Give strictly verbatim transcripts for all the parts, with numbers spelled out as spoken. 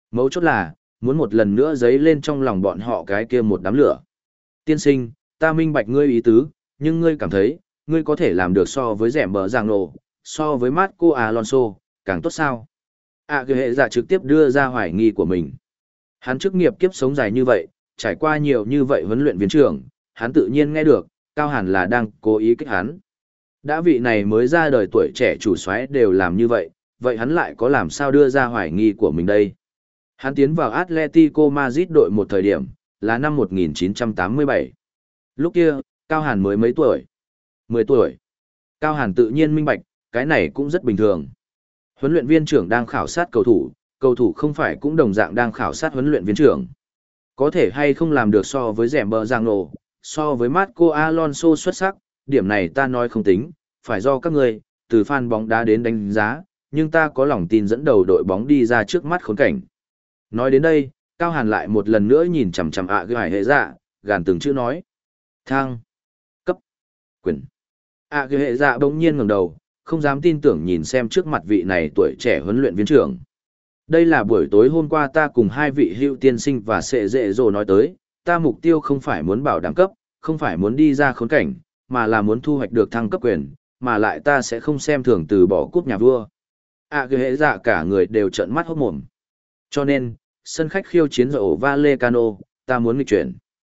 Mấu chốt là, muốn một lần nữa dấy lên trong lòng bọn họ cái kia một đám lửa. Tiên sinh, ta minh bạch ngươi ý tứ, nhưng ngươi cảm thấy, ngươi có thể làm được so với rẻm bờ giang nổ, so với Marco Alonso, càng tốt sao? À cái hệ giả trực tiếp đưa ra hoài nghi của mình. Hắn chức nghiệp kiếp sống dài như vậy, trải qua nhiều như vậy huấn luyện viên trưởng, hắn tự nhiên nghe được, Cao Hàn là đang cố ý kích hắn. Đã vị này mới ra đời tuổi trẻ chủ soái đều làm như vậy, vậy hắn lại có làm sao đưa ra hoài nghi của mình đây? Hắn tiến vào Atletico Madrid đội một thời điểm, là năm một nghìn chín trăm tám mươi bảy. Lúc kia, Cao Hàn mới mấy tuổi? mười tuổi. Cao Hàn tự nhiên minh bạch, cái này cũng rất bình thường. Huấn luyện viên trưởng đang khảo sát cầu thủ, cầu thủ không phải cũng đồng dạng đang khảo sát huấn luyện viên trưởng. Có thể hay không làm được so với rèm bờ giang nổ, so với Marco Alonso xuất sắc, điểm này ta nói không tính, phải do các người, từ fan bóng đá đến đánh giá, nhưng ta có lòng tin dẫn đầu đội bóng đi ra trước mắt khốn cảnh. Nói đến đây, Cao Hàn lại một lần nữa nhìn chằm chằm ạ gửi hệ dạ, gàn từng chữ nói. Thang. Cấp. Quyền. ạ gửi hệ dạ bỗng nhiên ngẩng đầu, không dám tin tưởng nhìn xem trước mặt vị này tuổi trẻ huấn luyện viên trưởng. Đây là buổi tối hôm qua ta cùng hai vị hữu tiên sinh và sệ dệ dồ nói tới, ta mục tiêu không phải muốn bảo đảm cấp, không phải muốn đi ra khốn cảnh, mà là muốn thu hoạch được thăng cấp quyền, mà lại ta sẽ không xem thường từ bỏ cúp nhà vua. À cái hệ dạ cả người đều trợn mắt hốt mồm. Cho nên, sân khách khiêu chiến ở Vallecano, ta muốn nghịch chuyển.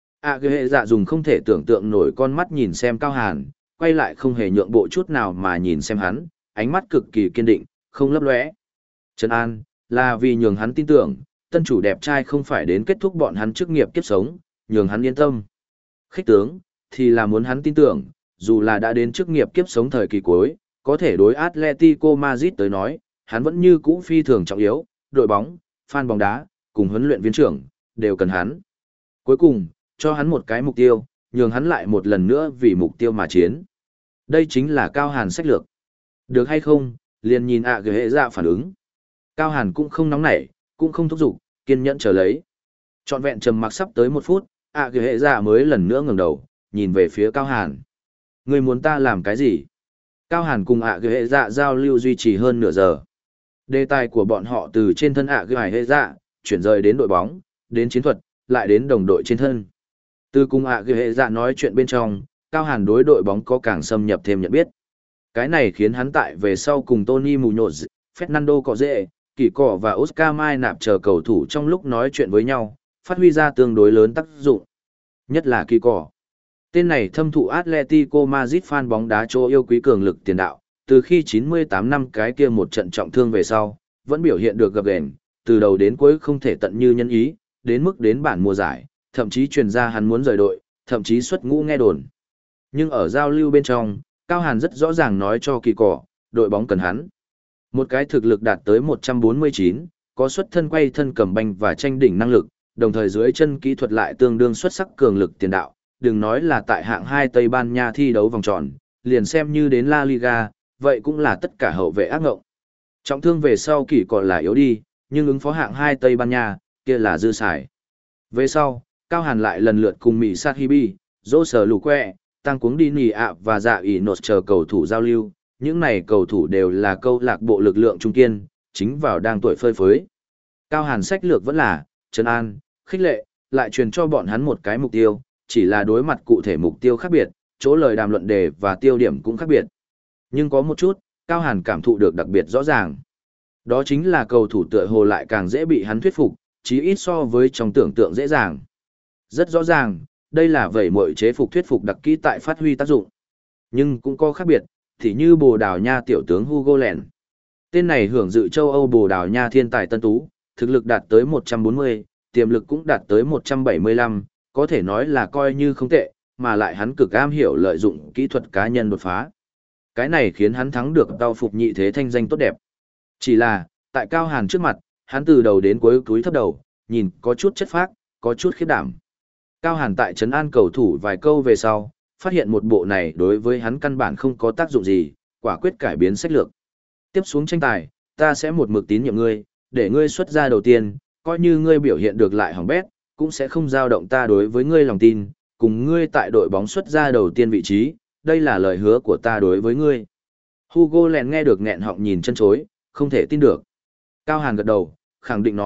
À cái hệ dạ dùng không thể tưởng tượng nổi con mắt nhìn xem Cao Hàn, quay lại không hề nhượng bộ chút nào mà nhìn xem hắn, ánh mắt cực kỳ kiên định, không lấp lóe. Trấn An, là vì nhường hắn tin tưởng, tân chủ đẹp trai không phải đến kết thúc bọn hắn chức nghiệp kiếp sống, nhường hắn yên tâm. Khích tướng, thì là muốn hắn tin tưởng, dù là đã đến chức nghiệp kiếp sống thời kỳ cuối, có thể đối Atletico Madrid tới nói, hắn vẫn như cũ phi thường trọng yếu, đội bóng, fan bóng đá, cùng huấn luyện viên trưởng, đều cần hắn. Cuối cùng, cho hắn một cái mục tiêu, nhường hắn lại một lần nữa vì mục tiêu mà chiến. Đây chính là Cao Hàn sách lược. Được hay không, liền nhìn ạ gửi hệ dạ phản ứng. Cao Hàn cũng không nóng nảy, cũng không thúc giục, kiên nhẫn chờ lấy. Trọn vẹn trầm mặc sắp tới một phút, ạ gửi hệ dạ mới lần nữa ngẩng đầu, nhìn về phía Cao Hàn. Ngươi muốn ta làm cái gì? Cao Hàn cùng ạ gửi hệ dạ giao lưu duy trì hơn nửa giờ. Đề tài của bọn họ từ trên thân ạ gửi hệ dạ, chuyển rời đến đội bóng, đến chiến thuật, lại đến đồng đội trên thân. Từ cùng ạ gửi hệ dạ nói chuyện bên trong, Cao Hàn đối đội bóng có càng xâm nhập thêm nhận biết. Cái này khiến hắn tại về sau cùng Tony Munoz, Fernando Cozze, Kỳ Cỏ và Oscar Mai nạp chờ cầu thủ trong lúc nói chuyện với nhau, phát huy ra tương đối lớn tác dụng. Nhất là Kỳ Cỏ. Tên này thâm thụ Atletico Madrid fan bóng đá chỗ yêu quý cường lực tiền đạo, từ khi chín mươi tám năm cái kia một trận trọng thương về sau, vẫn biểu hiện được gập ghềnh, từ đầu đến cuối không thể tận như nhân ý, đến mức đến bản mùa giải, thậm chí truyền ra hắn muốn rời đội, thậm chí xuất ngũ nghe đồn. Nhưng ở giao lưu bên trong, Cao Hàn rất rõ ràng nói cho Kỳ Cỏ, đội bóng cần hắn. Một cái thực lực đạt tới một trăm bốn mươi chín, có xuất thân quay thân cầm banh và tranh đỉnh năng lực, đồng thời dưới chân kỹ thuật lại tương đương xuất sắc cường lực tiền đạo, đừng nói là tại hạng hai Tây Ban Nha thi đấu vòng tròn, liền xem như đến La Liga, vậy cũng là tất cả hậu vệ ác ngộng. Trọng thương về sau Kỳ Cỏ là yếu đi, nhưng ứng phó hạng hai Tây Ban Nha, kia là dư xài. Về sau, Cao Hàn lại lần lượt cùng Mỹ Sahibi, Dô Sở Lù Que, Tăng Cuống Đi Nì ạ và Dạ ỉ nột chờ cầu thủ giao lưu, những này cầu thủ đều là câu lạc bộ lực lượng trung kiên, chính vào đang tuổi phơi phới. Cao Hàn sách lược vẫn là, trấn an, khích lệ, lại truyền cho bọn hắn một cái mục tiêu, chỉ là đối mặt cụ thể mục tiêu khác biệt, chỗ lời đàm luận đề và tiêu điểm cũng khác biệt. Nhưng có một chút, Cao Hàn cảm thụ được đặc biệt rõ ràng. Đó chính là cầu thủ tựa hồ lại càng dễ bị hắn thuyết phục, chí ít so với trong tưởng tượng dễ dàng. Rất rõ ràng, đây là vẩy muội chế phục thuyết phục đặc kỹ tại phát huy tác dụng. Nhưng cũng có khác biệt, thì như Bồ Đào Nha tiểu tướng Hugo Len. Tên này hưởng dự châu Âu Bồ Đào Nha thiên tài tân tú, thực lực đạt tới một trăm bốn mươi, tiềm lực cũng đạt tới một trăm bảy mươi lăm, có thể nói là coi như không tệ, mà lại hắn cực am hiểu lợi dụng kỹ thuật cá nhân đột phá. Cái này khiến hắn thắng được tao phục nhị thế thanh danh tốt đẹp. Chỉ là, tại Cao Hàn trước mặt, hắn từ đầu đến cuối cúi thấp đầu, nhìn có chút chất phác, có chút khiếp đảm. Cao Hàn tại trấn an cầu thủ vài câu về sau, phát hiện một bộ này đối với hắn căn bản không có tác dụng gì, quả quyết cải biến sách lược. Tiếp xuống tranh tài, ta sẽ một mực tín nhiệm ngươi, để ngươi xuất ra đầu tiên, coi như ngươi biểu hiện được lại hỏng bét, cũng sẽ không dao động ta đối với ngươi lòng tin, cùng ngươi tại đội bóng xuất ra đầu tiên vị trí, đây là lời hứa của ta đối với ngươi. Hugo Len nghe được nghẹn họng nhìn chân chối, không thể tin được. Cao Hàn gật đầu, khẳng định nói,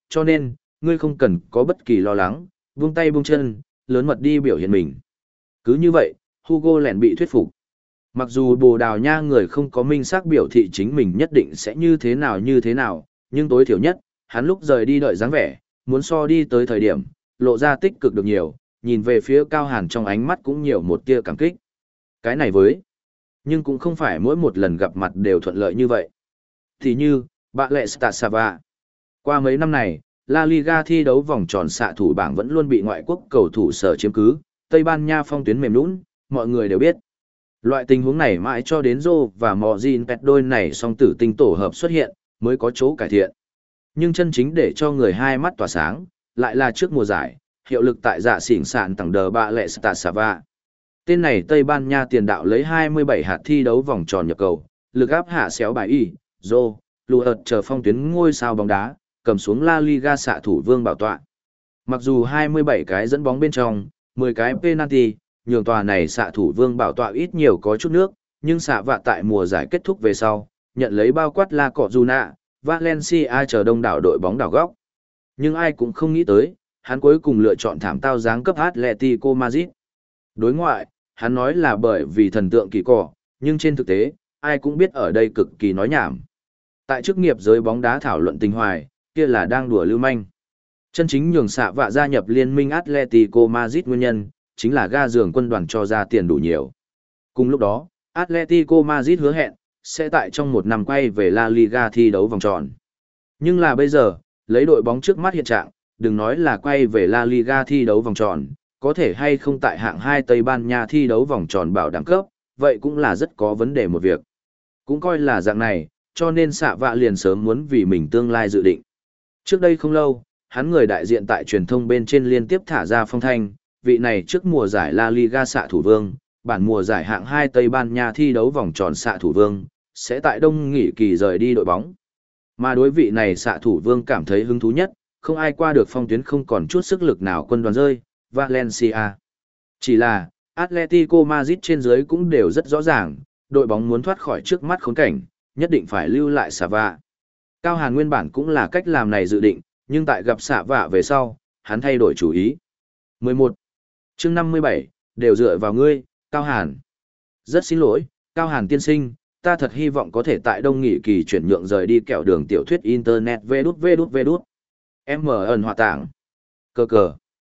cho nên, ngươi không cần có bất kỳ lo lắng, buông tay buông chân, lớn mật đi biểu hiện mình. Cứ như vậy, Hugo lẻn bị thuyết phục. Mặc dù Bồ Đào Nha người không có minh xác biểu thị chính mình nhất định sẽ như thế nào như thế nào, nhưng tối thiểu nhất, hắn lúc rời đi đợi dáng vẻ, muốn so đi tới thời điểm, lộ ra tích cực được nhiều, nhìn về phía Cao Hàn trong ánh mắt cũng nhiều một tia cảm kích. Cái này với, nhưng cũng không phải mỗi một lần gặp mặt đều thuận lợi như vậy. Thì như, bạn lệ Stasava. Qua mấy năm này, La Liga thi đấu vòng tròn xạ thủ bảng vẫn luôn bị ngoại quốc cầu thủ sở chiếm cứ, Tây Ban Nha phong tuyến mềm nhũn, mọi người đều biết. Loại tình huống này mãi cho đến Zô và Mojin Pet đôi này song tử tinh tổ hợp xuất hiện, mới có chỗ cải thiện. Nhưng chân chính để cho người hai mắt tỏa sáng, lại là trước mùa giải, hiệu lực tại dạ xỉn sạn tầng đờ bạ lệ Stasava. Tên này Tây Ban Nha tiền đạo lấy hai mươi bảy hạt thi đấu vòng tròn nhập cầu, lực áp hạ xéo bài y, Zô, lùa ợt chờ phong tuyến ngôi sao bóng đá, cầm xuống La Liga xạ thủ vương bảo tọa. Mặc dù hai mươi bảy cái dẫn bóng bên trong, mười cái penalty, nhường tòa này xạ thủ vương bảo tọa ít nhiều có chút nước, nhưng xạ vạ tại mùa giải kết thúc về sau, nhận lấy bao quát La Cọ Juna, Valencia chờ đông đảo đội bóng đảo góc. Nhưng ai cũng không nghĩ tới, hắn cuối cùng lựa chọn thảm tao dáng cấp Atletico Madrid. Đối ngoại, hắn nói là bởi vì thần tượng kỳ cỏ, nhưng trên thực tế, ai cũng biết ở đây cực kỳ nói nhảm. Tại chức nghiệp giới bóng đá thảo luận tình hoài, kia là đang đùa lưu manh. Chân chính nhường xạ vạ gia nhập liên minh Atletico Madrid nguyên nhân, chính là ga giường quân đoàn cho ra tiền đủ nhiều. Cùng lúc đó, Atletico Madrid hứa hẹn, sẽ tại trong một năm quay về La Liga thi đấu vòng tròn. Nhưng là bây giờ, lấy đội bóng trước mắt hiện trạng, đừng nói là quay về La Liga thi đấu vòng tròn, có thể hay không tại hạng hai Tây Ban Nha thi đấu vòng tròn bảo đảm cấp, vậy cũng là rất có vấn đề một việc. Cũng coi là dạng này, cho nên xạ vạ liền sớm muốn vì mình tương lai dự định. Trước đây không lâu, hắn người đại diện tại truyền thông bên trên liên tiếp thả ra phong thanh, vị này trước mùa giải La Liga xạ thủ vương, bản mùa giải hạng hai Tây Ban Nha thi đấu vòng tròn xạ thủ vương, sẽ tại đông nghỉ kỳ rời đi đội bóng. Mà đối vị này xạ thủ vương cảm thấy hứng thú nhất, không ai qua được phong tuyến không còn chút sức lực nào quân đoàn rơi, Valencia. Chỉ là, Atletico Madrid trên dưới cũng đều rất rõ ràng, đội bóng muốn thoát khỏi trước mắt khốn cảnh, nhất định phải lưu lại xạ vạ. Cao Hàn nguyên bản cũng là cách làm này dự định, nhưng tại gặp xạ vạ về sau, hắn thay đổi chủ ý. mười một. chương năm mươi bảy, đều dựa vào ngươi, Cao Hàn. Rất xin lỗi, Cao Hàn tiên sinh, ta thật hy vọng có thể tại đông nghỉ kỳ chuyển nhượng rời đi kẹo đường tiểu thuyết internet vê đút vê đút vê đút. Em mở ẩn họa tảng. Cờ cờ.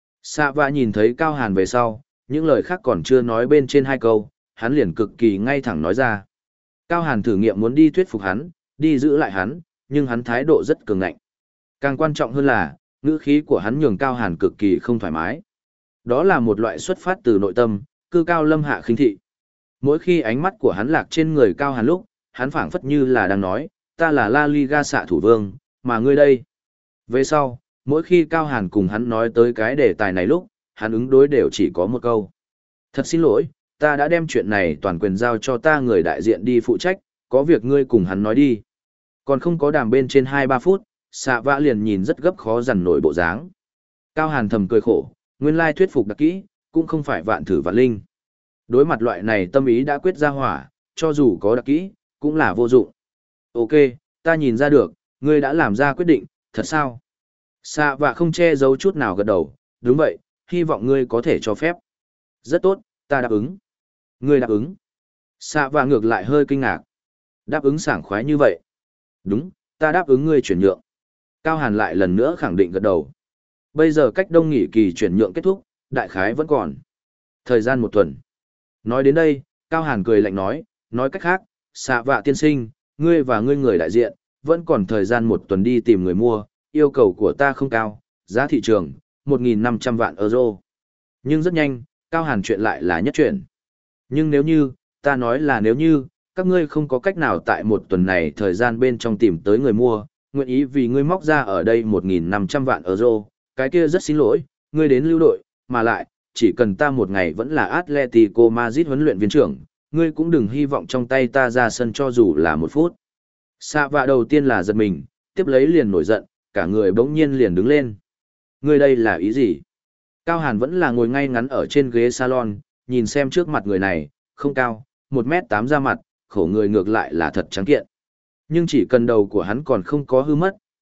Xạ vạ nhìn thấy Cao Hàn về sau, những lời khác còn chưa nói bên trên hai câu, hắn liền cực kỳ ngay thẳng nói ra. Cao Hàn thử nghiệm muốn đi thuyết phục hắn, đi giữ lại hắn, nhưng hắn thái độ rất cường ngạnh. Càng quan trọng hơn là, ngữ khí của hắn nhường Cao Hàn cực kỳ không thoải mái. Đó là một loại xuất phát từ nội tâm, cư cao lâm hạ khinh thị. Mỗi khi ánh mắt của hắn lạc trên người Cao Hàn lúc, hắn phảng phất như là đang nói, ta là La Liga xạ thủ vương, mà ngươi đây. Về sau, mỗi khi Cao Hàn cùng hắn nói tới cái đề tài này lúc, hắn ứng đối đều chỉ có một câu. Thật xin lỗi, ta đã đem chuyện này toàn quyền giao cho ta người đại diện đi phụ trách, có việc ngươi cùng hắn nói đi. Còn không có đàm bên trên hai ba phút, xạ vạ liền nhìn rất gấp khó dằn nổi bộ dáng. Cao Hàn thầm cười khổ, nguyên lai thuyết phục đặc kỹ, cũng không phải vạn thử vạn linh. Đối mặt loại này tâm ý đã quyết ra hỏa, cho dù có đặc kỹ, cũng là vô dụng. Ok, ta nhìn ra được, ngươi đã làm ra quyết định, thật sao? Xạ vạ không che giấu chút nào gật đầu, đúng vậy, hy vọng ngươi có thể cho phép. Rất tốt, ta đáp ứng. Ngươi đáp ứng. Xạ vạ ngược lại hơi kinh ngạc. Đáp ứng sảng khoái như vậy. Đúng, ta đáp ứng ngươi chuyển nhượng. Cao Hàn lại lần nữa khẳng định gật đầu. Bây giờ cách đông nghỉ kỳ chuyển nhượng kết thúc, đại khái vẫn còn. Thời gian một tuần. Nói đến đây, Cao Hàn cười lạnh nói, nói cách khác, xạ vạ tiên sinh, ngươi và ngươi người đại diện, vẫn còn thời gian một tuần đi tìm người mua, yêu cầu của ta không cao, giá thị trường, một nghìn năm trăm vạn euro. Nhưng rất nhanh, Cao Hàn chuyện lại là nhất chuyện. Nhưng nếu như, ta nói là nếu như, các ngươi không có cách nào tại một tuần này thời gian bên trong tìm tới người mua, nguyện ý vì ngươi móc ra ở đây một nghìn năm trăm vạn euro, cái kia rất xin lỗi, ngươi đến lưu đội, mà lại, chỉ cần ta một ngày vẫn là Atletico Madrid huấn luyện viên trưởng, ngươi cũng đừng hy vọng trong tay ta ra sân cho dù là một phút. Xạ vạ đầu tiên là giật mình, tiếp lấy liền nổi giận, cả người bỗng nhiên liền đứng lên. Ngươi đây là ý gì? Cao Hàn vẫn là ngồi ngay ngắn ở trên ghế salon, nhìn xem trước mặt người này, không cao, một mét tám ra mặt, khổ người ngược lại là thật trắng kiện. Nhưng chỉ cần đầu của hắn còn không có hư mất,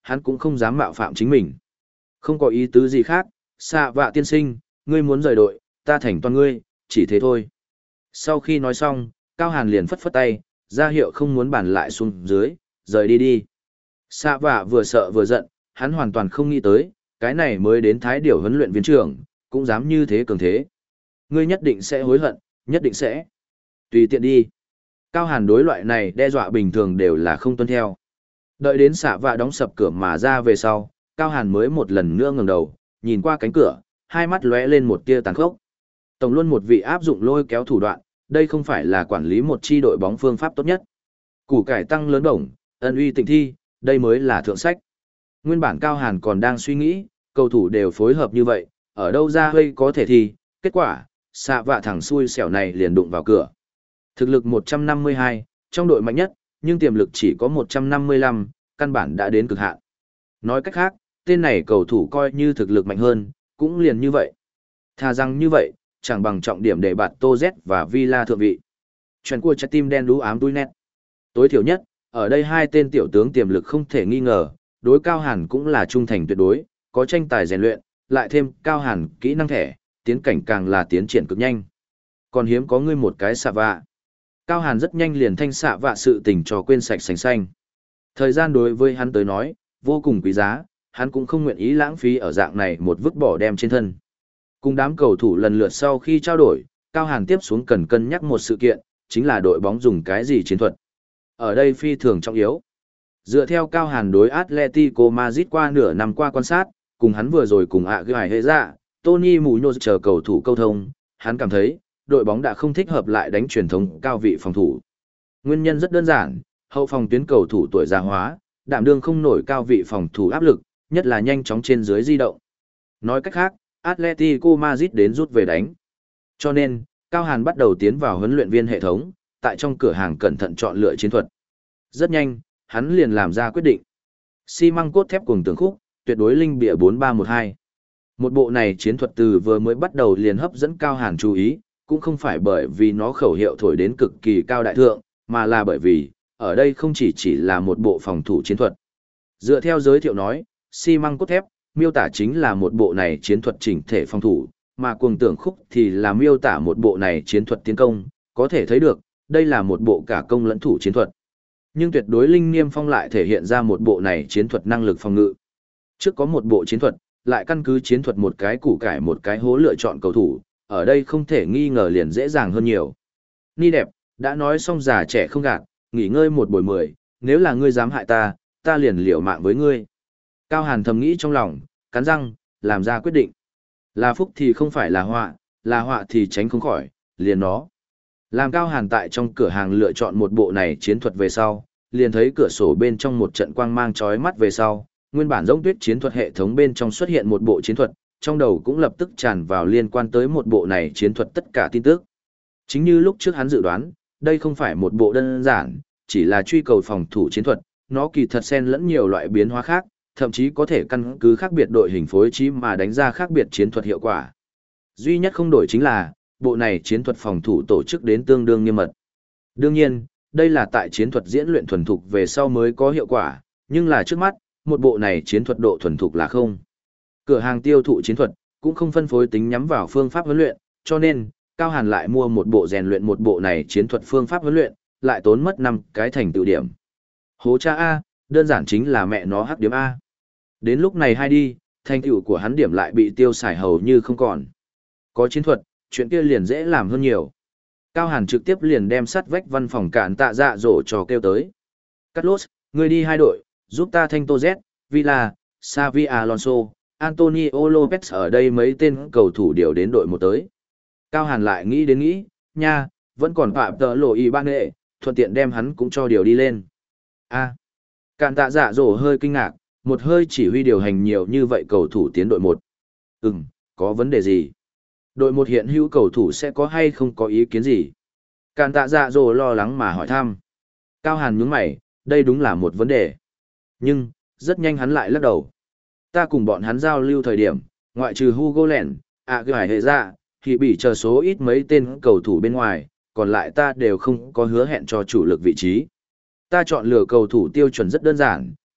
hắn cũng không dám mạo phạm chính mình. Không có ý tứ gì khác, xạ vạ tiên sinh, ngươi muốn rời đội, ta thành toàn ngươi, chỉ thế thôi. Sau khi nói xong, Cao Hàn liền phất phất tay, ra hiệu không muốn bàn lại xuống dưới, rời đi đi. Xạ vạ vừa sợ vừa giận, hắn hoàn toàn không nghĩ tới, cái này mới đến thái điểu huấn luyện viên trưởng, cũng dám như thế cường thế. Ngươi nhất định sẽ hối hận, nhất định sẽ. Tùy tiện đi. Cao Hàn đối loại này đe dọa bình thường đều là không tuân theo. Đợi đến xạ vạ đóng sập cửa mà ra về sau, Cao Hàn mới một lần nữa ngẩng đầu, nhìn qua cánh cửa, hai mắt lóe lên một tia tàn khốc. Tổng luôn một vị áp dụng lôi kéo thủ đoạn, đây không phải là quản lý một chi đội bóng phương pháp tốt nhất. Củ cải tăng lớn bổng, ân uy tịnh thi, đây mới là thượng sách. Nguyên bản Cao Hàn còn đang suy nghĩ, cầu thủ đều phối hợp như vậy, ở đâu ra hơi có thể thi, kết quả, xạ vạ thằng xui xẻo này liền đụng vào cửa. Thực lực một trăm năm mươi hai, trong đội mạnh nhất, nhưng tiềm lực chỉ có một trăm năm mươi lăm, căn bản đã đến cực hạn. Nói cách khác, tên này cầu thủ coi như thực lực mạnh hơn, cũng liền như vậy. Thà rằng như vậy, chẳng bằng trọng điểm để bạt Tô Z và Villa thượng vị. Chuyện của trái tim đen đú ám đuôi nét. Tối thiểu nhất, ở đây hai tên tiểu tướng tiềm lực không thể nghi ngờ, đối Cao Hàn cũng là trung thành tuyệt đối, có tranh tài rèn luyện, lại thêm Cao Hàn kỹ năng thẻ, tiến cảnh càng là tiến triển cực nhanh. Còn hiếm có ngươi một cái xạ vạ. Cao Hàn rất nhanh liền thanh xạ vạ sự tình cho quên sạch sành xanh. Thời gian đối với hắn tới nói, vô cùng quý giá, hắn cũng không nguyện ý lãng phí ở dạng này một vứt bỏ đem trên thân. Cùng đám cầu thủ lần lượt sau khi trao đổi, Cao Hàn tiếp xuống cần cân nhắc một sự kiện, chính là đội bóng dùng cái gì chiến thuật. Ở đây phi thường trọng yếu. Dựa theo Cao Hàn đối Atletico Madrid qua nửa năm qua quan sát, cùng hắn vừa rồi cùng ạ gửi hệ ra, Tony Muñoz chờ cầu thủ câu thông, hắn cảm thấy, đội bóng đã không thích hợp lại đánh truyền thống cao vị phòng thủ. Nguyên nhân rất đơn giản, hậu phòng tuyến cầu thủ tuổi già hóa, đảm đương không nổi cao vị phòng thủ áp lực, nhất là nhanh chóng trên dưới di động. Nói cách khác, Atletico Madrid đến rút về đánh. Cho nên, Cao Hàn bắt đầu tiến vào huấn luyện viên hệ thống, tại trong cửa hàng cẩn thận chọn lựa chiến thuật. Rất nhanh, hắn liền làm ra quyết định. Xi măng cốt thép cuồng tường khúc, tuyệt đối linh bịa bốn ba một hai. Một bộ này chiến thuật từ vừa mới bắt đầu liền hấp dẫn Cao Hàn chú ý, cũng không phải bởi vì nó khẩu hiệu thổi đến cực kỳ cao đại thượng, mà là bởi vì, ở đây không chỉ chỉ là một bộ phòng thủ chiến thuật. Dựa theo giới thiệu nói, xi măng cốt thép, miêu tả chính là một bộ này chiến thuật chỉnh thể phòng thủ, mà cuồng tưởng khúc thì là miêu tả một bộ này chiến thuật tiến công, có thể thấy được, đây là một bộ cả công lẫn thủ chiến thuật. Nhưng tuyệt đối linh niêm phong lại thể hiện ra một bộ này chiến thuật năng lực phòng ngự. Trước có một bộ chiến thuật, lại căn cứ chiến thuật một cái củ cải một cái hố lựa chọn cầu thủ, ở đây không thể nghi ngờ liền dễ dàng hơn nhiều. Ni đẹp, đã nói xong già trẻ không gạt, nghỉ ngơi một buổi mười, nếu là ngươi dám hại ta, ta liền liều mạng với ngươi. Cao Hàn thầm nghĩ trong lòng, cắn răng, làm ra quyết định. Là phúc thì không phải là họa, là họa thì tránh không khỏi, liền nó. Làm Cao Hàn tại trong cửa hàng lựa chọn một bộ này chiến thuật về sau, liền thấy cửa sổ bên trong một trận quang mang chói mắt về sau, nguyên bản giống tuyết chiến thuật hệ thống bên trong xuất hiện một bộ chiến thuật, trong đầu cũng lập tức tràn vào liên quan tới một bộ này chiến thuật tất cả tin tức. Chính như lúc trước hắn dự đoán, đây không phải một bộ đơn giản, chỉ là truy cầu phòng thủ chiến thuật, nó kỳ thật xen lẫn nhiều loại biến hóa khác, thậm chí có thể căn cứ khác biệt đội hình phối trí mà đánh ra khác biệt chiến thuật hiệu quả. Duy nhất không đổi chính là, bộ này chiến thuật phòng thủ tổ chức đến tương đương nghiêm mật. Đương nhiên, đây là tại chiến thuật diễn luyện thuần thục về sau mới có hiệu quả, nhưng là trước mắt, một bộ này chiến thuật độ thuần thục là không. Cửa hàng tiêu thụ chiến thuật, cũng không phân phối tính nhắm vào phương pháp huấn luyện, cho nên, Cao Hàn lại mua một bộ rèn luyện một bộ này chiến thuật phương pháp huấn luyện, lại tốn mất năm cái thành tựu điểm. Hố cha A, đơn giản chính là mẹ nó hắc điểm A. Đến lúc này hay đi, thành tựu của hắn điểm lại bị tiêu xài hầu như không còn. Có chiến thuật, chuyện kia liền dễ làm hơn nhiều. Cao Hàn trực tiếp liền đem sắt vách văn phòng cản tạ dạ dỗ cho kêu tới. Carlos, người đi hai đội, giúp ta thanh Tô Z, Villa, Xavi Alonso, Antonio Lopez ở đây mấy tên cầu thủ điều đến đội một tới. Cao Hàn lại nghĩ đến nghĩ, nha, vẫn còn phạm tợ lộ y ban nghệ, thuận tiện đem hắn cũng cho điều đi lên. A, cản tạ dạ dỗ hơi kinh ngạc, một hơi chỉ huy điều hành nhiều như vậy cầu thủ tiến đội một. Ừm, có vấn đề gì? Đội một hiện hữu cầu thủ sẽ có hay không có ý kiến gì? Cản tạ dạ dỗ lo lắng mà hỏi thăm. Cao Hàn nhướng mày, đây đúng là một vấn đề. Nhưng, rất nhanh hắn lại lắc đầu. Ta cùng bọn hắn giao lưu thời điểm, ngoại trừ Hugo Lèn, ạ gửi hệ ra, thì bị chờ số ít mấy tên cầu thủ bên ngoài, còn lại ta đều không có hứa hẹn cho chủ lực vị trí. Ta chọn lựa cầu thủ tiêu chuẩn rất đơn giản,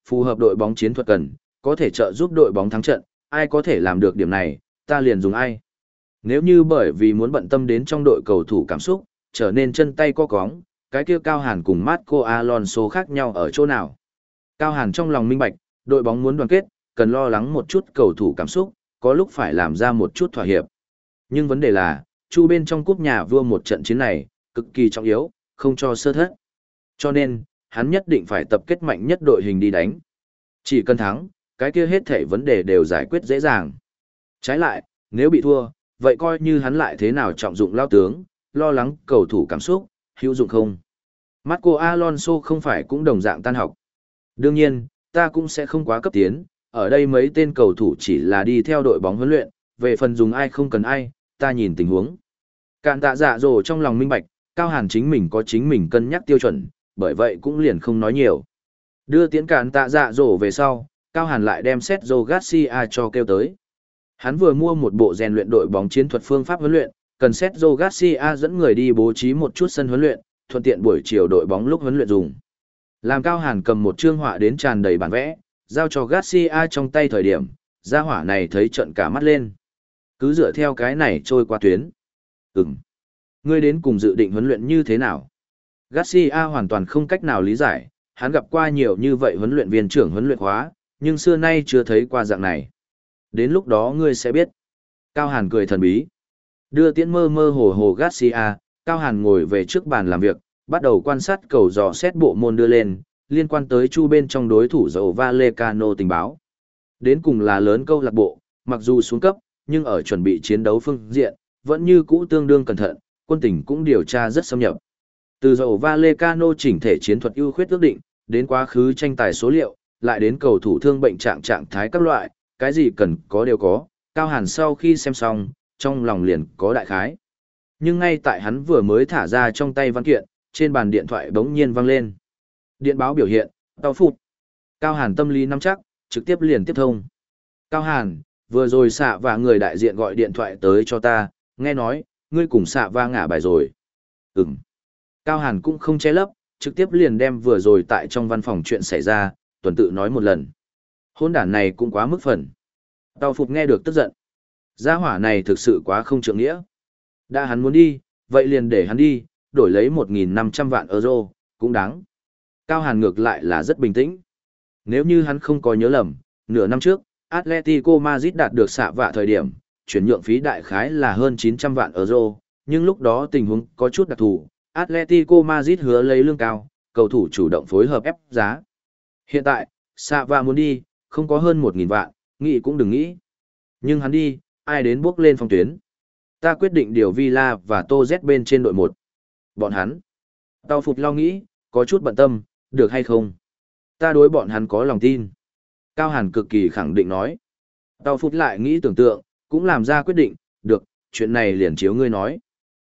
phù hợp đội bóng chiến thuật cần, có thể trợ giúp đội bóng thắng trận, ai có thể làm được điểm này, ta liền dùng ai. Nếu như bởi vì muốn bận tâm đến trong đội cầu thủ cảm xúc, trở nên chân tay co cóng, cái kia Cao Hàn cùng Marco Alonso khác nhau ở chỗ nào? Cao Hàn trong lòng minh bạch, đội bóng muốn đoàn kết, cần lo lắng một chút cầu thủ cảm xúc, có lúc phải làm ra một chút thỏa hiệp. Nhưng vấn đề là, chu bên trong cúp nhà vua một trận chiến này, cực kỳ trọng yếu, không cho sơ thất. Cho nên, hắn nhất định phải tập kết mạnh nhất đội hình đi đánh. Chỉ cần thắng, cái kia hết thảy vấn đề đều giải quyết dễ dàng. Trái lại, nếu bị thua, vậy coi như hắn lại thế nào trọng dụng lao tướng, lo lắng cầu thủ cảm xúc, hữu dụng không. Marco Alonso không phải cũng đồng dạng tan học. Đương nhiên, ta cũng sẽ không quá cấp tiến, ở đây mấy tên cầu thủ chỉ là đi theo đội bóng huấn luyện, về phần dùng ai không cần ai, ta nhìn tình huống. Cạn tạ dạ dỗ trong lòng minh bạch, Cao Hàn chính mình có chính mình cân nhắc tiêu chuẩn, bởi vậy cũng liền không nói nhiều. Đưa tiễn cạn tạ dạ dỗ về sau, Cao Hàn lại đem Sergio Garcia cho kêu tới. Hắn vừa mua một bộ rèn luyện đội bóng chiến thuật phương pháp huấn luyện, cần Sergio Garcia dẫn người đi bố trí một chút sân huấn luyện, thuận tiện buổi chiều đội bóng lúc huấn luyện dùng. Làm Cao Hàn cầm một chương họa đến tràn đầy bản vẽ, giao cho Garcia trong tay thời điểm, gia hỏa này thấy trận cả mắt lên. Cứ dựa theo cái này trôi qua tuyến. Ừm. Ngươi đến cùng dự định huấn luyện như thế nào? Garcia hoàn toàn không cách nào lý giải, hắn gặp qua nhiều như vậy huấn luyện viên trưởng huấn luyện hóa, nhưng xưa nay chưa thấy qua dạng này. Đến lúc đó ngươi sẽ biết. Cao Hàn cười thần bí. Đưa tiễn mơ mơ hồ hồ Garcia, Cao Hàn ngồi về trước bàn làm việc, bắt đầu quan sát cầu dò xét bộ môn đưa lên, liên quan tới chu bên trong đối thủ dầu Vallecano tình báo. Đến cùng là lớn câu lạc bộ, mặc dù xuống cấp, nhưng ở chuẩn bị chiến đấu phương diện, vẫn như cũ tương đương cẩn thận, quân tình cũng điều tra rất xâm nhập. Từ dầu Vallecano chỉnh thể chiến thuật ưu khuyết ước định, đến quá khứ tranh tài số liệu, lại đến cầu thủ thương bệnh trạng trạng thái các loại, cái gì cần có đều có, Cao Hàn sau khi xem xong, trong lòng liền có đại khái. Nhưng ngay tại hắn vừa mới thả ra trong tay văn kiện, trên bàn điện thoại bỗng nhiên vang lên. Điện báo biểu hiện, tao phụt. Cao Hàn tâm lý nắm chắc, trực tiếp liền tiếp thông. Cao Hàn, vừa rồi xạ và người đại diện gọi điện thoại tới cho ta, nghe nói, ngươi cùng xạ và ngả bài rồi. Ừm. Cao Hàn cũng không che lấp, trực tiếp liền đem vừa rồi tại trong văn phòng chuyện xảy ra, tuần tự nói một lần. Hôn đản này cũng quá mức phần. Tao phục nghe được tức giận. Gia hỏa này thực sự quá không trượng nghĩa. Đã hắn muốn đi, vậy liền để hắn đi, đổi lấy một nghìn năm trăm vạn euro, cũng đáng. Cao Hàn ngược lại là rất bình tĩnh. Nếu như hắn không có nhớ lầm, nửa năm trước, Atletico Madrid đạt được xạ vạ thời điểm, chuyển nhượng phí đại khái là hơn chín trăm vạn euro, nhưng lúc đó tình huống có chút đặc thù, Atletico Madrid hứa lấy lương cao, cầu thủ chủ động phối hợp ép giá. Hiện tại, xạ vạ muốn đi, không có hơn một nghìn vạn, nghĩ cũng đừng nghĩ. Nhưng hắn đi, ai đến bước lên phong tuyến. Ta quyết định điều Villa và Tô Z bên trên đội một. Bọn hắn. Tao phục lo nghĩ, có chút bận tâm, được hay không? Ta đối bọn hắn có lòng tin. Cao Hàn cực kỳ khẳng định nói. Tao phục lại nghĩ tưởng tượng, cũng làm ra quyết định, được, chuyện này liền chiếu ngươi nói.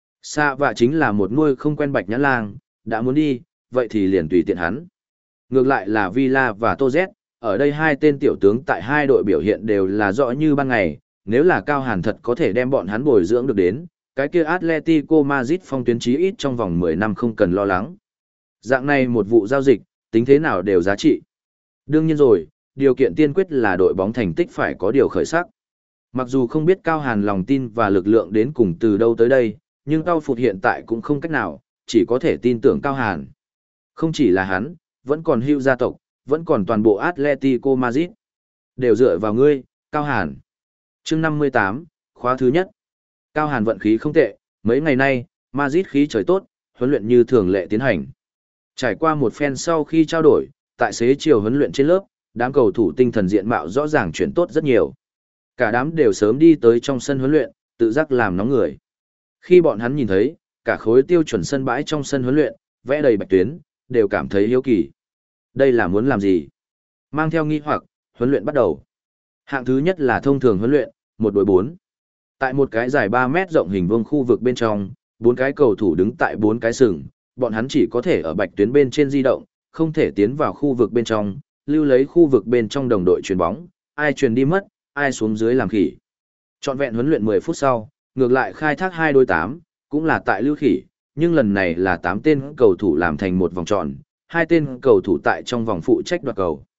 Xạ vạ chính là một nuôi không quen bạch nhãn lang, đã muốn đi, vậy thì liền tùy tiện hắn. Ngược lại là Villa và Tô Z, ở đây hai tên tiểu tướng tại hai đội biểu hiện đều là rõ như ban ngày, nếu là Cao Hàn thật có thể đem bọn hắn bồi dưỡng được đến, cái kia Atletico Madrid phong tuyến chí ít trong vòng mười năm không cần lo lắng. Dạng này một vụ giao dịch, tính thế nào đều giá trị. Đương nhiên rồi, điều kiện tiên quyết là đội bóng thành tích phải có điều khởi sắc. Mặc dù không biết Cao Hàn lòng tin và lực lượng đến cùng từ đâu tới đây, nhưng Cao Phụt hiện tại cũng không cách nào, chỉ có thể tin tưởng Cao Hàn. Không chỉ là hắn, vẫn còn Hugh gia tộc, vẫn còn toàn bộ Atletico Madrid. Đều dựa vào ngươi, Cao Hàn. Chương năm mươi tám, khóa thứ nhất. Cao Hàn vận khí không tệ, mấy ngày nay, Madrid khí trời tốt, huấn luyện như thường lệ tiến hành. Trải qua một phen sau khi trao đổi, tại xế chiều huấn luyện trên lớp, đám cầu thủ tinh thần diện mạo rõ ràng chuyển tốt rất nhiều. Cả đám đều sớm đi tới trong sân huấn luyện, tự giác làm nóng người. Khi bọn hắn nhìn thấy, cả khối tiêu chuẩn sân bãi trong sân huấn luyện, vẽ đầy bạch tuyến, đều cảm thấy hiếu kỳ. Đây là muốn làm gì? Mang theo nghi hoặc, huấn luyện bắt đầu. Hạng thứ nhất là thông thường huấn luyện, một đối bốn. Tại một cái dài ba mét rộng hình vuông khu vực bên trong, bốn cái cầu thủ đứng tại bốn cái sừng, bọn hắn chỉ có thể ở bạch tuyến bên trên di động, không thể tiến vào khu vực bên trong, lưu lấy khu vực bên trong đồng đội chuyền bóng, ai chuyền đi mất, ai xuống dưới làm khỉ. Trọn vẹn huấn luyện mười phút sau, ngược lại khai thác hai đối tám, cũng là tại lưu khỉ, nhưng lần này là tám tên cầu thủ làm thành một vòng tròn, hai tên cầu thủ tại trong vòng phụ trách đoạt cầu.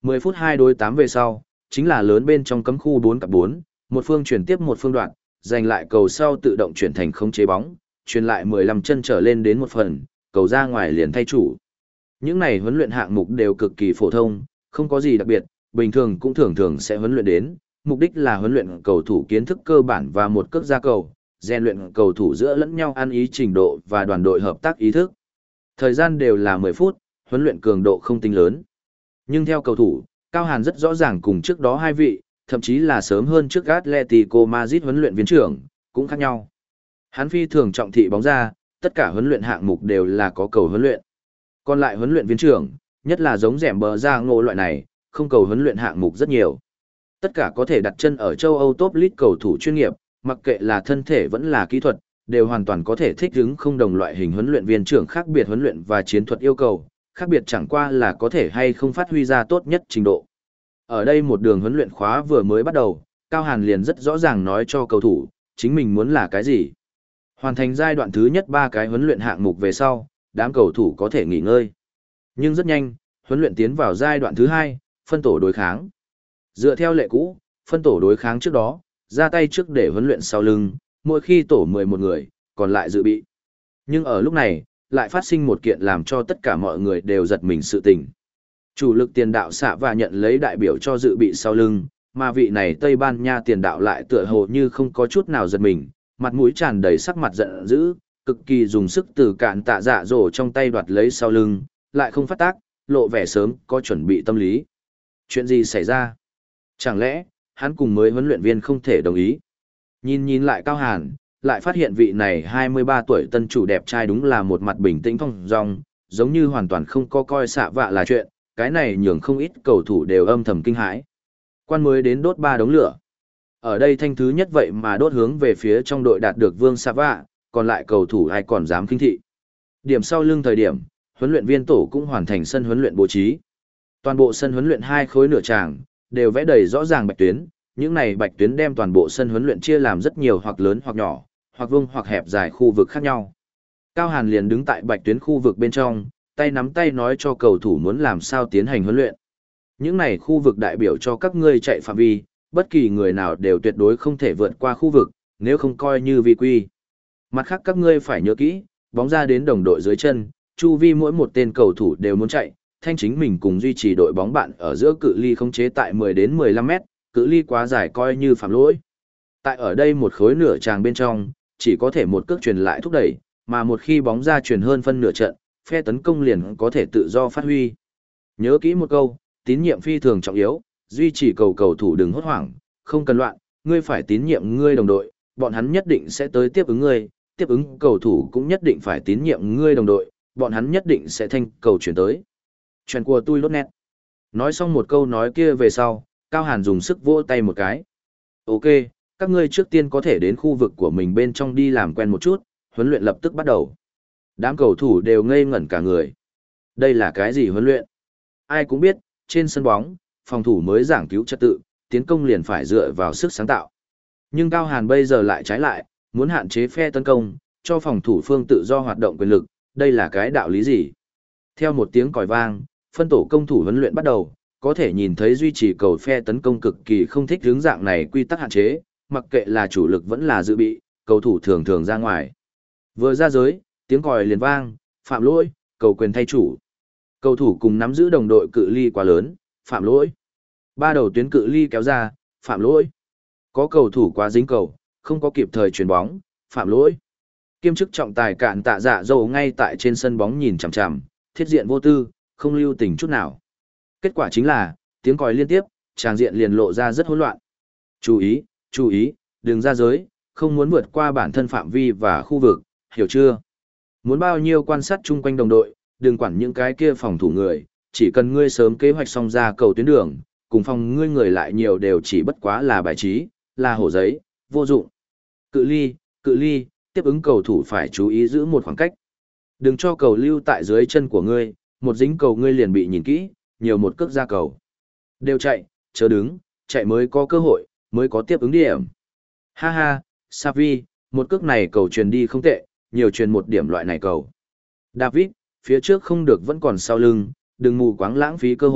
mười phút hai đối tám về sau, chính là lớn bên trong cấm khu bốn cặp bốn, một phương chuyển tiếp một phương đoạn, giành lại cầu sau tự động chuyển thành khống chế bóng, chuyển lại mười lăm chân trở lên đến một phần, cầu ra ngoài liền thay chủ. Những này huấn luyện hạng mục đều cực kỳ phổ thông, không có gì đặc biệt, bình thường cũng thường thường sẽ huấn luyện đến, mục đích là huấn luyện cầu thủ kiến thức cơ bản và một cước ra cầu, rèn luyện cầu thủ giữa lẫn nhau ăn ý trình độ và đoàn đội hợp tác ý thức. Thời gian đều là mười phút, huấn luyện cường độ không tính lớn. Nhưng theo cầu thủ, Cao Hàn rất rõ ràng cùng trước đó hai vị, thậm chí là sớm hơn trước Atletico Madrid huấn luyện viên trưởng, cũng khác nhau. Hắn phi thường trọng thị bóng ra, tất cả huấn luyện hạng mục đều là có cầu huấn luyện. Còn lại huấn luyện viên trưởng, nhất là giống rẻm bờ ra ngộ loại này, không cầu huấn luyện hạng mục rất nhiều. Tất cả có thể đặt chân ở châu Âu top league cầu thủ chuyên nghiệp, mặc kệ là thân thể vẫn là kỹ thuật, đều hoàn toàn có thể thích ứng không đồng loại hình huấn luyện viên trưởng khác biệt huấn luyện và chiến thuật yêu cầu, khác biệt chẳng qua là có thể hay không phát huy ra tốt nhất trình độ. Ở đây một đường huấn luyện khóa vừa mới bắt đầu, Cao Hàn liền rất rõ ràng nói cho cầu thủ, chính mình muốn là cái gì. Hoàn thành giai đoạn thứ nhất ba cái huấn luyện hạng mục về sau, đám cầu thủ có thể nghỉ ngơi. Nhưng rất nhanh, huấn luyện tiến vào giai đoạn thứ hai, phân tổ đối kháng. Dựa theo lệ cũ, phân tổ đối kháng trước đó, ra tay trước để huấn luyện sau lưng, mỗi khi tổ mười một người, còn lại dự bị. Nhưng ở lúc này, lại phát sinh một kiện làm cho tất cả mọi người đều giật mình sự tình. Chủ lực tiền đạo xạ và nhận lấy đại biểu cho dự bị sau lưng, mà vị này Tây Ban Nha tiền đạo lại tựa hồ như không có chút nào giật mình, mặt mũi tràn đầy sắc mặt giận dữ, cực kỳ dùng sức từ cạn tạ dạ dỗ trong tay đoạt lấy sau lưng, lại không phát tác, lộ vẻ sớm có chuẩn bị tâm lý. Chuyện gì xảy ra? Chẳng lẽ, hắn cùng mới huấn luyện viên không thể đồng ý? Nhìn nhìn lại Cao Hàn, lại phát hiện vị này hai mươi ba tuổi tân chủ đẹp trai đúng là một mặt bình tĩnh thong dong, giống như hoàn toàn không có coi xạ vạ là chuyện, cái này nhường không ít cầu thủ đều âm thầm kinh hãi. Quan mới đến đốt ba đống lửa. Ở đây thanh thứ nhất vậy mà đốt hướng về phía trong đội đạt được Vương Xạ vạ, còn lại cầu thủ ai còn dám kinh thị. Điểm sau lưng thời điểm, huấn luyện viên tổ cũng hoàn thành sân huấn luyện bố trí. Toàn bộ sân huấn luyện hai khối nửa tràng, đều vẽ đầy rõ ràng bạch tuyến, những này bạch tuyến đem toàn bộ sân huấn luyện chia làm rất nhiều hoặc lớn hoặc nhỏ, hoặc vuông hoặc hẹp dài khu vực khác nhau. Cao Hàn liền đứng tại bạch tuyến khu vực bên trong, tay nắm tay nói cho cầu thủ muốn làm sao tiến hành huấn luyện. Những này khu vực đại biểu cho các ngươi chạy phạm vi, bất kỳ người nào đều tuyệt đối không thể vượt qua khu vực, nếu không coi như vi quy. Mặt khác các ngươi phải nhớ kỹ, bóng ra đến đồng đội dưới chân, chu vi mỗi một tên cầu thủ đều muốn chạy, thanh chính mình cùng duy trì đội bóng bạn ở giữa cự ly khống chế tại mười đến mười lăm mét, cự ly quá dài coi như phạm lỗi. Tại ở đây một khối nửa tràng bên trong, chỉ có thể một cước truyền lại thúc đẩy, mà một khi bóng ra truyền hơn phân nửa trận, phe tấn công liền có thể tự do phát huy. Nhớ kỹ một câu, tín nhiệm phi thường trọng yếu, duy trì cầu cầu thủ đừng hốt hoảng, không cần loạn, ngươi phải tín nhiệm ngươi đồng đội, bọn hắn nhất định sẽ tới tiếp ứng ngươi, tiếp ứng cầu thủ cũng nhất định phải tín nhiệm ngươi đồng đội, bọn hắn nhất định sẽ thanh cầu chuyển tới. Chuyện của tôi lốt nét. Nói xong một câu nói kia về sau, Cao Hàn dùng sức vỗ tay một cái. Ok, các ngươi trước tiên có thể đến khu vực của mình bên trong đi làm quen một chút, huấn luyện lập tức bắt đầu. Đám cầu thủ đều ngây ngẩn cả người. Đây là cái gì huấn luyện? Ai cũng biết, trên sân bóng, phòng thủ mới giảng cứu trật tự, tiến công liền phải dựa vào sức sáng tạo. Nhưng Cao Hàn bây giờ lại trái lại, muốn hạn chế phe tấn công, cho phòng thủ phương tự do hoạt động quyền lực, đây là cái đạo lý gì? Theo một tiếng còi vang, phân tổ công thủ huấn luyện bắt đầu, có thể nhìn thấy duy trì cầu phe tấn công cực kỳ không thích hướng dạng này quy tắc hạn chế, mặc kệ là chủ lực vẫn là dự bị, cầu thủ thường thường ra ngoài. Vừa ra giới, tiếng còi liền vang, phạm lỗi, cầu quyền thay chủ. Cầu thủ cùng nắm giữ đồng đội cự ly quá lớn, phạm lỗi. Ba đầu tuyến cự ly kéo ra, phạm lỗi. Có cầu thủ quá dính cầu, không có kịp thời chuyền bóng, phạm lỗi. Kiêm chức trọng tài cạn tạ dạ dầu ngay tại trên sân bóng nhìn chằm chằm, thiết diện vô tư, không lưu tình chút nào. Kết quả chính là, tiếng còi liên tiếp, tràng diện liền lộ ra rất hỗn loạn. Chú ý, chú ý, đừng ra giới, không muốn vượt qua bản thân phạm vi và khu vực, hiểu chưa? Muốn bao nhiêu quan sát chung quanh đồng đội, đừng quản những cái kia phòng thủ người, chỉ cần ngươi sớm kế hoạch xong ra cầu tuyến đường, cùng phòng ngươi người lại nhiều đều chỉ bất quá là bài trí, là hổ giấy, vô dụng. Cự ly, cự ly, tiếp ứng cầu thủ phải chú ý giữ một khoảng cách. Đừng cho cầu lưu tại dưới chân của ngươi, một dính cầu ngươi liền bị nhìn kỹ, nhiều một cước ra cầu. Đều chạy, chớ đứng, chạy mới có cơ hội, mới có tiếp ứng điểm. Ha ha, Savi, một cước này cầu truyền đi không tệ, nhiều truyền một điểm loại này cầu. David, phía trước không được vẫn còn sau lưng, đừng mù quáng lãng phí cơ hội,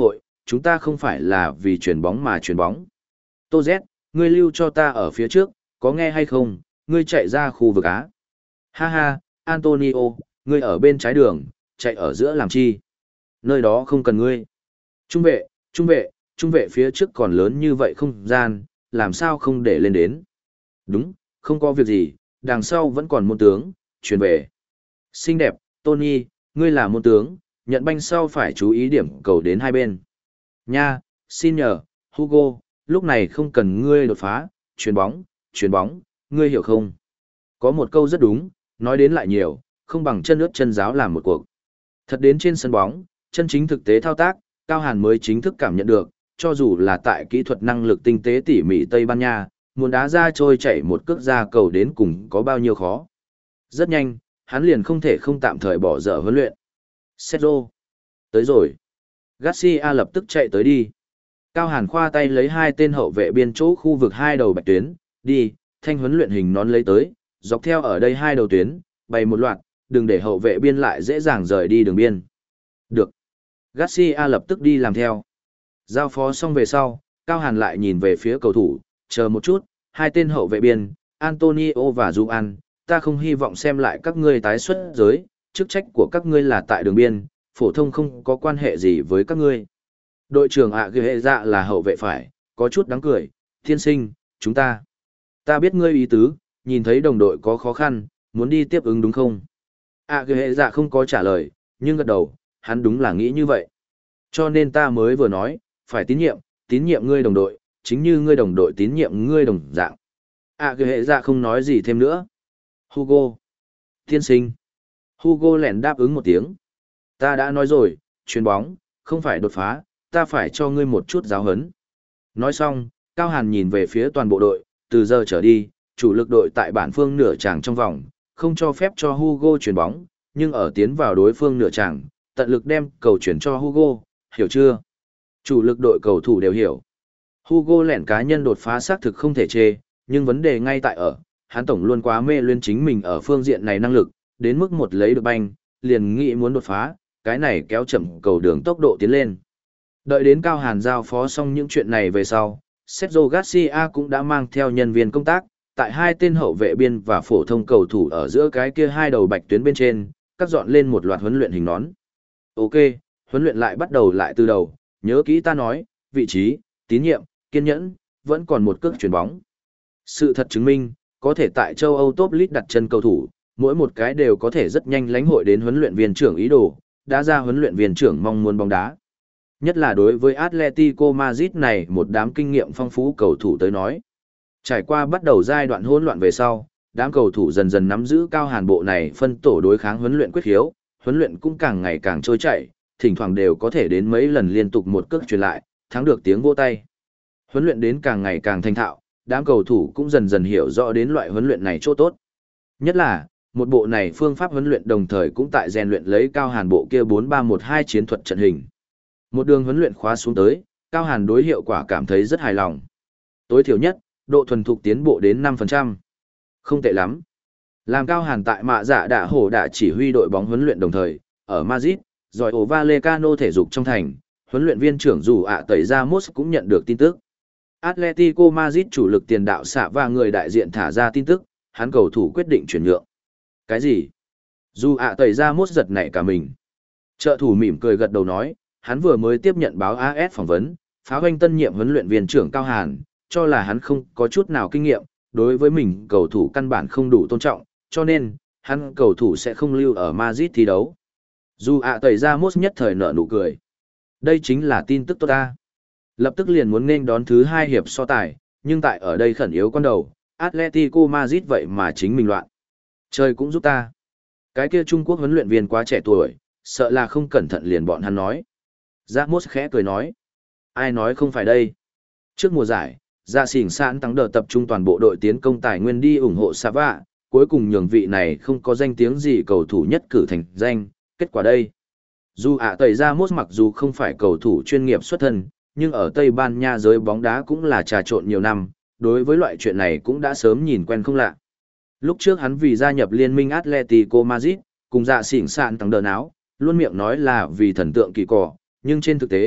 chúng ta không phải là vì chuyền bóng mà chuyền bóng. Tô Z, ngươi lưu cho ta ở phía trước, có nghe hay không, ngươi chạy ra khu vực Á. Ha ha, Antonio, ngươi ở bên trái đường, chạy ở giữa làm chi? Nơi đó không cần ngươi. Trung vệ, trung vệ, trung vệ phía trước còn lớn như vậy không gian, làm sao không để lên đến? Đúng, không có việc gì, đằng sau vẫn còn môn tướng, chuyển về. Xinh đẹp, Tony, ngươi là môn tướng, nhận banh sau phải chú ý điểm cầu đến hai bên. Nha, xin nhờ, Hugo, lúc này không cần ngươi đột phá, chuyền bóng, chuyền bóng, ngươi hiểu không? Có một câu rất đúng, nói đến lại nhiều, không bằng chân ướt chân giáo làm một cuộc. Thật đến trên sân bóng, chân chính thực tế thao tác, Cao Hàn mới chính thức cảm nhận được, cho dù là tại kỹ thuật năng lực tinh tế tỉ mỉ Tây Ban Nha, muốn đá ra trôi chảy một cước ra cầu đến cùng có bao nhiêu khó. Rất nhanh, hắn liền không thể không tạm thời bỏ dở huấn luyện. Sergio, tới rồi. Garcia lập tức chạy tới đi. Cao Hàn khoa tay lấy hai tên hậu vệ biên chỗ khu vực hai đầu bạch tuyến, đi, thanh huấn luyện hình nón lấy tới, dọc theo ở đây hai đầu tuyến, bày một loạt, đừng để hậu vệ biên lại dễ dàng rời đi đường biên. Được. Garcia lập tức đi làm theo. Giao phó xong về sau, Cao Hàn lại nhìn về phía cầu thủ, chờ một chút, hai tên hậu vệ biên, Antonio và Juan, ta không hy vọng xem lại các ngươi tái xuất giới, chức trách của các ngươi là tại đường biên, phổ thông không có quan hệ gì với các ngươi. Đội trưởng ạ ghê hệ dạ là hậu vệ phải, có chút đáng cười, thiên sinh, chúng ta. Ta biết ngươi ý tứ, nhìn thấy đồng đội có khó khăn, muốn đi tiếp ứng đúng không? ạ ghê hệ dạ không có trả lời, nhưng gật đầu, hắn đúng là nghĩ như vậy. Cho nên ta mới vừa nói, phải tín nhiệm, tín nhiệm ngươi đồng đội, chính như ngươi đồng đội tín nhiệm ngươi đồng dạng. ạ ghê hệ dạ không nói gì thêm nữa. Hugo. Thiên sinh. Hugo lẻn đáp ứng một tiếng. Ta đã nói rồi, chuyền bóng, không phải đột phá, ta phải cho ngươi một chút giáo hấn. Nói xong, Cao Hàn nhìn về phía toàn bộ đội, từ giờ trở đi, chủ lực đội tại bản phương nửa tràng trong vòng, không cho phép cho Hugo chuyền bóng, nhưng ở tiến vào đối phương nửa tràng, tận lực đem cầu chuyển cho Hugo, hiểu chưa? Chủ lực đội cầu thủ đều hiểu. Hugo lẻn cá nhân đột phá xác thực không thể chê, nhưng vấn đề ngay tại ở, hắn tổng luôn quá mê luyến chính mình ở phương diện này năng lực, đến mức một lấy được banh, liền nghĩ muốn đột phá, cái này kéo chậm cầu đường tốc độ tiến lên. Đợi đến Cao Hàn giao phó xong những chuyện này về sau, Sergio Garcia cũng đã mang theo nhân viên công tác, tại hai tên hậu vệ biên và phổ thông cầu thủ ở giữa cái kia hai đầu bạch tuyến bên trên, cắt dọn lên một loạt huấn luyện hình nón. Ok, huấn luyện lại bắt đầu lại từ đầu, nhớ kỹ ta nói, vị trí, tín nhiệm, kiên nhẫn, vẫn còn một cước chuyền bóng. Sự thật chứng minh, có thể tại châu Âu top league đặt chân cầu thủ, mỗi một cái đều có thể rất nhanh lãnh hội đến huấn luyện viên trưởng ý đồ, đã ra huấn luyện viên trưởng mong muốn bóng đá. Nhất là đối với Atletico Madrid này một đám kinh nghiệm phong phú cầu thủ tới nói. Trải qua bắt đầu giai đoạn hỗn loạn về sau, đám cầu thủ dần dần nắm giữ Cao Hàn bộ này phân tổ đối kháng huấn luyện quyết khiếu, huấn luyện cũng càng ngày càng trôi chảy, thỉnh thoảng đều có thể đến mấy lần liên tục một cước truyền lại, thắng được tiếng vỗ tay. Huấn luyện đến càng ngày càng thành thạo, đám cầu thủ cũng dần dần hiểu rõ đến loại huấn luyện này chỗ tốt. Nhất là, một bộ này phương pháp huấn luyện đồng thời cũng tại rèn luyện lấy Cao Hàn bộ kia bốn ba một hai chiến thuật trận hình. Một đường huấn luyện khóa xuống tới, Cao Hàn đối hiệu quả cảm thấy rất hài lòng. Tối thiểu nhất, độ thuần thục tiến bộ đến năm phần trăm. Không tệ lắm. Làm Cao Hàn tại mạ dạ đạ hổ đã chỉ huy đội bóng huấn luyện đồng thời, ở Madrid, rồi ổ Vallecano thể dục trong thành, huấn luyện viên trưởng dù ạ tẩy ra Mos cũng nhận được tin tức. Atletico Madrid chủ lực tiền đạo xạ và người đại diện thả ra tin tức, hắn cầu thủ quyết định chuyển nhượng. Cái gì? Dù ạ tẩy ra Mos giật nảy cả mình. Trợ thủ mỉm cười gật đầu nói, hắn vừa mới tiếp nhận báo a ét phỏng vấn, phá hoanh tân nhiệm huấn luyện viên trưởng Cao Hàn, cho là hắn không có chút nào kinh nghiệm, đối với mình cầu thủ căn bản không đủ tôn trọng, cho nên, hắn cầu thủ sẽ không lưu ở Madrid thi đấu. Dù ạ tẩy ra Mos nhất thời nở nụ cười. Đây chính là tin tức tốt ta. Lập tức liền muốn nên đón thứ hai hiệp so tài, nhưng tại ở đây khẩn yếu con đầu, Atletico Madrid vậy mà chính mình loạn. Trời cũng giúp ta. Cái kia Trung Quốc huấn luyện viên quá trẻ tuổi, sợ là không cẩn thận liền bọn hắn nói. Ramos khẽ cười nói. Ai nói không phải đây. Trước mùa giải, Dạ Xỉn Sạn tăng đợt tập trung toàn bộ đội tiến công tài nguyên đi ủng hộ Sava, cuối cùng nhường vị này không có danh tiếng gì cầu thủ nhất cử thành danh, kết quả đây. Dù ạ tẩy ra Mốt mặc dù không phải cầu thủ chuyên nghiệp xuất thân, nhưng ở Tây Ban Nha giới bóng đá cũng là trà trộn nhiều năm, đối với loại chuyện này cũng đã sớm nhìn quen không lạ. Lúc trước hắn vì gia nhập liên minh Atletico Madrid, cùng Dạ Xỉn Sạn tăng đợt áo, luôn miệng nói là vì thần tượng kỳ cỏ, nhưng trên thực tế,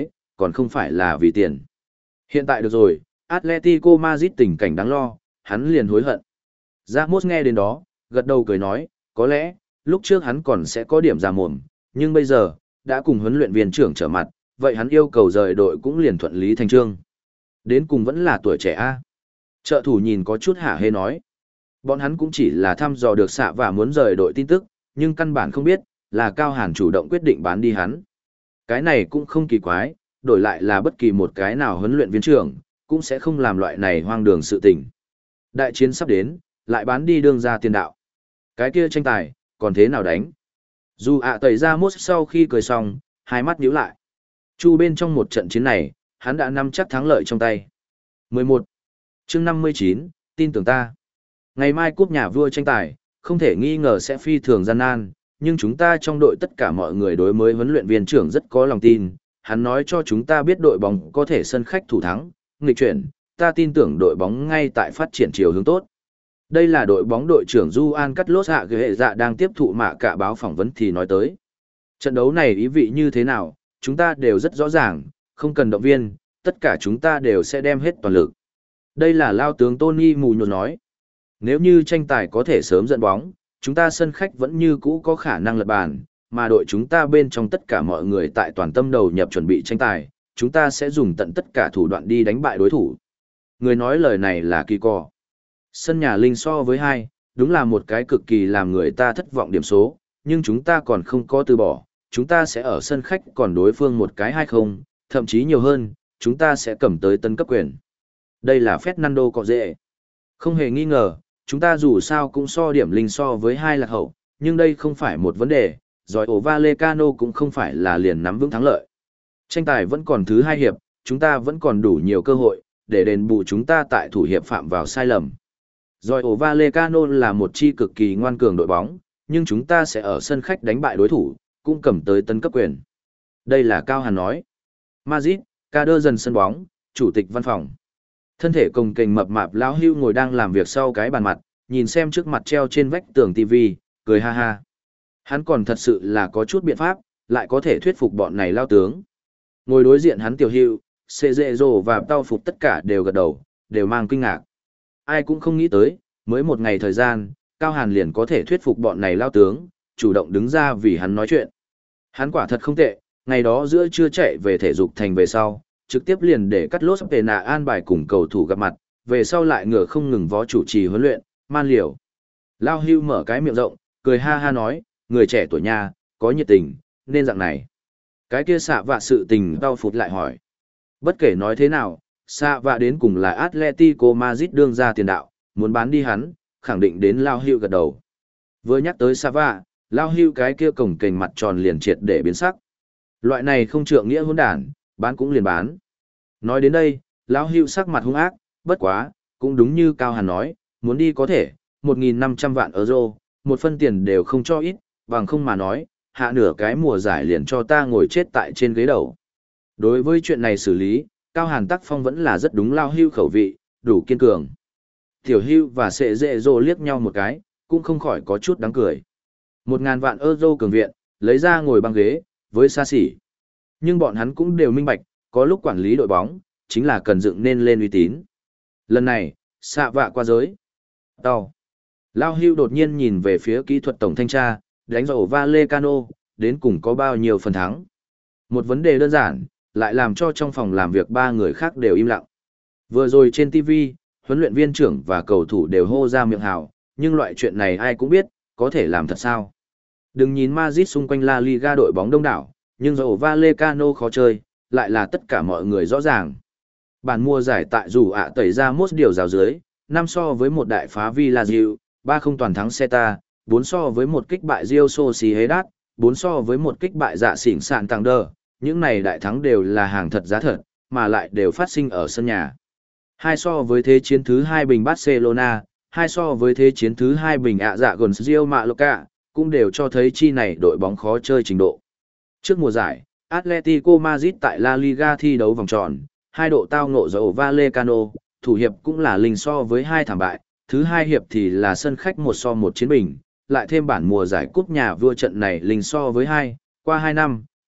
còn không phải là vì tiền. Hiện tại được rồi, Atletico Madrid tình cảnh đáng lo, hắn liền hối hận. Ramos nghe đến đó, gật đầu cười nói, có lẽ, lúc trước hắn còn sẽ có điểm ra mồm, nhưng bây giờ, đã cùng huấn luyện viên trưởng trở mặt, vậy hắn yêu cầu rời đội cũng liền thuận lý thành trương. Đến cùng vẫn là tuổi trẻ A. Trợ thủ nhìn có chút hả hê nói. Bọn hắn cũng chỉ là thăm dò được xạ và muốn rời đội tin tức, nhưng căn bản không biết, là Cao Hàn chủ động quyết định bán đi hắn. Cái này cũng không kỳ quái, đổi lại là bất kỳ một cái nào huấn luyện viên trưởng, cũng sẽ không làm loại này hoang đường sự tình. Đại chiến sắp đến, lại bán đi đương ra tiền đạo. Cái kia tranh tài, còn thế nào đánh? Dù ạ tẩy ra mốt sau khi cười xong, hai mắt nhíu lại. Chu bên trong một trận chiến này, hắn đã nắm chắc thắng lợi trong tay. mười một. Chương năm mươi chín, tin tưởng ta. Ngày mai cúp nhà vua tranh tài, không thể nghi ngờ sẽ phi thường gian nan, nhưng chúng ta trong đội tất cả mọi người đối mới huấn luyện viên trưởng rất có lòng tin. Hắn nói cho chúng ta biết đội bóng có thể sân khách thủ thắng, nghịch chuyển, ta tin tưởng đội bóng ngay tại phát triển chiều hướng tốt. Đây là đội bóng đội trưởng Juan Carlos Hạ Ghệ Dạ đang tiếp thụ mạ cả báo phỏng vấn thì nói tới. Trận đấu này ý vị như thế nào, chúng ta đều rất rõ ràng, không cần động viên, tất cả chúng ta đều sẽ đem hết toàn lực. Đây là lao tướng Tony Mù Nhột nói. Nếu như tranh tài có thể sớm dẫn bóng, chúng ta sân khách vẫn như cũ có khả năng lật bàn, mà đội chúng ta bên trong tất cả mọi người tại toàn tâm đầu nhập chuẩn bị tranh tài, chúng ta sẽ dùng tận tất cả thủ đoạn đi đánh bại đối thủ. Người nói lời này là Kỳ Cò. Sân nhà Linh so với hai, đúng là một cái cực kỳ làm người ta thất vọng điểm số, nhưng chúng ta còn không có từ bỏ, chúng ta sẽ ở sân khách còn đối phương một cái hai không, thậm chí nhiều hơn, chúng ta sẽ cầm tới tân cấp quyền. Đây là Fernando có dễ. Không hề nghi ngờ, chúng ta dù sao cũng so điểm Linh so với hai lạc hậu, nhưng đây không phải một vấn đề, rồi ổ Vallecano cũng không phải là liền nắm vững thắng lợi. Tranh tài vẫn còn thứ hai hiệp, chúng ta vẫn còn đủ nhiều cơ hội, để đền bù chúng ta tại thủ hiệp phạm vào sai lầm. Rồi ổ Vallecano là một chi cực kỳ ngoan cường đội bóng, nhưng chúng ta sẽ ở sân khách đánh bại đối thủ, cũng cầm tới tân cấp quyền. Đây là Cao Hàn nói. Madrid, ca đơ dần sân bóng, chủ tịch văn phòng. Thân thể cồng kềnh mập mạp lão hưu ngồi đang làm việc sau cái bàn mặt, nhìn xem trước mặt treo trên vách tường ti vi, cười ha ha. Hắn còn thật sự là có chút biện pháp, lại có thể thuyết phục bọn này lao tướng. Ngồi đối diện hắn tiểu hưu, xê dệ rồ và tao phục tất cả đều gật đầu, đều mang kinh ngạc. Ai cũng không nghĩ tới, mới một ngày thời gian, Cao Hàn liền có thể thuyết phục bọn này lao tướng, chủ động đứng ra vì hắn nói chuyện. Hắn quả thật không tệ, ngày đó giữa trưa chạy về thể dục thành về sau, trực tiếp liền để cắt lốt về nạ an bài cùng cầu thủ gặp mặt, về sau lại ngựa không ngừng vó chủ trì huấn luyện, man liều. Lao hưu mở cái miệng rộng, cười ha ha nói, người trẻ tuổi nha, có nhiệt tình, nên dạng này. Cái kia xạ vạ sự tình đau phụt lại hỏi. Bất kể nói thế nào, xạ vạ đến cùng là Atletico Madrid đương ra tiền đạo, muốn bán đi hắn, khẳng định đến Lao hưu gật đầu. Vừa nhắc tới xạ vạ, Lao hưu cái kia cổng kềnh mặt tròn liền triệt để biến sắc. Loại này không trượng nghĩa hỗn đản, bán cũng liền bán. Nói đến đây, Lão hưu sắc mặt hung ác, bất quá, cũng đúng như Cao Hàn nói, muốn đi có thể, một nghìn năm trăm vạn euro, một phân tiền đều không cho ít, bằng không mà nói, hạ nửa cái mùa giải liền cho ta ngồi chết tại trên ghế đầu. Đối với chuyện này xử lý, Cao Hàn tác phong vẫn là rất đúng Lao hưu khẩu vị, đủ kiên cường. Tiểu hưu và sệ dệ rồ liếc nhau một cái, cũng không khỏi có chút đáng cười. Một ngàn vạn euro cường viện, lấy ra ngồi băng ghế, với xa xỉ. Nhưng bọn hắn cũng đều minh bạch, có lúc quản lý đội bóng, chính là cần dựng nên lên uy tín. Lần này, xạ vạ qua giới. Tàu. Lao hưu đột nhiên nhìn về phía kỹ thuật tổng thanh tra, đánh dầu Vallecano, đến cùng có bao nhiêu phần thắng. Một vấn đề đơn giản, lại làm cho trong phòng làm việc ba người khác đều im lặng. Vừa rồi trên ti vi, huấn luyện viên trưởng và cầu thủ đều hô ra miệng hào, nhưng loại chuyện này ai cũng biết, có thể làm thật sao. Đừng nhìn Madrid xung quanh La Liga đội bóng đông đảo, nhưng dầu Vallecano khó chơi, lại là tất cả mọi người rõ ràng. Bản mùa giải tại dù ạ tẩy ra mốt điều rào dưới, năm so với một đại phá Villarreal, ba không toàn thắng Celta, bốn so với một kích bại Real Sociedad, bốn so với một kích bại dạ xỉn sạn tàng đờ, những này đại thắng đều là hàng thật giá thật, mà lại đều phát sinh ở sân nhà. Hai so với thế chiến thứ hai bình Barcelona, hai so với thế chiến thứ hai bình ạ dạ gần Real Mallorca, cũng đều cho thấy chi này đội bóng khó chơi trình độ. Trước mùa giải, Atletico Madrid tại La Liga thi đấu vòng tròn, hai độ tao ngộ dầu Vallecano, thủ hiệp cũng là linh so với hai thảm bại, thứ hai hiệp thì là sân khách một so một chiến bình, lại thêm bản mùa giải cúp nhà vua trận này linh so với hai, qua hai năm,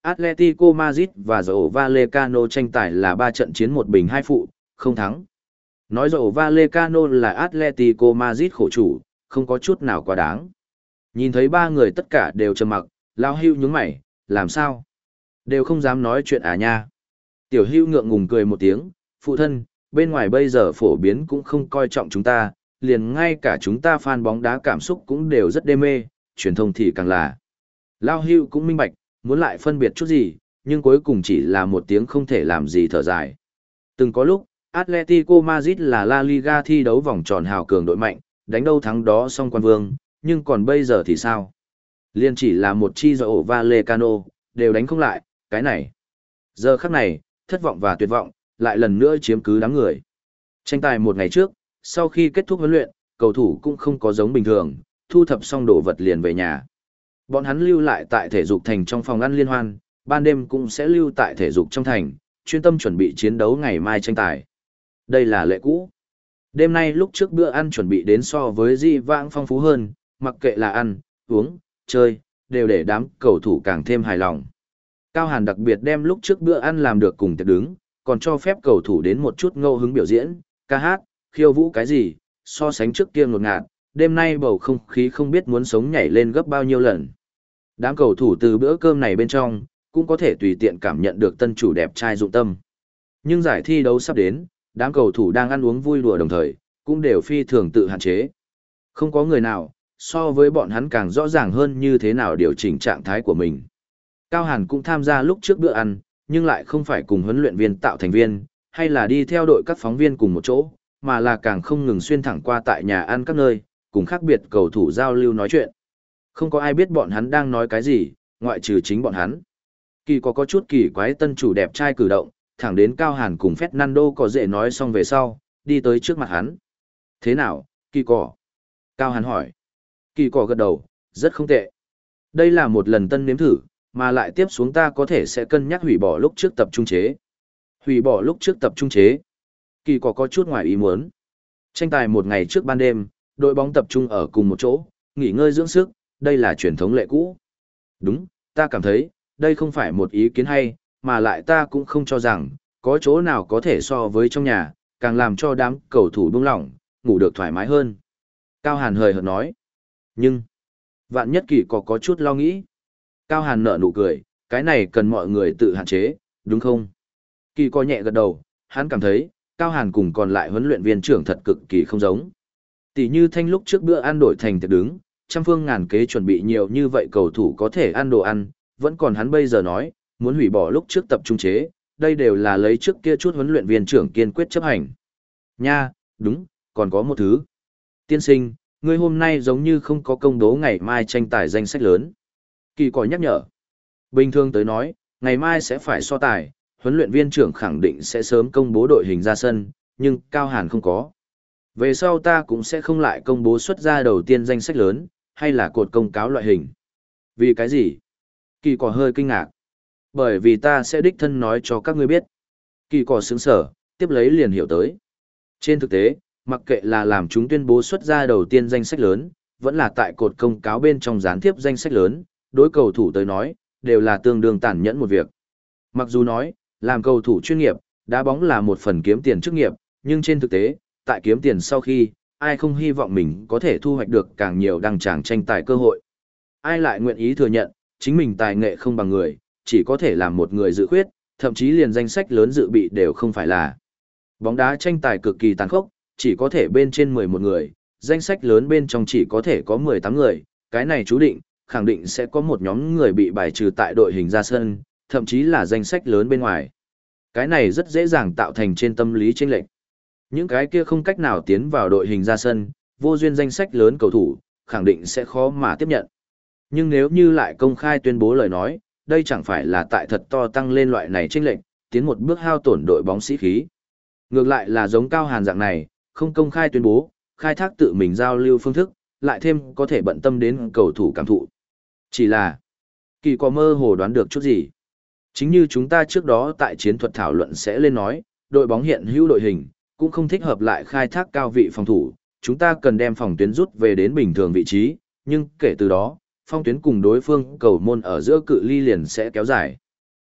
Atletico Madrid và Rayo Vallecano tranh tài là ba trận chiến một bình hai phụ, không thắng. Nói Rayo Vallecano là Atletico Madrid khổ chủ, không có chút nào quá đáng. Nhìn thấy ba người tất cả đều trầm mặc, Lao Hưu nhướng mày, làm sao? Đều không dám nói chuyện à nha. Tiểu Hưu ngượng ngùng cười một tiếng, phụ thân, bên ngoài bây giờ phổ biến cũng không coi trọng chúng ta, liền ngay cả chúng ta fan bóng đá cảm xúc cũng đều rất đê mê, truyền thông thì càng là. Lao Hưu cũng minh bạch, muốn lại phân biệt chút gì, nhưng cuối cùng chỉ là một tiếng không thể làm gì thở dài. Từng có lúc, Atletico Madrid là La Liga thi đấu vòng tròn hào cường đội mạnh, đánh đâu thắng đó xong quan vương, nhưng còn bây giờ thì sao? Liên chỉ là một chi Rayo Vallecano, đều đánh không lại, cái này. Giờ khắc này, thất vọng và tuyệt vọng, lại lần nữa chiếm cứ đám người. Tranh tài một ngày trước, sau khi kết thúc huấn luyện, cầu thủ cũng không có giống bình thường, thu thập xong đồ vật liền về nhà. Bọn hắn lưu lại tại thể dục thành trong phòng ăn liên hoan, ban đêm cũng sẽ lưu tại thể dục trong thành, chuyên tâm chuẩn bị chiến đấu ngày mai tranh tài. Đây là lệ cũ. Đêm nay lúc trước bữa ăn chuẩn bị đến so với di vãng phong phú hơn, mặc kệ là ăn, uống, chơi, đều để đám cầu thủ càng thêm hài lòng. Cao Hàn đặc biệt đem lúc trước bữa ăn làm được cùng tiệc đứng, còn cho phép cầu thủ đến một chút ngẫu hứng biểu diễn, ca hát, khiêu vũ cái gì, so sánh trước kia ngột ngạt, đêm nay bầu không khí không biết muốn sống nhảy lên gấp bao nhiêu lần. Đám cầu thủ từ bữa cơm này bên trong, cũng có thể tùy tiện cảm nhận được tân chủ đẹp trai dụng tâm. Nhưng giải thi đấu sắp đến, đám cầu thủ đang ăn uống vui đùa đồng thời, cũng đều phi thường tự hạn chế. Không có người nào, so với bọn hắn càng rõ ràng hơn như thế nào điều chỉnh trạng thái của mình. Cao Hàn cũng tham gia lúc trước bữa ăn, nhưng lại không phải cùng huấn luyện viên tạo thành viên, hay là đi theo đội các phóng viên cùng một chỗ, mà là càng không ngừng xuyên thẳng qua tại nhà ăn các nơi, cùng khác biệt cầu thủ giao lưu nói chuyện. Không có ai biết bọn hắn đang nói cái gì, ngoại trừ chính bọn hắn. Kỳ có có chút kỳ quái tân chủ đẹp trai cử động, thẳng đến Cao Hàn cùng Fernando có dễ nói xong về sau, đi tới trước mặt hắn. Thế nào, Kỳ cỏ? Cao Hàn hỏi. Kỳ cỏ gật đầu, rất không tệ. Đây là một lần tân nếm thử, mà lại tiếp xuống ta có thể sẽ cân nhắc hủy bỏ lúc trước tập trung chế. Hủy bỏ lúc trước tập trung chế. Kỳ cỏ có chút ngoài ý muốn. Tranh tài một ngày trước ban đêm, đội bóng tập trung ở cùng một chỗ, nghỉ ngơi dưỡng sức, đây là truyền thống lệ cũ. Đúng, ta cảm thấy, đây không phải một ý kiến hay, mà lại ta cũng không cho rằng, có chỗ nào có thể so với trong nhà, càng làm cho đám cầu thủ buông lỏng, ngủ được thoải mái hơn. Cao Hàn hời hợt nói. Nhưng, vạn nhất Kỳ có có chút lo nghĩ. Cao Hàn nở nụ cười, cái này cần mọi người tự hạn chế, đúng không? Kỳ có nhẹ gật đầu, hắn cảm thấy, Cao Hàn cùng còn lại huấn luyện viên trưởng thật cực kỳ không giống. Tỷ như Thanh lúc trước bữa ăn đổi thành tiệc đứng, trăm phương ngàn kế chuẩn bị nhiều như vậy cầu thủ có thể ăn đồ ăn, vẫn còn hắn bây giờ nói, muốn hủy bỏ lúc trước tập trung chế, đây đều là lấy trước kia chút huấn luyện viên trưởng kiên quyết chấp hành. Nha, đúng, còn có một thứ. Tiên sinh, ngươi hôm nay giống như không có công bố ngày mai tranh tài danh sách lớn. Kỳ còi nhắc nhở. Bình thường tới nói, ngày mai sẽ phải so tài, huấn luyện viên trưởng khẳng định sẽ sớm công bố đội hình ra sân, nhưng Cao Hàn không có. Về sau ta cũng sẽ không lại công bố xuất ra đầu tiên danh sách lớn, hay là cột công cáo loại hình. Vì cái gì? Kỳ cỏ hơi kinh ngạc. Bởi vì ta sẽ đích thân nói cho các ngươi biết. Kỳ cỏ sướng sở, tiếp lấy liền hiểu tới. Trên thực tế, mặc kệ là làm chúng tuyên bố xuất ra đầu tiên danh sách lớn, vẫn là tại cột công cáo bên trong gián tiếp danh sách lớn, đối cầu thủ tới nói, đều là tương đương tàn nhẫn một việc. Mặc dù nói, làm cầu thủ chuyên nghiệp, đá bóng là một phần kiếm tiền chức nghiệp, nhưng trên thực tế, tại kiếm tiền sau khi, ai không hy vọng mình có thể thu hoạch được càng nhiều đăng tràng tranh tài cơ hội. Ai lại nguyện ý thừa nhận, chính mình tài nghệ không bằng người, chỉ có thể làm một người dự khuyết, thậm chí liền danh sách lớn dự bị đều không phải là. Bóng đá tranh tài cực kỳ tàn khốc, chỉ có thể bên trên mười một người, danh sách lớn bên trong chỉ có thể có mười tám người, cái này chú định, khẳng định sẽ có một nhóm người bị bài trừ tại đội hình ra sân, thậm chí là danh sách lớn bên ngoài. Cái này rất dễ dàng tạo thành trên tâm lý chênh lệch. Những cái kia không cách nào tiến vào đội hình ra sân, vô duyên danh sách lớn cầu thủ, khẳng định sẽ khó mà tiếp nhận. Nhưng nếu như lại công khai tuyên bố lời nói, đây chẳng phải là tại thật to tăng lên loại này chênh lệch, tiến một bước hao tổn đội bóng sĩ khí. Ngược lại là giống Cao Hàn dạng này, không công khai tuyên bố, khai thác tự mình giao lưu phương thức, lại thêm có thể bận tâm đến cầu thủ cảm thụ. Chỉ là, Kỳ có mơ hồ đoán được chút gì. Chính như chúng ta trước đó tại chiến thuật thảo luận sẽ lên nói, đội bóng hiện hữu đội hình, cũng không thích hợp lại khai thác cao vị phòng thủ, chúng ta cần đem phòng tuyến rút về đến bình thường vị trí, nhưng kể từ đó, phong tuyến cùng đối phương cầu môn ở giữa cự ly liền sẽ kéo dài.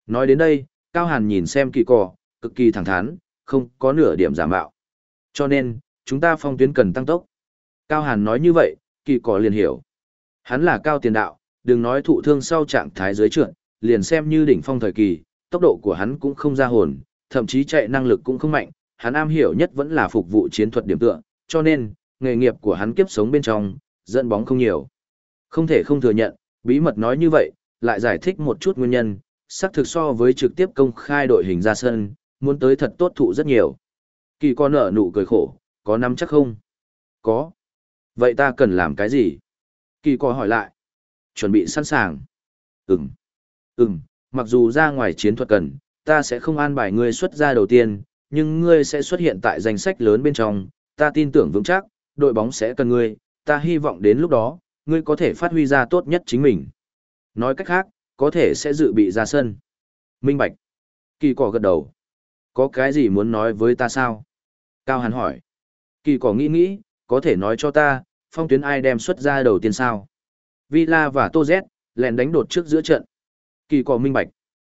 Nói đến đây, Cao Hàn nhìn xem kỳ cỏ, cực kỳ thẳng thắn, không có nửa điểm giả mạo. Cho nên, chúng ta phong tuyến cần tăng tốc. Cao Hàn nói như vậy, kỳ cỏ liền hiểu. Hắn là cao tiền đạo, đừng nói thụ thương sau trạng thái dưới trượt, liền xem như đỉnh phong thời kỳ, tốc độ của hắn cũng không ra hồn, thậm chí chạy năng lực cũng không mạnh, hắn am hiểu nhất vẫn là phục vụ chiến thuật điểm tựa, cho nên, nghề nghiệp của hắn kiếp sống bên trong, dẫn bóng không nhiều. Không thể không thừa nhận, bí mật nói như vậy, lại giải thích một chút nguyên nhân, xác thực so với trực tiếp công khai đội hình ra sân, muốn tới thật tốt thụ rất nhiều. Kỳ con nở nụ cười khổ, có nắm chắc không? Có. Vậy ta cần làm cái gì? Kỳ có hỏi lại. Chuẩn bị sẵn sàng. Ừm. Ừm, mặc dù ra ngoài chiến thuật cần, ta sẽ không an bài ngươi xuất ra đầu tiên, nhưng ngươi sẽ xuất hiện tại danh sách lớn bên trong, ta tin tưởng vững chắc, đội bóng sẽ cần ngươi, ta hy vọng đến lúc đó, ngươi có thể phát huy ra tốt nhất chính mình. Nói cách khác, có thể sẽ dự bị ra sân. Minh bạch. Kỳ cỏ gật đầu. Có cái gì muốn nói với ta sao? Cao Hàn hỏi. Kỳ cỏ nghĩ nghĩ, có thể nói cho ta, phong tuyến ai đem xuất ra đầu tiên sao? Villa và Tô Z, lèn đánh đột trước giữa trận. Kỳ cỏ minh bạch.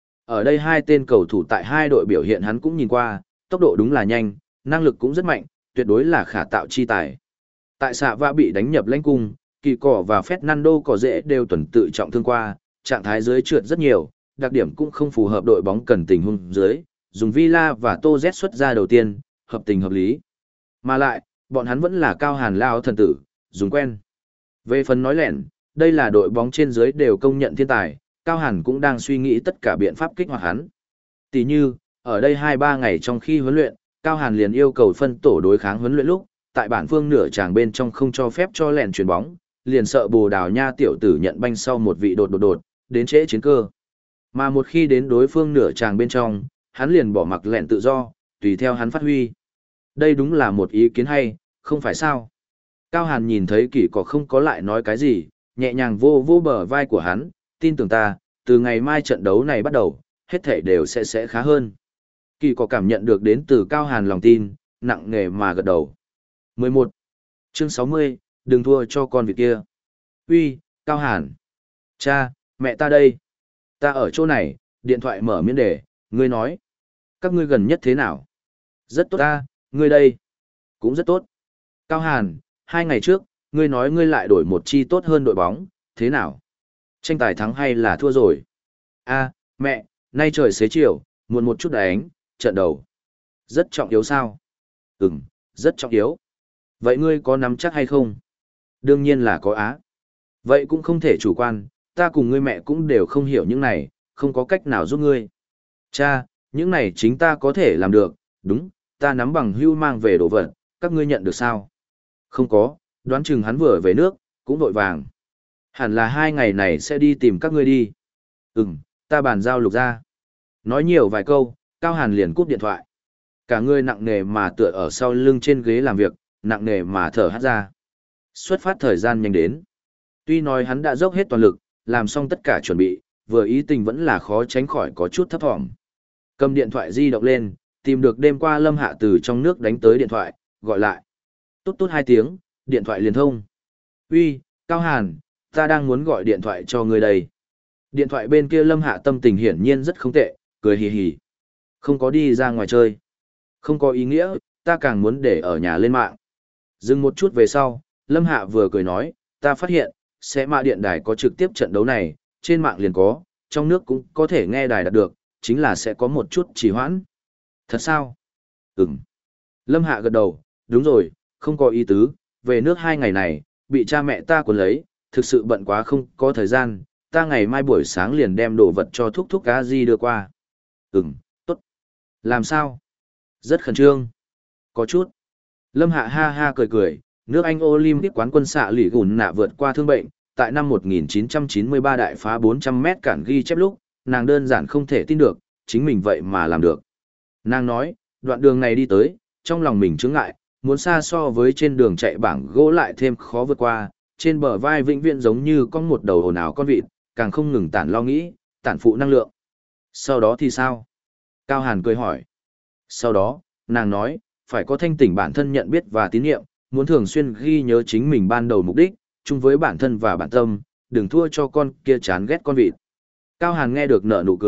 Ở đây hai tên cầu thủ tại hai đội biểu hiện hắn cũng nhìn qua, tốc độ đúng là nhanh, năng lực cũng rất mạnh, tuyệt đối là khả tạo chi tài. Tại xạ vạ bị đánh nhập lãnh cung, kỳ cỏ và Fernando có dễ đều tuần tự trọng thương qua, trạng thái dưới trượt rất nhiều, đặc điểm cũng không phù hợp đội bóng cần tình huống dưới, dùng Villa và Tô Z xuất ra đầu tiên, hợp tình hợp lý. Mà lại, bọn hắn vẫn là Cao Hàn lao thần tử, dùng quen. Về phần nói lẻn, đây là đội bóng trên dưới đều công nhận thiên tài, Cao Hàn cũng đang suy nghĩ tất cả biện pháp kích hoạt hắn. Tỷ như, ở đây hai ba ngày trong khi huấn luyện, Cao Hàn liền yêu cầu phân tổ đối kháng huấn luyện lúc, tại bản phương nửa tràng bên trong không cho phép cho lẻn chuyền bóng, liền sợ Bồ Đào Nha tiểu tử nhận banh sau một vị đột đột đột, đến trễ chiến cơ. Mà một khi đến đối phương nửa tràng bên trong, hắn liền bỏ mặc lẻn tự do, tùy theo hắn phát huy. Đây đúng là một ý kiến hay, không phải sao? Cao Hàn nhìn thấy Kỷ Cỏ không có lại nói cái gì, nhẹ nhàng vô vô bờ vai của hắn, tin tưởng ta, từ ngày mai trận đấu này bắt đầu, hết thảy đều sẽ sẽ khá hơn. Kỷ Cỏ cảm nhận được đến từ Cao Hàn lòng tin, nặng nề mà gật đầu. mười một. Chương sáu mươi, đừng thua cho con vịt kia. Uy, Cao Hàn. Cha, mẹ ta đây. Ta ở chỗ này, điện thoại mở miễn đề, ngươi nói. Các ngươi gần nhất thế nào? Rất tốt ta, ngươi đây. Cũng rất tốt. Cao Hàn, hai ngày trước, ngươi nói ngươi lại đổi một chi tốt hơn đội bóng, thế nào? Tranh tài thắng hay là thua rồi? A, mẹ, nay trời xế chiều, muộn một chút đánh, trận đầu. Rất trọng yếu sao? Ừm, rất trọng yếu. Vậy ngươi có nắm chắc hay không? Đương nhiên là có á. Vậy cũng không thể chủ quan, ta cùng ngươi mẹ cũng đều không hiểu những này, không có cách nào giúp ngươi. Cha, những này chính ta có thể làm được, đúng, ta nắm bằng hưu mang về đồ vật, các ngươi nhận được sao? Không có, đoán chừng hắn vừa về nước, cũng vội vàng. Hẳn là hai ngày này sẽ đi tìm các ngươi đi. Ừm, ta bàn giao lục ra. Nói nhiều vài câu, Cao Hàn liền cúp điện thoại. Cả người nặng nề mà tựa ở sau lưng trên ghế làm việc, nặng nề mà thở hắt ra. Xuất phát thời gian nhanh đến. Tuy nói hắn đã dốc hết toàn lực, làm xong tất cả chuẩn bị, vừa ý tình vẫn là khó tránh khỏi có chút thấp thỏm. Cầm điện thoại di động lên, tìm được đêm qua Lâm Hạ từ trong nước đánh tới điện thoại, gọi lại. Tốt tốt hai tiếng, điện thoại liền thông. Uy, Cao Hàn, ta đang muốn gọi điện thoại cho người đây. Điện thoại bên kia Lâm Hạ tâm tình hiển nhiên rất không tệ, cười hì hì. Không có đi ra ngoài chơi. Không có ý nghĩa, ta càng muốn để ở nhà lên mạng. Dừng một chút về sau, Lâm Hạ vừa cười nói, ta phát hiện, sẽ mạ điện đài có trực tiếp trận đấu này, trên mạng liền có, trong nước cũng có thể nghe đài đạt được, chính là sẽ có một chút trì hoãn. Thật sao? Ừm. Lâm Hạ gật đầu, đúng rồi, không có ý tứ, về nước hai ngày này, bị cha mẹ ta cuốn lấy, thực sự bận quá không có thời gian, ta ngày mai buổi sáng liền đem đồ vật cho thúc thúc cá di đưa qua. Ừm, tốt. Làm sao? Rất khẩn trương. Có chút. Lâm Hạ ha ha cười cười, nước Anh Olympic quán quân xạ lỷ gùn nạ vượt qua thương bệnh, tại năm một nghìn chín trăm chín mươi ba đại phá bốn trăm mét cản ghi chép lúc, nàng đơn giản không thể tin được, chính mình vậy mà làm được. Nàng nói, đoạn đường này đi tới, trong lòng mình chướng ngại, muốn xa so với trên đường chạy bảng gỗ lại thêm khó vượt qua, trên bờ vai vĩnh viễn giống như con một đầu hồn ào con vịt, càng không ngừng tản lo nghĩ, tản phụ năng lượng. Sau đó thì sao? Cao Hàn cười hỏi. Sau đó, nàng nói, phải có thanh tỉnh bản thân nhận biết và tín nhiệm, muốn thường xuyên ghi nhớ chính mình ban đầu mục đích, chung với bản thân và bản tâm, đừng thua cho con kia chán ghét con vịt. Cao Hàn nghe được nở nụ cười,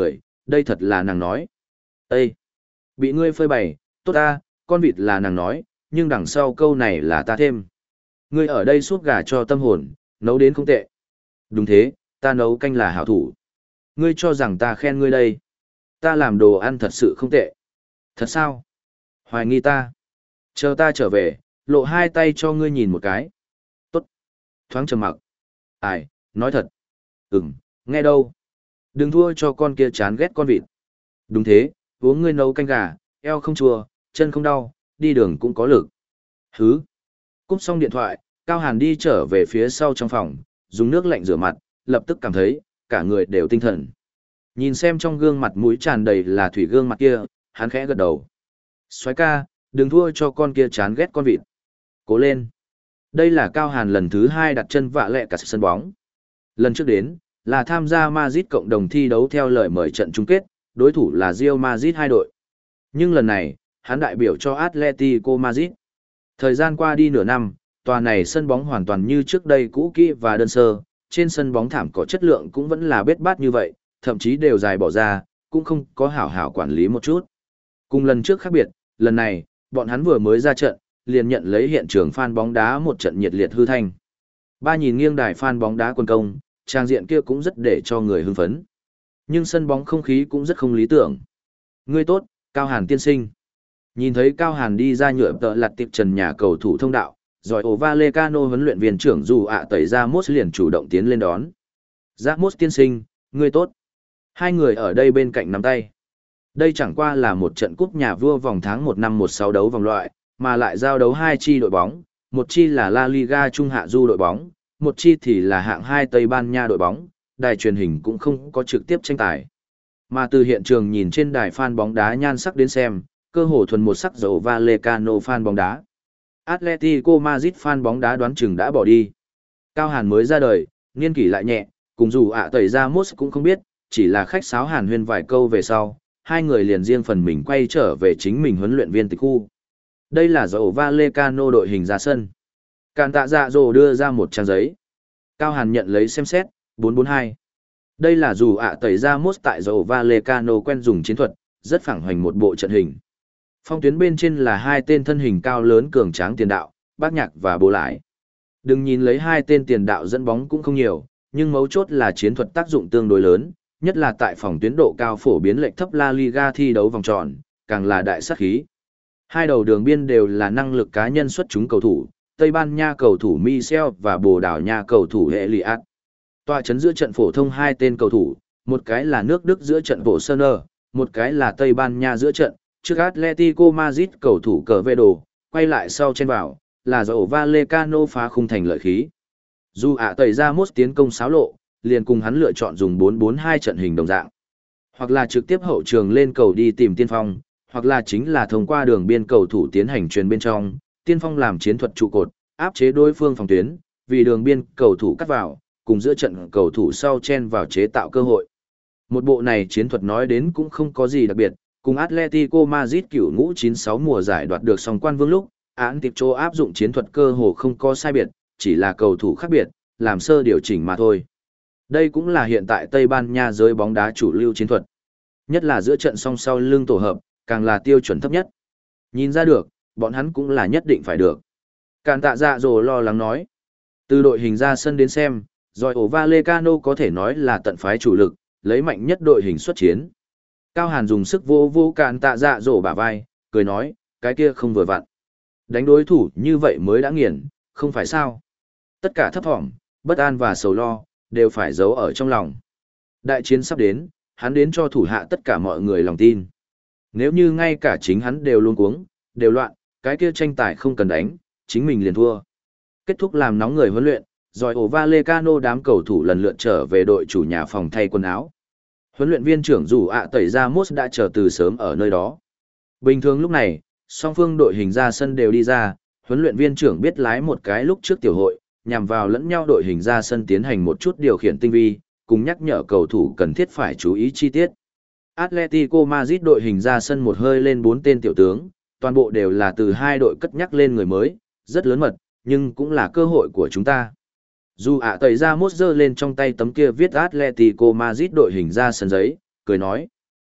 đây thật là nàng nói. Ê! Bị ngươi phơi bày, tốt ta, con vịt là nàng nói, nhưng đằng sau câu này là ta thêm. Ngươi ở đây suốt gà cho tâm hồn, nấu đến không tệ. Đúng thế, ta nấu canh là hảo thủ. Ngươi cho rằng ta khen ngươi đây. Ta làm đồ ăn thật sự không tệ. Thật sao? Hoài nghi ta. Chờ ta trở về, lộ hai tay cho ngươi nhìn một cái. Tốt. Thoáng trầm mặc. Ai, nói thật. Ừm, nghe đâu. Đừng thua cho con kia chán ghét con vịt. Đúng thế, uống ngươi nấu canh gà, eo không chua, chân không đau, đi đường cũng có lực. Hứ. Cúp xong điện thoại, Cao Hàn đi trở về phía sau trong phòng, dùng nước lạnh rửa mặt, lập tức cảm thấy, cả người đều tinh thần. Nhìn xem trong gương mặt mũi tràn đầy là thủy gương mặt kia, hắn khẽ gật đầu. Soái ca, đừng thua cho con kia chán ghét con vịt. Cố lên. Đây là Cao Hàn lần thứ hai đặt chân vạ lẹ cả sân bóng. Lần trước đến, là tham gia Madrid cộng đồng thi đấu theo lời mời trận chung kết, đối thủ là Real Madrid hai đội. Nhưng lần này, hắn đại biểu cho Atletico Madrid. Thời gian qua đi nửa năm, tòa này sân bóng hoàn toàn như trước đây cũ kỹ và đơn sơ, trên sân bóng thảm có chất lượng cũng vẫn là bết bát như vậy, thậm chí đều dài bỏ ra, cũng không có hảo hảo quản lý một chút. Cùng lần trước khác biệt, lần này, bọn hắn vừa mới ra trận, liền nhận lấy hiện trường fan bóng đá một trận nhiệt liệt hư thanh. Ba nhìn nghiêng đài fan bóng đá quân công, trang diện kia cũng rất để cho người hưng phấn. Nhưng sân bóng không khí cũng rất không lý tưởng. Ngươi tốt, Cao Hàn tiên sinh. Nhìn thấy Cao Hàn đi ra nhựa tợ lặt tiệp trần nhà cầu thủ thông đạo, rồi ổ Vallecano huấn luyện viên trưởng dù ạ tẩy ra Mốt liền chủ động tiến lên đón. Ra Mốt tiên sinh, ngươi tốt. Hai người ở đây bên cạnh nắm tay. Đây chẳng qua là một trận cúp nhà vua vòng tháng một năm một sáu đấu vòng loại, mà lại giao đấu hai chi đội bóng, một chi là La Liga Trung Hạ Du đội bóng, một chi thì là hạng hai Tây Ban Nha đội bóng, đài truyền hình cũng không có trực tiếp tranh tài. Mà từ hiện trường nhìn trên đài fan bóng đá nhan sắc đến xem, cơ hồ thuần một sắc dầu Vallecano fan bóng đá. Atletico Madrid fan bóng đá đoán chừng đã bỏ đi. Cao Hàn mới ra đời, niên kỷ lại nhẹ, cùng dù ạ tẩy ra Mốt cũng không biết, chỉ là khách sáo Hàn huyên vài câu về sau, hai người liền riêng phần mình quay trở về chính mình huấn luyện viên tịch khu. Đây là dầu Vallecano đội hình ra sân. Càn tạ dạ dồ đưa ra một trang giấy. Cao Hàn nhận lấy xem xét, bốn bốn hai. Đây là dù ạ tẩy ra Mốt tại dầu Vallecano quen dùng chiến thuật, rất phẳng hoành một bộ trận hình. Phong tuyến bên trên là hai tên thân hình cao lớn cường tráng tiền đạo, Bác Nhạc và Bố Lải. Đừng nhìn lấy hai tên tiền đạo dẫn bóng cũng không nhiều, nhưng mấu chốt là chiến thuật tác dụng tương đối lớn, nhất là tại phòng tuyến độ cao phổ biến lệch thấp La Liga thi đấu vòng tròn, càng là đại sát khí. Hai đầu đường biên đều là năng lực cá nhân xuất chúng cầu thủ, Tây Ban Nha cầu thủ Michel và Bồ Đào Nha cầu thủ Eliat. Tọa chấn giữa trận phổ thông hai tên cầu thủ, một cái là nước Đức giữa trận Bộ Sơn, một cái là Tây Ban Nha giữa trận, trước Atletico Madrid cầu thủ cờ vệ đồ, quay lại sau trên vào, là dầu Vallecano phá khung thành lợi khí. Dù ạ tẩy ra Mốt tiến công xáo lộ, liền cùng hắn lựa chọn dùng bốn bốn hai trận hình đồng dạng. Hoặc là trực tiếp hậu trường lên cầu đi tìm tiên phong, hoặc là chính là thông qua đường biên cầu thủ tiến hành truyền bên trong, tiên phong làm chiến thuật trụ cột, áp chế đối phương phòng tuyến, vì đường biên cầu thủ cắt vào, cùng giữa trận cầu thủ sau chen vào chế tạo cơ hội. Một bộ này chiến thuật nói đến cũng không có gì đặc biệt, cùng Atletico Madrid cửu ngũ chín sáu mùa giải đoạt được song quan vương lúc, án tiệp châu áp dụng chiến thuật cơ hồ không có sai biệt, chỉ là cầu thủ khác biệt, làm sơ điều chỉnh mà thôi. Đây cũng là hiện tại Tây Ban Nha giới bóng đá chủ lưu chiến thuật. Nhất là giữa trận song sau lưng tổ hợp, càng là tiêu chuẩn thấp nhất. Nhìn ra được, bọn hắn cũng là nhất định phải được. Càn tạ dạ dồ lo lắng nói. Từ đội hình ra sân đến xem, rồi ổ Vallecano có thể nói là tận phái chủ lực, lấy mạnh nhất đội hình xuất chiến. Cao Hàn dùng sức vô vô càn tạ dạ dồ bả vai, cười nói, cái kia không vừa vặn. Đánh đối thủ như vậy mới đã nghiền, không phải sao. Tất cả thấp thỏm, bất an và sầu lo, đều phải giấu ở trong lòng. Đại chiến sắp đến, hắn đến cho thủ hạ tất cả mọi người lòng tin. Nếu như ngay cả chính hắn đều luống cuống, đều loạn, cái kia tranh tài không cần đánh, chính mình liền thua. Kết thúc làm nóng người huấn luyện, rồi ổ Vallecano đám cầu thủ lần lượt trở về đội chủ nhà phòng thay quần áo. Huấn luyện viên trưởng dù ạ tẩy ra Mốt đã chờ từ sớm ở nơi đó. Bình thường lúc này, song phương đội hình ra sân đều đi ra, huấn luyện viên trưởng biết lái một cái lúc trước tiểu hội, nhằm vào lẫn nhau đội hình ra sân tiến hành một chút điều khiển tinh vi, cùng nhắc nhở cầu thủ cần thiết phải chú ý chi tiết. Atletico Madrid đội hình ra sân một hơi lên bốn tên tiểu tướng, toàn bộ đều là từ hai đội cất nhắc lên người mới, rất lớn mật, nhưng cũng là cơ hội của chúng ta. Dù ạ tẩy ra Mốt giơ lên trong tay tấm kia viết Atletico Madrid đội hình ra sân giấy, cười nói.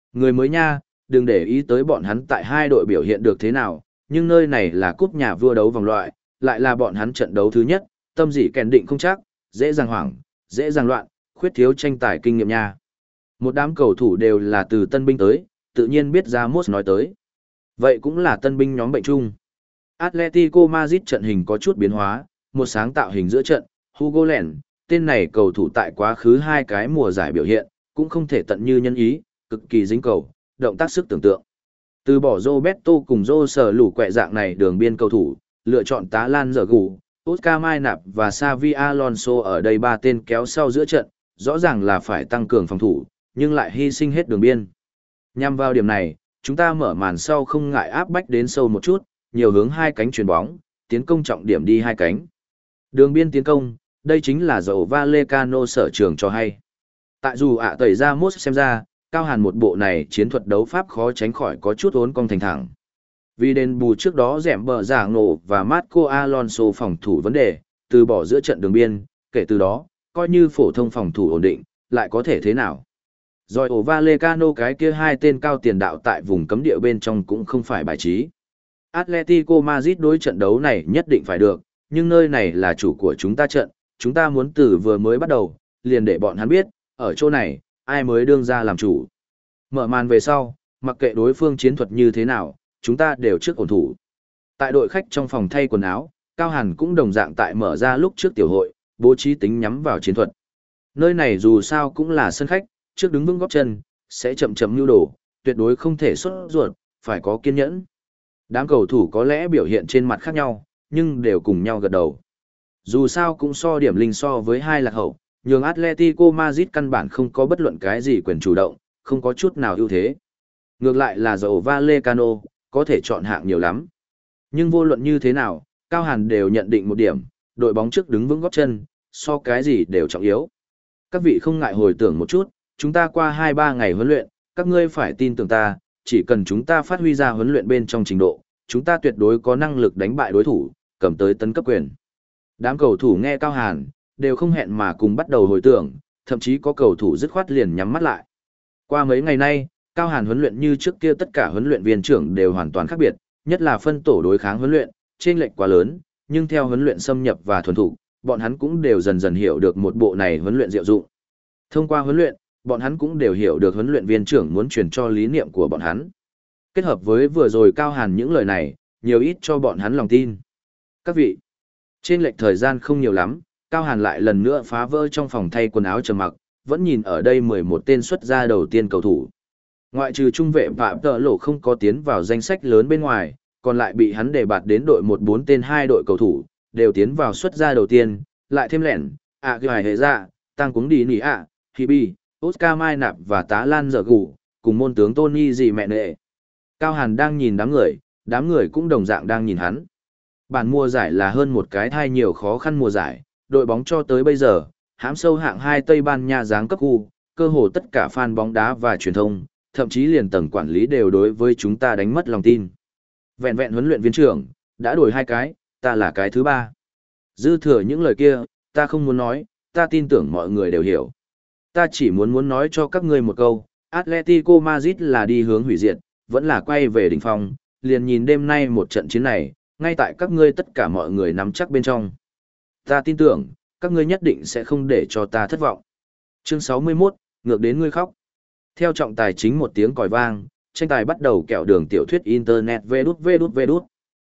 Người mới nha, đừng để ý tới bọn hắn tại hai đội biểu hiện được thế nào, nhưng nơi này là cúp nhà vua đấu vòng loại, lại là bọn hắn trận đấu thứ nhất, tâm dị kèn định không chắc, dễ dàng hoảng, dễ dàng loạn, khuyết thiếu tranh tài kinh nghiệm nha. Một đám cầu thủ đều là từ tân binh tới, tự nhiên biết Ramos nói tới. Vậy cũng là tân binh nhóm bệnh chung. Atletico Madrid trận hình có chút biến hóa, một sáng tạo hình giữa trận, Hugo Lens, tên này cầu thủ tại quá khứ hai cái mùa giải biểu hiện, cũng không thể tận như nhân ý, cực kỳ dính cầu, động tác sức tưởng tượng. Từ bỏ Roberto cùng Rô sở lũ quẹ dạng này đường biên cầu thủ, lựa chọn tá lan dở gù, Oscar Mai Nạp và Xavi Alonso ở đây ba tên kéo sau giữa trận, rõ ràng là phải tăng cường phòng thủ, nhưng lại hy sinh hết đường biên. Nhằm vào điểm này, chúng ta mở màn sau không ngại áp bách đến sâu một chút, nhiều hướng hai cánh chuyền bóng, tiến công trọng điểm đi hai cánh. Đường biên tiến công, đây chính là dầu Vallecano sở trường cho hay. Tại dù ạ tẩy ra mốt xem ra, Cao Hàn một bộ này chiến thuật đấu pháp khó tránh khỏi có chút ốn cong thành thẳng. Vì đền bù trước đó dẻm bờ giả ngộ và Marco Alonso phòng thủ vấn đề, từ bỏ giữa trận đường biên, kể từ đó, coi như phổ thông phòng thủ ổn định, lại có thể thế nào. Rồi ổ Vallecano cái kia hai tên cao tiền đạo tại vùng cấm địa bên trong cũng không phải bài trí. Atletico Madrid đối trận đấu này nhất định phải được, nhưng nơi này là chủ của chúng ta trận, chúng ta muốn từ vừa mới bắt đầu, liền để bọn hắn biết, ở chỗ này, ai mới đương ra làm chủ. Mở màn về sau, mặc kệ đối phương chiến thuật như thế nào, chúng ta đều trước ổn thủ. Tại đội khách trong phòng thay quần áo, Cao Hàn cũng đồng dạng tại mở ra lúc trước tiểu hội, bố trí tính nhắm vào chiến thuật. Nơi này dù sao cũng là sân khách, trước đứng vững góp chân, sẽ chậm chậm nưu đổ, tuyệt đối không thể sốt ruột, phải có kiên nhẫn. Đám cầu thủ có lẽ biểu hiện trên mặt khác nhau, nhưng đều cùng nhau gật đầu. Dù sao cũng so điểm linh so với hai lạc hậu, nhường Atletico Madrid căn bản không có bất luận cái gì quyền chủ động, không có chút nào ưu thế. Ngược lại là dầu Vallecano, có thể chọn hạng nhiều lắm. Nhưng vô luận như thế nào, Cao Hàn đều nhận định một điểm, đội bóng trước đứng vững góp chân, so cái gì đều trọng yếu. Các vị không ngại hồi tưởng một chút, chúng ta qua hai ba ngày huấn luyện, các ngươi phải tin tưởng ta, chỉ cần chúng ta phát huy ra huấn luyện bên trong trình độ, chúng ta tuyệt đối có năng lực đánh bại đối thủ, cầm tới tấn cấp quyền. Đám cầu thủ nghe Cao Hàn, đều không hẹn mà cùng bắt đầu hồi tưởng, thậm chí có cầu thủ dứt khoát liền nhắm mắt lại. Qua mấy ngày nay, Cao Hàn huấn luyện như trước kia tất cả huấn luyện viên trưởng đều hoàn toàn khác biệt, nhất là phân tổ đối kháng huấn luyện, chênh lệch quá lớn, nhưng theo huấn luyện xâm nhập và thuần thục, bọn hắn cũng đều dần dần hiểu được một bộ này huấn luyện diệu dụng. Thông qua huấn luyện, bọn hắn cũng đều hiểu được huấn luyện viên trưởng muốn truyền cho lý niệm của bọn hắn. Kết hợp với vừa rồi Cao Hàn những lời này, nhiều ít cho bọn hắn lòng tin. Các vị, trên lệch thời gian không nhiều lắm, Cao Hàn lại lần nữa phá vỡ trong phòng thay quần áo trầm mặc, vẫn nhìn ở đây mười một tên xuất ra đầu tiên cầu thủ. Ngoại trừ trung vệ Phạm Tợ Lộ không có tiến vào danh sách lớn bên ngoài, còn lại bị hắn đề bạt đến đội một bốn tên hai đội cầu thủ, đều tiến vào xuất ra đầu tiên, lại thêm lẻn, ạ gài hệ ra, tăng cuống đi nỉ ạ, Hibi, Oscar Mai Nạp và tá lan dở gù, cùng môn tướng Tony gì mẹ nệ. Cao Hàn đang nhìn đám người, đám người cũng đồng dạng đang nhìn hắn. Bản mùa giải là hơn một cái thai nhiều khó khăn mùa giải, đội bóng cho tới bây giờ, hãm sâu hạng hai Tây Ban Nha giáng cấp khu, cơ hồ tất cả fan bóng đá và truyền thông, thậm chí liền tầng quản lý đều đối với chúng ta đánh mất lòng tin. Vẹn vẹn huấn luyện viên trưởng, đã đổi hai cái, ta là cái thứ ba. Dư thừa những lời kia, ta không muốn nói, ta tin tưởng mọi người đều hiểu. Ta chỉ muốn muốn nói cho các ngươi một câu, Atletico Madrid là đi hướng hủy diệt, vẫn là quay về đỉnh phong, liền nhìn đêm nay một trận chiến này, ngay tại các ngươi tất cả mọi người nắm chắc bên trong. Ta tin tưởng, các ngươi nhất định sẽ không để cho ta thất vọng. Chương sáu mươi mốt, ngược đến ngươi khóc. Theo trọng tài chính một tiếng còi vang, tranh tài bắt đầu kẹo đường tiểu thuyết Internet vê đút vê đút vê đút.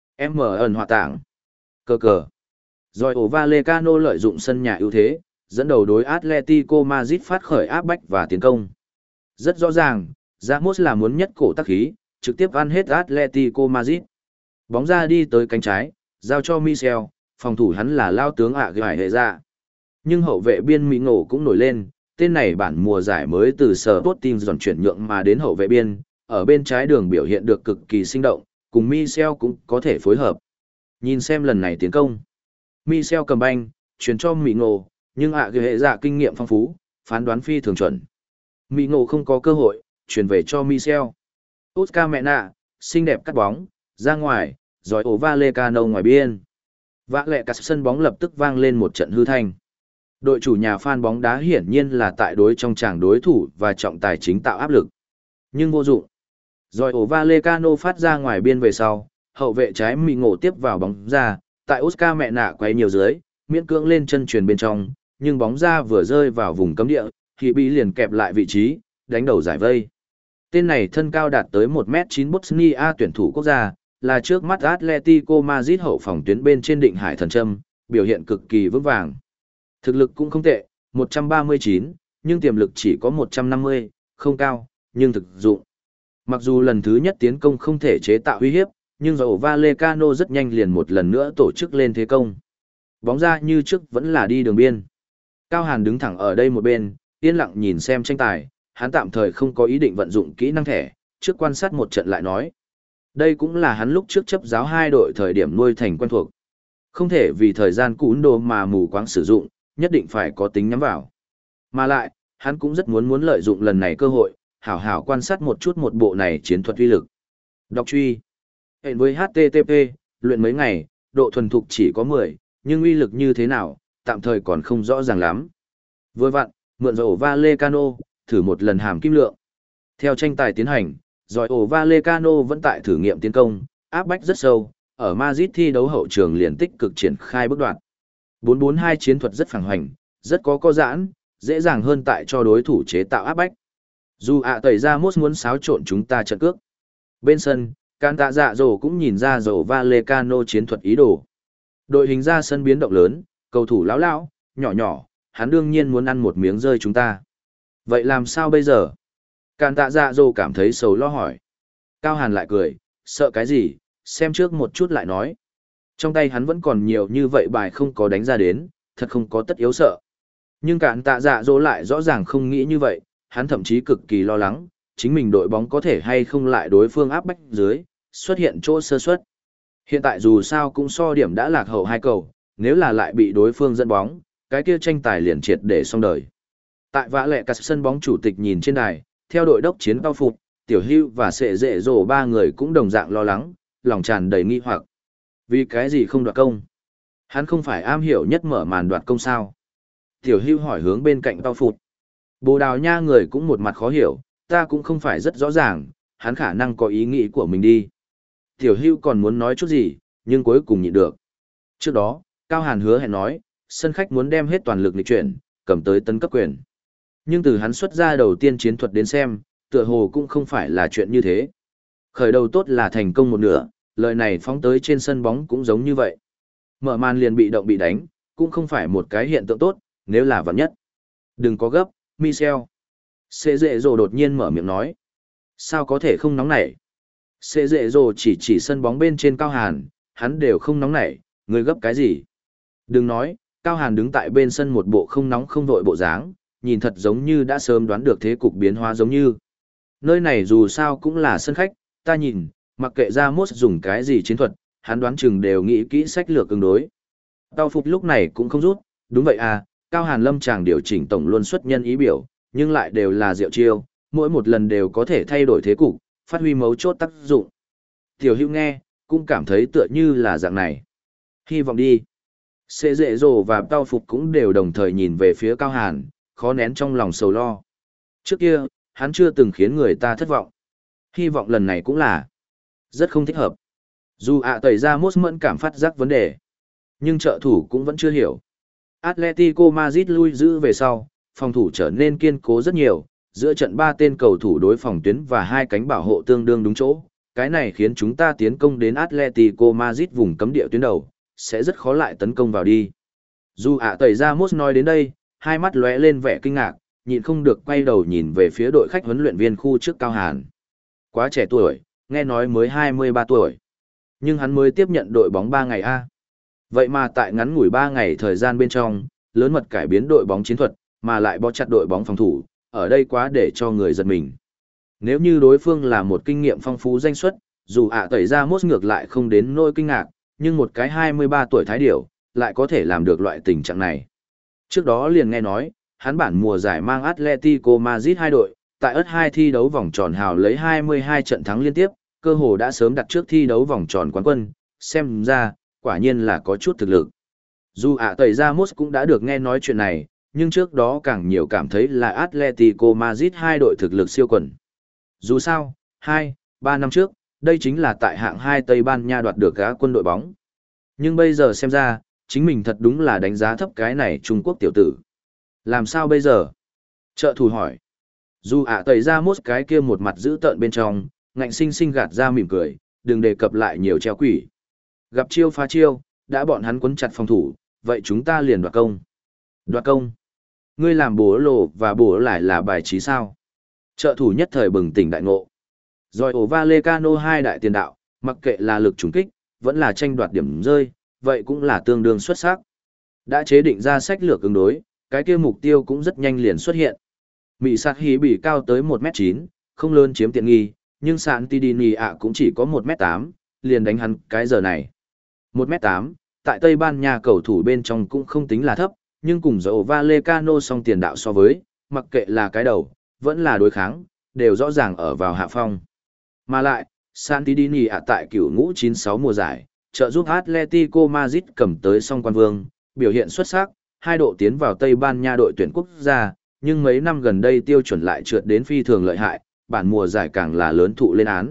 M ẩn hòa tảng. Cờ cờ. Rồi ổ Vallecano lợi dụng sân nhà ưu thế, dẫn đầu đối Atletico Madrid phát khởi áp bách và tiến công. Rất rõ ràng, Ramos là muốn nhất cổ tác khí, trực tiếp ăn hết Atletico Madrid. Bóng ra đi tới cánh trái, giao cho Michel, phòng thủ hắn là lao tướng ạ gài hệ ra. Nhưng hậu vệ biên Mỹ Ngộ cũng nổi lên, tên này bản mùa giải mới từ Sporting dọn chuyển nhượng mà đến hậu vệ biên, ở bên trái đường biểu hiện được cực kỳ sinh động, cùng Michel cũng có thể phối hợp. Nhìn xem lần này tiến công. Michel cầm banh, chuyển cho Mỹ Ngộ, nhưng ạ gài hệ ra kinh nghiệm phong phú, phán đoán phi thường chuẩn. Mỹ Ngộ không có cơ hội, chuyển về cho Michel. Oscar mẹ nạ, xinh đẹp cắt bóng, ra ngoài, rồi ổ Vallecano ngoài biên. Vã lẹ cả sân bóng lập tức vang lên một trận hư thanh. Đội chủ nhà fan bóng đá hiển nhiên là tại đối trong tràng đối thủ và trọng tài chính tạo áp lực. Nhưng vô dụng. Rồi ổ Vallecano phát ra ngoài biên về sau, hậu vệ trái mì ngộ tiếp vào bóng ra, tại Oscar mẹ nạ quay nhiều dưới, miễn cưỡng lên chân truyền bên trong, nhưng bóng ra vừa rơi vào vùng cấm địa, thì bị liền kẹp lại vị trí, đánh đầu giải vây. Tên này thân cao đạt tới một mét chín Bosnia tuyển thủ quốc gia, là trước mắt Atletico Madrid hậu phòng tuyến bên trên định hải thần châm, biểu hiện cực kỳ vững vàng. Thực lực cũng không tệ, một trăm ba mươi chín, nhưng tiềm lực chỉ có một trăm năm mươi, không cao, nhưng thực dụng. Mặc dù lần thứ nhất tiến công không thể chế tạo uy hiếp, nhưng dầu Vallecano rất nhanh liền một lần nữa tổ chức lên thế công. Bóng ra như trước vẫn là đi đường biên. Cao Hàn đứng thẳng ở đây một bên, yên lặng nhìn xem tranh tài, hắn tạm thời không có ý định vận dụng kỹ năng thẻ, trước quan sát một trận lại nói. Đây cũng là hắn lúc trước chấp giáo hai đội thời điểm nuôi thành quen thuộc. Không thể vì thời gian cún đồ mà mù quáng sử dụng, nhất định phải có tính nhắm vào. Mà lại, hắn cũng rất muốn muốn lợi dụng lần này cơ hội, hảo hảo quan sát một chút một bộ này chiến thuật uy lực. Đọc truy. Hẹn với hát tê tê pê, luyện mấy ngày, độ thuần thục chỉ có mười, nhưng uy lực như thế nào, tạm thời còn không rõ ràng lắm. Vừa vặn, mượn dầu Vallecano, thử một lần hàm kim lượng. Theo tranh tài tiến hành, rồi ổ Vallecano vẫn tại thử nghiệm tiến công, áp bách rất sâu, ở Madrid thi đấu hậu trường liền tích cực triển khai bước đoạn. bốn bốn hai chiến thuật rất phẳng hoành, rất có co giãn, dễ dàng hơn tại cho đối thủ chế tạo áp bách. Dù ạ tẩy ra mốt muốn xáo trộn chúng ta trận cước. Bên sân, Can tạ dạ dồ cũng nhìn ra dầu Vallecano chiến thuật ý đồ. Đội hình ra sân biến động lớn, cầu thủ lão lão, nhỏ nhỏ, hắn đương nhiên muốn ăn một miếng rơi chúng ta. Vậy làm sao bây giờ? Can tạ dạ dồ cảm thấy sầu lo hỏi. Cao Hàn lại cười, sợ cái gì, xem trước một chút lại nói. Trong tay hắn vẫn còn nhiều như vậy bài không có đánh ra đến, thật không có tất yếu sợ. Nhưng Cản tạ dạ dỗ lại rõ ràng không nghĩ như vậy, hắn thậm chí cực kỳ lo lắng, chính mình đội bóng có thể hay không lại đối phương áp bách dưới, xuất hiện chỗ sơ suất. Hiện tại dù sao cũng so điểm đã lạc hậu hai cầu, nếu là lại bị đối phương dẫn bóng, cái kia tranh tài liền triệt để xong đời. Tại vã lẹ cả sân bóng chủ tịch nhìn trên đài, theo đội đốc chiến cao phục, Tiểu Hưu và Sệ Dệ Dỗ ba người cũng đồng dạng lo lắng, lòng tràn đầy nghi hoặc. Vì cái gì không đoạt công? Hắn không phải am hiểu nhất mở màn đoạt công sao? Tiểu Hưu hỏi hướng bên cạnh cao phục. Bồ Đào Nha người cũng một mặt khó hiểu, ta cũng không phải rất rõ ràng, hắn khả năng có ý nghĩ của mình đi. Tiểu Hưu còn muốn nói chút gì, nhưng cuối cùng nhịn được. Trước đó, Cao Hàn hứa hẹn nói, sân khách muốn đem hết toàn lực nghịch chuyển, cầm tới tấn cấp quyền. Nhưng từ hắn xuất ra đầu tiên chiến thuật đến xem, tựa hồ cũng không phải là chuyện như thế. Khởi đầu tốt là thành công một nửa, lời này phóng tới trên sân bóng cũng giống như vậy. Mở màn liền bị động bị đánh, cũng không phải một cái hiện tượng tốt, nếu là vạn nhất. Đừng có gấp, Michel. Sệ Dệ Dỗ đột nhiên mở miệng nói. Sao có thể không nóng nảy? Sệ Dệ Dỗ chỉ chỉ sân bóng bên trên Cao Hàn, hắn đều không nóng nảy, người gấp cái gì? Đừng nói, Cao Hàn đứng tại bên sân một bộ không nóng không vội bộ dáng, nhìn thật giống như đã sớm đoán được thế cục biến hóa giống như. Nơi này dù sao cũng là sân khách, ta nhìn, mặc kệ ra mốt dùng cái gì chiến thuật, hắn đoán chừng đều nghĩ kỹ sách lược ứng đối. Tao phục lúc này cũng không rút, đúng vậy à, Cao Hàn lâm chàng điều chỉnh tổng luôn xuất nhân ý biểu, nhưng lại đều là diệu chiêu, mỗi một lần đều có thể thay đổi thế cục, phát huy mấu chốt tác dụng. Tiểu Hữu nghe, cũng cảm thấy tựa như là dạng này. Hy vọng đi. Sệ Dệ Dỗ và Tao phục cũng đều đồng thời nhìn về phía Cao Hàn, khó nén trong lòng sầu lo. Trước kia, hắn chưa từng khiến người ta thất vọng. Hy vọng lần này cũng là rất không thích hợp. Dù ạ tẩy ra mốt mẫn cảm phát giác vấn đề, nhưng trợ thủ cũng vẫn chưa hiểu. Atletico Madrid lui giữ về sau, phòng thủ trở nên kiên cố rất nhiều, giữa trận ba tên cầu thủ đối phòng tuyến và hai cánh bảo hộ tương đương đúng chỗ. Cái này khiến chúng ta tiến công đến Atletico Madrid vùng cấm địa tuyến đầu, sẽ rất khó lại tấn công vào đi. Dù ạ tẩy ra mốt nói đến đây, hai mắt lóe lên vẻ kinh ngạc, nhịn không được quay đầu nhìn về phía đội khách huấn luyện viên khu trước Cao Hàn. Quá trẻ tuổi, nghe nói mới hai mươi ba tuổi. Nhưng hắn mới tiếp nhận đội bóng ba ngày a. Vậy mà tại ngắn ngủi ba ngày thời gian bên trong, lớn mật cải biến đội bóng chiến thuật, mà lại bó chặt đội bóng phòng thủ, ở đây quá để cho người giật mình. Nếu như đối phương là một kinh nghiệm phong phú danh xuất, dù ạ tẩy ra mốt ngược lại không đến nỗi kinh ngạc, nhưng một cái hai mươi ba tuổi thái điểu, lại có thể làm được loại tình trạng này. Trước đó liền nghe nói, hắn bản mùa giải mang Atletico Madrid hai đội, tại ớt hai thi đấu vòng tròn hào lấy hai mươi hai trận thắng liên tiếp, cơ hồ đã sớm đặt trước thi đấu vòng tròn quán quân, xem ra, quả nhiên là có chút thực lực. Dù ạ tẩy ra mốt cũng đã được nghe nói chuyện này, nhưng trước đó càng nhiều cảm thấy là Atletico Madrid hai đội thực lực siêu quần. Dù sao, hai, ba năm trước, đây chính là tại hạng hai Tây Ban Nha đoạt được gã quân đội bóng. Nhưng bây giờ xem ra, chính mình thật đúng là đánh giá thấp cái này Trung Quốc tiểu tử. Làm sao bây giờ? Trợ thủ hỏi. Dù ạ tẩy ra mốt cái kia một mặt giữ tợn bên trong, ngạnh sinh sinh gạt ra mỉm cười, đừng đề cập lại nhiều treo quỷ. Gặp chiêu phá chiêu, đã bọn hắn quấn chặt phòng thủ, vậy chúng ta liền đoạt công. Đoạt công. Ngươi làm bố lộ và bố lại là bài trí sao? Trợ thủ nhất thời bừng tỉnh đại ngộ. Rồi ổ Vallecano hai đại tiền đạo, mặc kệ là lực trùng kích, vẫn là tranh đoạt điểm rơi, vậy cũng là tương đương xuất sắc. Đã chế định ra sách lược ứng đối, cái kia mục tiêu cũng rất nhanh liền xuất hiện. Mỹ Sạc Hí bị cao tới một mét chín, không lớn chiếm tiện nghi, nhưng Sạn Tidini ạ cũng chỉ có một mét tám, liền đánh hắn cái giờ này. một mét tám, tại Tây Ban Nha cầu thủ bên trong cũng không tính là thấp, nhưng cùng dầu Vallecano song tiền đạo so với, mặc kệ là cái đầu, vẫn là đối kháng, đều rõ ràng ở vào hạ phong. Mà lại, Santidini ạ tại cửu ngũ chín sáu mùa giải, trợ giúp Atletico Madrid cầm tới song quan vương, biểu hiện xuất sắc, hai độ tiến vào Tây Ban Nha đội tuyển quốc gia, nhưng mấy năm gần đây tiêu chuẩn lại trượt đến phi thường lợi hại, bản mùa giải càng là lớn thụ lên án.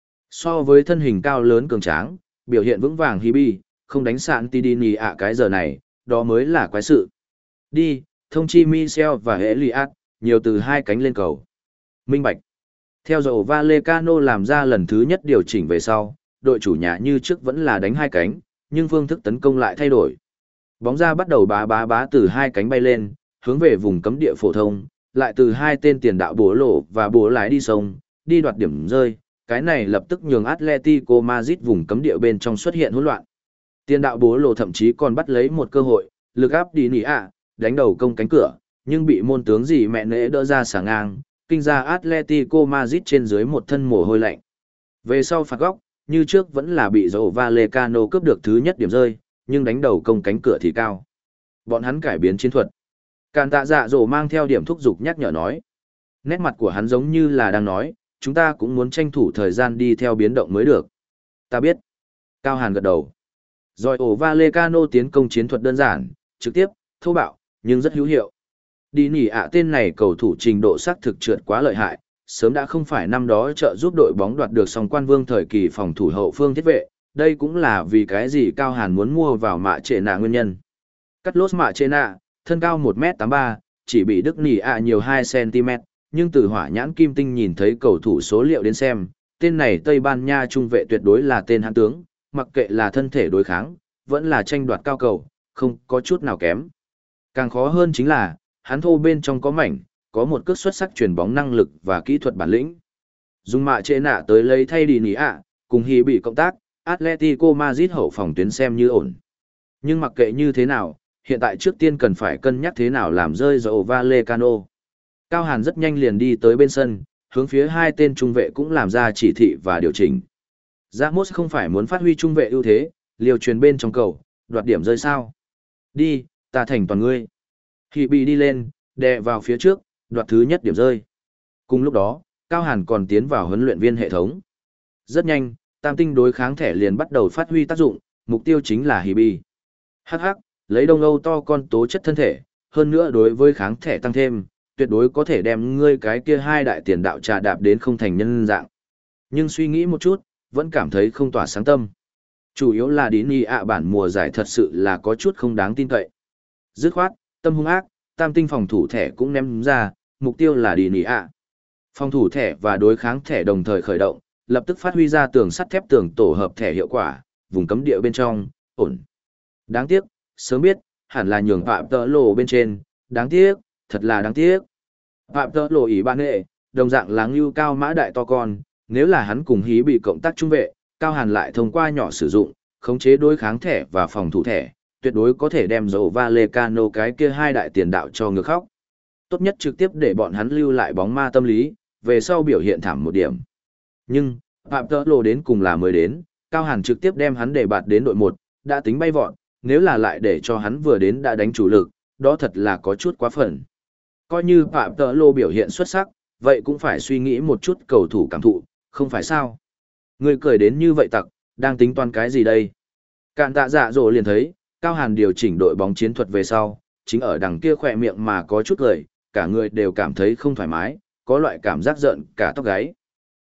So với thân hình cao lớn cường tráng, biểu hiện vững vàng Hibi, không đánh Santidini ạ cái giờ này, đó mới là quái sự. Đi, thông chi Michel và Elias, nhiều từ hai cánh lên cầu. Minh bạch. Theo dầu Vallecano làm ra lần thứ nhất điều chỉnh về sau, đội chủ nhà như trước vẫn là đánh hai cánh, nhưng phương thức tấn công lại thay đổi. Bóng ra bắt đầu bá bá bá từ hai cánh bay lên, hướng về vùng cấm địa phổ thông, lại từ hai tên tiền đạo bố lộ và bố lái đi sông, đi đoạt điểm rơi, cái này lập tức nhường Atletico Madrid vùng cấm địa bên trong xuất hiện hỗn loạn. Tiền đạo bố lộ thậm chí còn bắt lấy một cơ hội, lực áp đi nỉ ạ, đánh đầu công cánh cửa, nhưng bị môn tướng gì mẹ nễ đỡ ra xả ngang, kinh ra Atletico Madrid trên dưới một thân mồ hôi lạnh. Về sau phạt góc, như trước vẫn là bị dầu Vallecano cướp được thứ nhất điểm rơi, nhưng đánh đầu công cánh cửa thì cao. Bọn hắn cải biến chiến thuật. Càn tạ dạ dỗ mang theo điểm thúc giục nhắc nhở nói. Nét mặt của hắn giống như là đang nói, chúng ta cũng muốn tranh thủ thời gian đi theo biến động mới được. Ta biết. Cao Hàn gật đầu. Rồi ổ Vallecano tiến công chiến thuật đơn giản, trực tiếp, thô bạo, nhưng rất hữu hiệu. Đi nỉ ạ tên này cầu thủ trình độ xác thực trượt quá lợi hại, sớm đã không phải năm đó trợ giúp đội bóng đoạt được song quan vương thời kỳ phòng thủ hậu phương thiết vệ, đây cũng là vì cái gì Cao Hàn muốn mua vào mạ trệ nạ nguyên nhân. Cắt lốt mạ trệ nạ, thân cao một mét tám mươi ba, chỉ bị Đức nỉ ạ nhiều hai xăng-ti-mét, nhưng từ hỏa nhãn kim tinh nhìn thấy cầu thủ số liệu đến xem, tên này Tây Ban Nha trung vệ tuyệt đối là tên hãn tướng, mặc kệ là thân thể đối kháng, vẫn là tranh đoạt cao cầu, không có chút nào kém. Càng khó hơn chính là, hắn thô bên trong có mảnh, có một cước xuất sắc chuyển bóng năng lực và kỹ thuật bản lĩnh. Dùng mạ trệ nạ tới lấy thay đi nỉ ạ, cùng Hi bị cộng tác, Atletico Madrid hậu phòng tuyến xem như ổn. Nhưng mặc kệ như thế nào, hiện tại trước tiên cần phải cân nhắc thế nào làm rơi dầu Vallecano. Cao Hàn rất nhanh liền đi tới bên sân, hướng phía hai tên trung vệ cũng làm ra chỉ thị và điều chỉnh. Ramos không phải muốn phát huy trung vệ ưu thế, liều truyền bên trong cầu, đoạt điểm rơi sao. Đi, ta thành toàn ngươi. Hi bị đi lên, đè vào phía trước, đoạt thứ nhất điểm rơi. Cùng lúc đó, Cao Hàn còn tiến vào huấn luyện viên hệ thống. Rất nhanh, tam tinh đối kháng thẻ liền bắt đầu phát huy tác dụng, mục tiêu chính là Hibi. Hắc hắc, lấy Đông Âu to con tố chất thân thể, hơn nữa đối với kháng thẻ tăng thêm, tuyệt đối có thể đem ngươi cái kia hai đại tiền đạo trà đạp đến không thành nhân dạng. Nhưng suy nghĩ một chút, vẫn cảm thấy không tỏa sáng tâm. Chủ yếu là đi nỉ ạ bản mùa giải thật sự là có chút không đáng tin cậy. Dứt khoát, tâm hung ác, tam tinh phòng thủ thẻ cũng ném ra, mục tiêu là đi nỉ ạ. Phòng thủ thẻ và đối kháng thẻ đồng thời khởi động, lập tức phát huy ra tường sắt thép tường tổ hợp thẻ hiệu quả, vùng cấm địa bên trong, ổn. Đáng tiếc, sớm biết, hẳn là nhường Phạm Tợ Lộ bên trên, đáng tiếc, thật là đáng tiếc. Phạm Tợ Lộ ý bạn nghệ, đồng dạng là ngưu cao mã đại to con, nếu là hắn cùng Hí bị cộng tác trung vệ, Cao Hàn lại thông qua nhỏ sử dụng, khống chế đối kháng thẻ và phòng thủ thẻ, tuyệt đối có thể đem dầu Vallecano cái kia hai đại tiền đạo cho ngược khóc. Tốt nhất trực tiếp để bọn hắn lưu lại bóng ma tâm lý, về sau biểu hiện thảm một điểm. Nhưng, Phạm Tợ Lộ đến cùng là mới đến, Cao Hàn trực tiếp đem hắn để bạt đến đội một, đã tính bay vọt, nếu là lại để cho hắn vừa đến đã đánh chủ lực, đó thật là có chút quá phần. Coi như Phạm Tợ Lộ biểu hiện xuất sắc, vậy cũng phải suy nghĩ một chút cầu thủ cảm thụ, không phải sao? Người cười đến như vậy tặc, đang tính toán cái gì đây? Cạn tạ dạ dỗ liền thấy, Cao Hàn điều chỉnh đội bóng chiến thuật về sau, chính ở đằng kia khỏe miệng mà có chút cười, cả người đều cảm thấy không thoải mái, có loại cảm giác giận cả tóc gáy.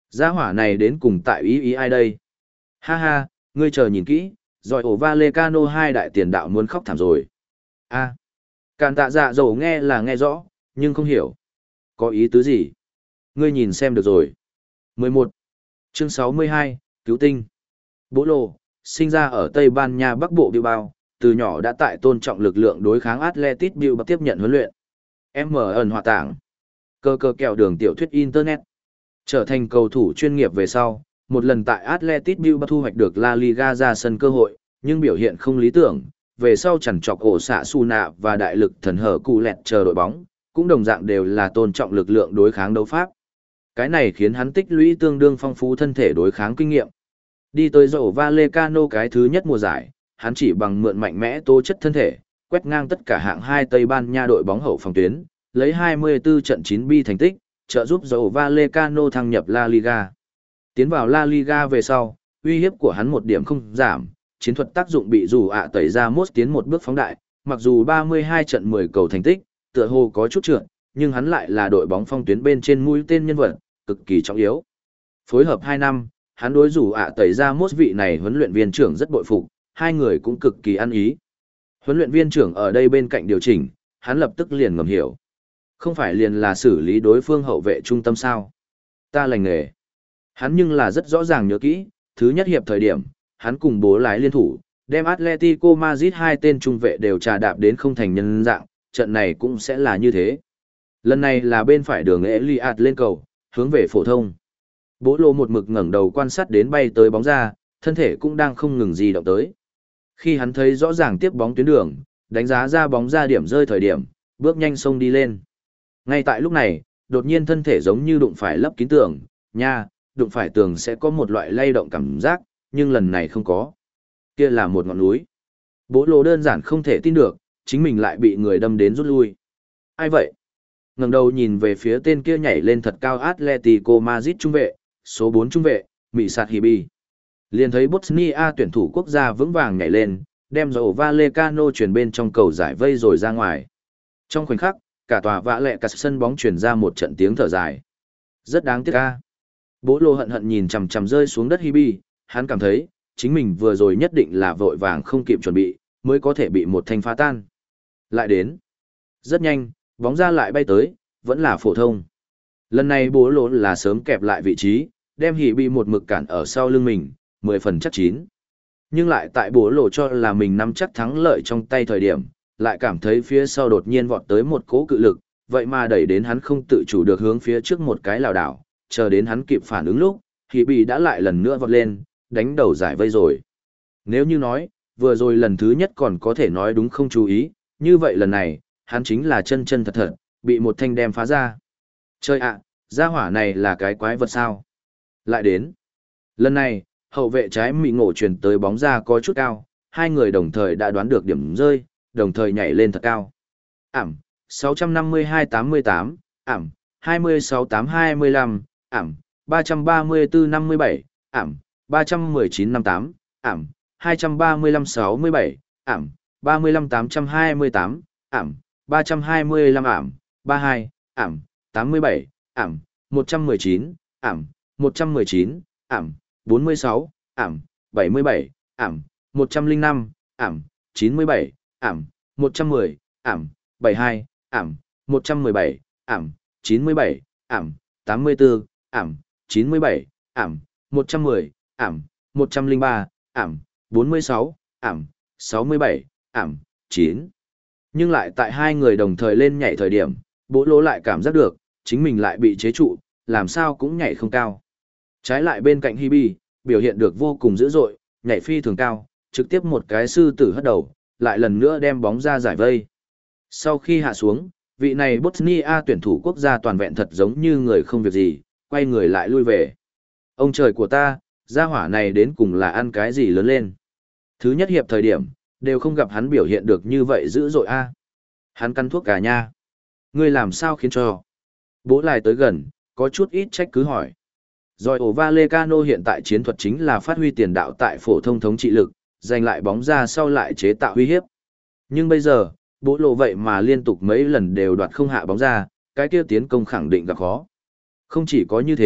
Gia hỏa này đến cùng tại ý ý ai đây? Ha ha, ngươi chờ nhìn kỹ, rồi ổ Vallecano hai đại tiền đạo muốn khóc thảm rồi. A, à, càn tạ dạ dầu nghe là nghe rõ, nhưng không hiểu. Có ý tứ gì? Ngươi nhìn xem được rồi. mười một. Chương sáu mươi hai, Cứu tinh. Bố Lô, sinh ra ở Tây Ban Nha Bắc Bộ Bilbao, từ nhỏ đã tại tôn trọng lực lượng đối kháng Athletic Bilbao tiếp nhận huấn luyện. em em ẩn hòa tảng. Cơ cơ kẹo đường tiểu thuyết Internet. Trở thành cầu thủ chuyên nghiệp về sau, một lần tại Athletic Bilbao thu hoạch được La Liga ra sân cơ hội, nhưng biểu hiện không lý tưởng, về sau chẳng chọc ổ xạ su nạ và đại lực thần hở cụ lẹt chờ đội bóng, cũng đồng dạng đều là tôn trọng lực lượng đối kháng đấu pháp. Cái này khiến hắn tích lũy tương đương phong phú thân thể đối kháng kinh nghiệm. Đi tới dầu Vallecano cái thứ nhất mùa giải, hắn chỉ bằng mượn mạnh mẽ tố chất thân thể, quét ngang tất cả hạng hai Tây Ban Nha đội bóng hậu phòng tuyến, lấy hai mươi tư trận chín bi thành tích, trợ giúp dầu Vallecano thăng nhập La Liga. Tiến vào La Liga về sau, uy hiếp của hắn một điểm không giảm, chiến thuật tác dụng bị dù ạ tẩy ra mốt tiến một bước phóng đại, mặc dù ba mươi hai trận mười cầu thành tích, tựa hồ có chút trượt, nhưng hắn lại là đội bóng phong tuyến bên trên mũi tên nhân vật, cực kỳ trọng yếu. Phối hợp hai năm, hắn đối dù ạ tẩy ra mốt vị này huấn luyện viên trưởng rất bội phục, hai người cũng cực kỳ ăn ý. Huấn luyện viên trưởng ở đây bên cạnh điều chỉnh, hắn lập tức liền ngầm hiểu. Không phải liền là xử lý đối phương hậu vệ trung tâm sao? Ta lành nghề. Hắn nhưng là rất rõ ràng nhớ kỹ, thứ nhất hiệp thời điểm, hắn cùng bố lái liên thủ, đem Atletico Madrid hai tên trung vệ đều trà đạp đến không thành nhân dạng, trận này cũng sẽ là như thế. Lần này là bên phải đường Eliad lên cầu, hướng về phổ thông. Bố lô một mực ngẩng đầu quan sát đến bay tới bóng ra, thân thể cũng đang không ngừng di động tới. Khi hắn thấy rõ ràng tiếp bóng tuyến đường, đánh giá ra bóng ra điểm rơi thời điểm, bước nhanh xông đi lên. Ngay tại lúc này, đột nhiên thân thể giống như đụng phải lấp kín tường, nha, đụng phải tường sẽ có một loại lay động cảm giác, nhưng lần này không có. Kia là một ngọn núi. Bố lô đơn giản không thể tin được, chính mình lại bị người đâm đến rút lui. Ai vậy? Ngẩng đầu nhìn về phía tên kia nhảy lên thật cao Atletico Madrid trung vệ, số bốn trung vệ, Mỹ Sạt Hibi. Liền thấy Bosnia tuyển thủ quốc gia vững vàng nhảy lên, đem dầu Vallecano chuyển bên trong cầu giải vây rồi ra ngoài. Trong khoảnh khắc, cả tòa vã lẹ cả sân bóng chuyển ra một trận tiếng thở dài. Rất đáng tiếc a. Bố lô hận hận nhìn chằm chằm rơi xuống đất Hibi, hắn cảm thấy, chính mình vừa rồi nhất định là vội vàng không kịp chuẩn bị, mới có thể bị một thanh phá tan. Lại đến. Rất nhanh, bóng ra lại bay tới, vẫn là phổ thông. Lần này bố lô là sớm kẹp lại vị trí, đem Hibi một mực cản ở sau lưng mình, mười phần chắc chín. Nhưng lại tại bố lô cho là mình nắm chắc thắng lợi trong tay thời điểm, lại cảm thấy phía sau đột nhiên vọt tới một cỗ cự lực, vậy mà đẩy đến hắn không tự chủ được hướng phía trước một cái lảo đảo, chờ đến hắn kịp phản ứng lúc, Hibi đã lại lần nữa vọt lên, đánh đầu giải vây rồi. Nếu như nói, vừa rồi lần thứ nhất còn có thể nói đúng không chú ý, như vậy lần này, hắn chính là chân chân thật thật, bị một thanh đem phá ra. Chơi ạ, gia hỏa này là cái quái vật sao? Lại đến. Lần này, hậu vệ trái Mỹ Ngộ truyền tới bóng ra có chút cao, hai người đồng thời đã đoán được điểm rơi, đồng thời nhảy lên thật cao. Ảm, sáu năm hai tám tám, ảm, hai sáu tám hai lăm, ảm, ba ba tư năm bảy, ảm, ba một chín năm tám, ảm, hai ba lăm sáu bảy, ảm, ba lăm tám hai tám, ảm, ba hai lăm ảm, ba hai, ảm, tám bảy, ảm, một một chín, ảm, một một chín, ảm, bốn mươi sáu, ảm, bảy mươi bảy, ảm, một không năm, ảm, chín mươi bảy, ảm, một một không, ảm, bảy mươi hai, ảm, một một bảy, ảm, chín mươi bảy, ảm, tám mươi tư, ảm, chín mươi bảy, ảm, một một không, ảm, một không ba, ảm, bốn mươi sáu, ảm, sáu mươi bảy, ảm, chín. Nhưng lại tại hai người đồng thời lên nhảy thời điểm, bố lô lại cảm giác được, chính mình lại bị chế trụ, làm sao cũng nhảy không cao. Trái lại bên cạnh Hibi, biểu hiện được vô cùng dữ dội, nhảy phi thường cao, trực tiếp một cái sư tử hất đầu, lại lần nữa đem bóng ra giải vây. Sau khi hạ xuống, vị này Bosnia tuyển thủ quốc gia toàn vẹn thật giống như người không việc gì, quay người lại lui về. Ông trời của ta, gia hỏa này đến cùng là ăn cái gì lớn lên. Thứ nhất hiệp thời điểm, đều không gặp hắn biểu hiện được như vậy dữ dội a. Hắn căn thuốc cả nha. Ngươi làm sao khiến cho? Bố lại tới gần, có chút ít trách cứ hỏi. Rồi ổ Vallecano hiện tại chiến thuật chính là phát huy tiền đạo tại phổ thông thống trị lực, giành lại bóng ra sau lại chế tạo uy hiếp. Nhưng bây giờ, bố lộ vậy mà liên tục mấy lần đều đoạt không hạ bóng ra, cái kia tiến công khẳng định gặp khó. Không chỉ có như thế,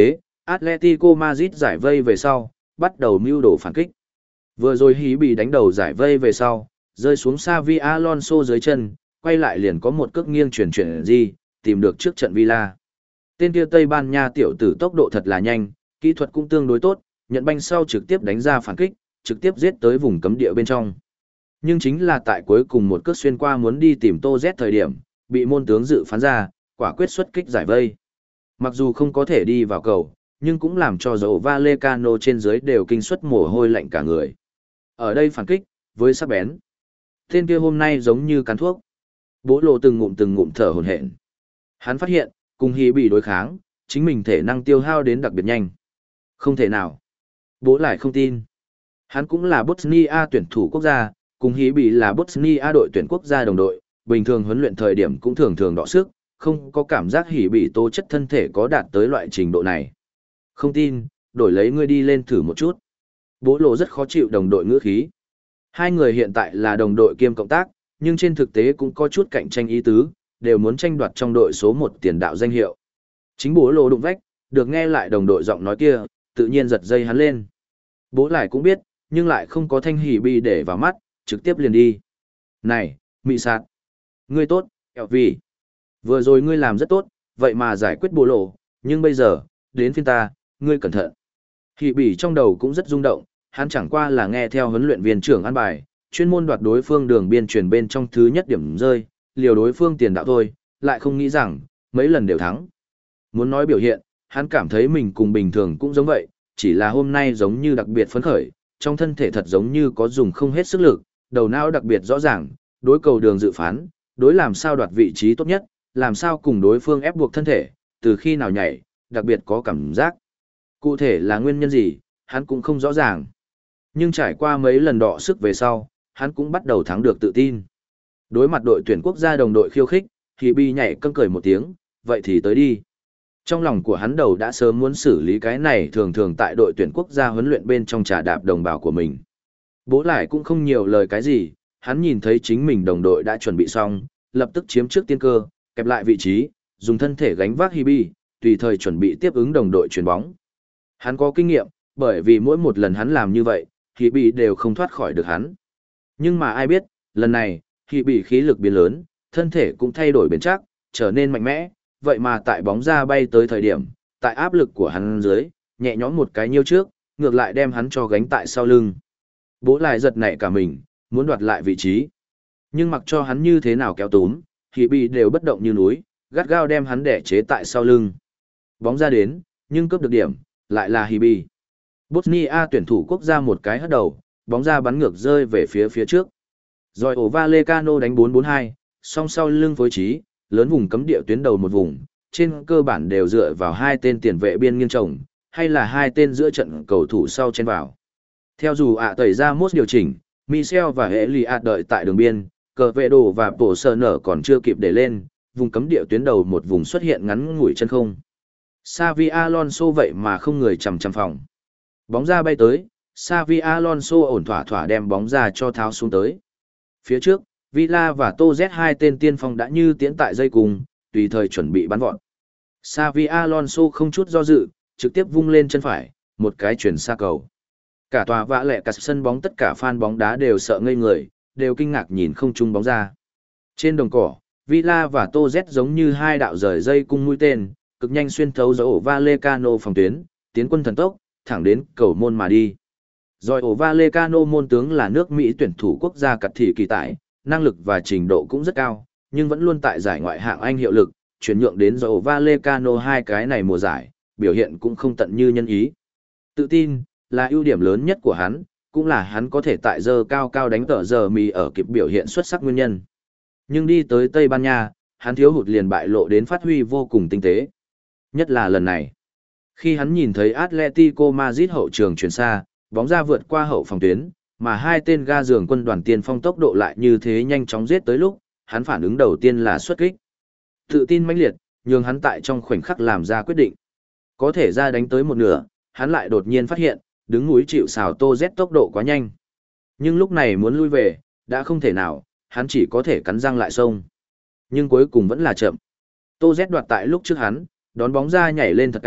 Atletico Madrid giải vây về sau, bắt đầu mưu đồ phản kích. Vừa rồi hí bị đánh đầu giải vây về sau, rơi xuống Xavi Alonso dưới chân, quay lại liền có một cước nghiêng chuyển chuyển gì, tìm được trước trận Villa. Tên kia Tây Ban Nha tiểu tử tốc độ thật là nhanh, kỹ thuật cũng tương đối tốt, nhận banh sau trực tiếp đánh ra phản kích, trực tiếp giết tới vùng cấm địa bên trong. Nhưng chính là tại cuối cùng một cước xuyên qua muốn đi tìm Tô Z thời điểm, bị môn tướng dự phán ra, quả quyết xuất kích giải vây. Mặc dù không có thể đi vào cầu, nhưng cũng làm cho dầu Vallecano trên dưới đều kinh suất mồ hôi lạnh cả người. Ở đây phản kích, với sắc bén. Tên kia hôm nay giống như cắn thuốc. Bố lộ từng ngụm từng ngụm thở hổn hển. Hắn phát hiện, cùng hí bị đối kháng, chính mình thể năng tiêu hao đến đặc biệt nhanh. Không thể nào. Bố lại không tin. Hắn cũng là Bosnia tuyển thủ quốc gia, cùng hí bị là Bosnia đội tuyển quốc gia đồng đội, bình thường huấn luyện thời điểm cũng thường thường đọ sức, không có cảm giác hỉ bị tố chất thân thể có đạt tới loại trình độ này. Không tin, đổi lấy ngươi đi lên thử một chút. Bố lộ rất khó chịu đồng đội ngữ khí. Hai người hiện tại là đồng đội kiêm cộng tác, nhưng trên thực tế cũng có chút cạnh tranh ý tứ, đều muốn tranh đoạt trong đội số một tiền đạo danh hiệu. Chính bố lộ đụng vách, được nghe lại đồng đội giọng nói kia, tự nhiên giật dây hắn lên. Bố lại cũng biết, nhưng lại không có thanh hỉ bị để vào mắt, trực tiếp liền đi. Này, mị sạt. Ngươi tốt, kẹo vì. Vừa rồi ngươi làm rất tốt, vậy mà giải quyết bố lộ, nhưng bây giờ, đến phiên ta, ngươi cẩn thận. Hỉ bị trong đầu cũng rất rung động, hắn chẳng qua là nghe theo huấn luyện viên trưởng an bài, chuyên môn đoạt đối phương đường biên truyền bên trong thứ nhất điểm rơi, liều đối phương tiền đạo thôi, lại không nghĩ rằng, mấy lần đều thắng. Muốn nói biểu hiện, hắn cảm thấy mình cùng bình thường cũng giống vậy, chỉ là hôm nay giống như đặc biệt phấn khởi, trong thân thể thật giống như có dùng không hết sức lực, đầu não đặc biệt rõ ràng, đối cầu đường dự phán, đối làm sao đoạt vị trí tốt nhất, làm sao cùng đối phương ép buộc thân thể, từ khi nào nhảy, đặc biệt có cảm giác. Cụ thể là nguyên nhân gì, hắn cũng không rõ ràng. Nhưng trải qua mấy lần đọ sức về sau, hắn cũng bắt đầu thắng được tự tin. Đối mặt đội tuyển quốc gia đồng đội khiêu khích, thì bi nhảy câm cười một tiếng, vậy thì tới đi. Trong lòng của hắn đầu đã sớm muốn xử lý cái này thường thường tại đội tuyển quốc gia huấn luyện bên trong trà đạp đồng bào của mình. Bố lại cũng không nhiều lời cái gì, hắn nhìn thấy chính mình đồng đội đã chuẩn bị xong, lập tức chiếm trước tiên cơ, kẹp lại vị trí, dùng thân thể gánh vác Hibi, tùy thời chuẩn bị tiếp ứng đồng đội chuyền bóng. Hắn có kinh nghiệm, bởi vì mỗi một lần hắn làm như vậy, Hibi đều không thoát khỏi được hắn. Nhưng mà ai biết, lần này, Hibi khí lực biến lớn, thân thể cũng thay đổi bền chắc, trở nên mạnh mẽ, vậy mà tại bóng ra bay tới thời điểm, tại áp lực của hắn dưới, nhẹ nhõm một cái nhiêu trước, ngược lại đem hắn cho gánh tại sau lưng. Bố lại giật nảy cả mình, muốn đoạt lại vị trí. Nhưng mặc cho hắn như thế nào kéo túm, thì bị đều bất động như núi, gắt gao đem hắn đẻ chế tại sau lưng. Bóng ra đến, nhưng cướp được điểm, lại là Hibi. Bosnia tuyển thủ quốc gia một cái hất đầu, bóng ra bắn ngược rơi về phía phía trước. Rồi ổ Vallecano đánh bốn bốn hai, song sau lưng phối trí, lớn vùng cấm địa tuyến đầu một vùng, trên cơ bản đều dựa vào hai tên tiền vệ biên nghiêng chồng, hay là hai tên giữa trận cầu thủ sau chen vào. Theo dù ạ tẩy ra mốt điều chỉnh, Michel và Eliad đợi tại đường biên, cờ vệ đồ và bổ sơ nở còn chưa kịp để lên, vùng cấm địa tuyến đầu một vùng xuất hiện ngắn ngủi chân không. Xavi Alonso vậy mà không người chằm chằm phòng. Bóng ra bay tới, Xavi Alonso ổn thỏa thỏa đem bóng ra cho tháo xuống tới. Phía trước, Villa và Tô Z hai tên tiên phong đã như tiễn tại dây cùng, tùy thời chuẩn bị bắn vọt. Xavi Alonso không chút do dự, trực tiếp vung lên chân phải, một cái chuyển xa cầu. Cả tòa vã lẹ cả sân bóng tất cả fan bóng đá đều sợ ngây người, đều kinh ngạc nhìn không trung bóng ra. Trên đồng cỏ, Villa và Tô Z giống như hai đạo rời dây cung mũi tên, cực nhanh xuyên thấu dấu ổ Vallecano phòng tuyến, tiến quân thần tốc, thẳng đến cầu môn mà đi. Rồi ổ Vallecano môn tướng là nước Mỹ tuyển thủ quốc gia cật thị kỳ tại, năng lực và trình độ cũng rất cao, nhưng vẫn luôn tại giải ngoại hạng Anh hiệu lực, chuyển nhượng đến rồi ổ Vallecano hai cái này mùa giải, biểu hiện cũng không tận như nhân ý. Tự tin là ưu điểm lớn nhất của hắn, cũng là hắn có thể tại giờ cao cao đánh tờ giờ mì ở kịp biểu hiện xuất sắc nguyên nhân. Nhưng đi tới Tây Ban Nha, hắn thiếu hụt liền bại lộ đến phát huy vô cùng tinh tế. Nhất là lần này. Khi hắn nhìn thấy Atletico Madrid hậu trường chuyển xa, bóng ra vượt qua hậu phòng tuyến, mà hai tên ga giường quân đoàn tiền phong tốc độ lại như thế nhanh chóng giết tới lúc, hắn phản ứng đầu tiên là xuất kích. Tự tin mãnh liệt, nhường hắn tại trong khoảnh khắc làm ra quyết định. Có thể ra đánh tới một nửa, hắn lại đột nhiên phát hiện, đứng núi chịu sào Tô Z tốc độ quá nhanh. Nhưng lúc này muốn lui về, đã không thể nào, hắn chỉ có thể cắn răng lại xông. Nhưng cuối cùng vẫn là chậm. Tô Z đoạt tại lúc trước hắn, đón bóng ra nhảy lên thật cao,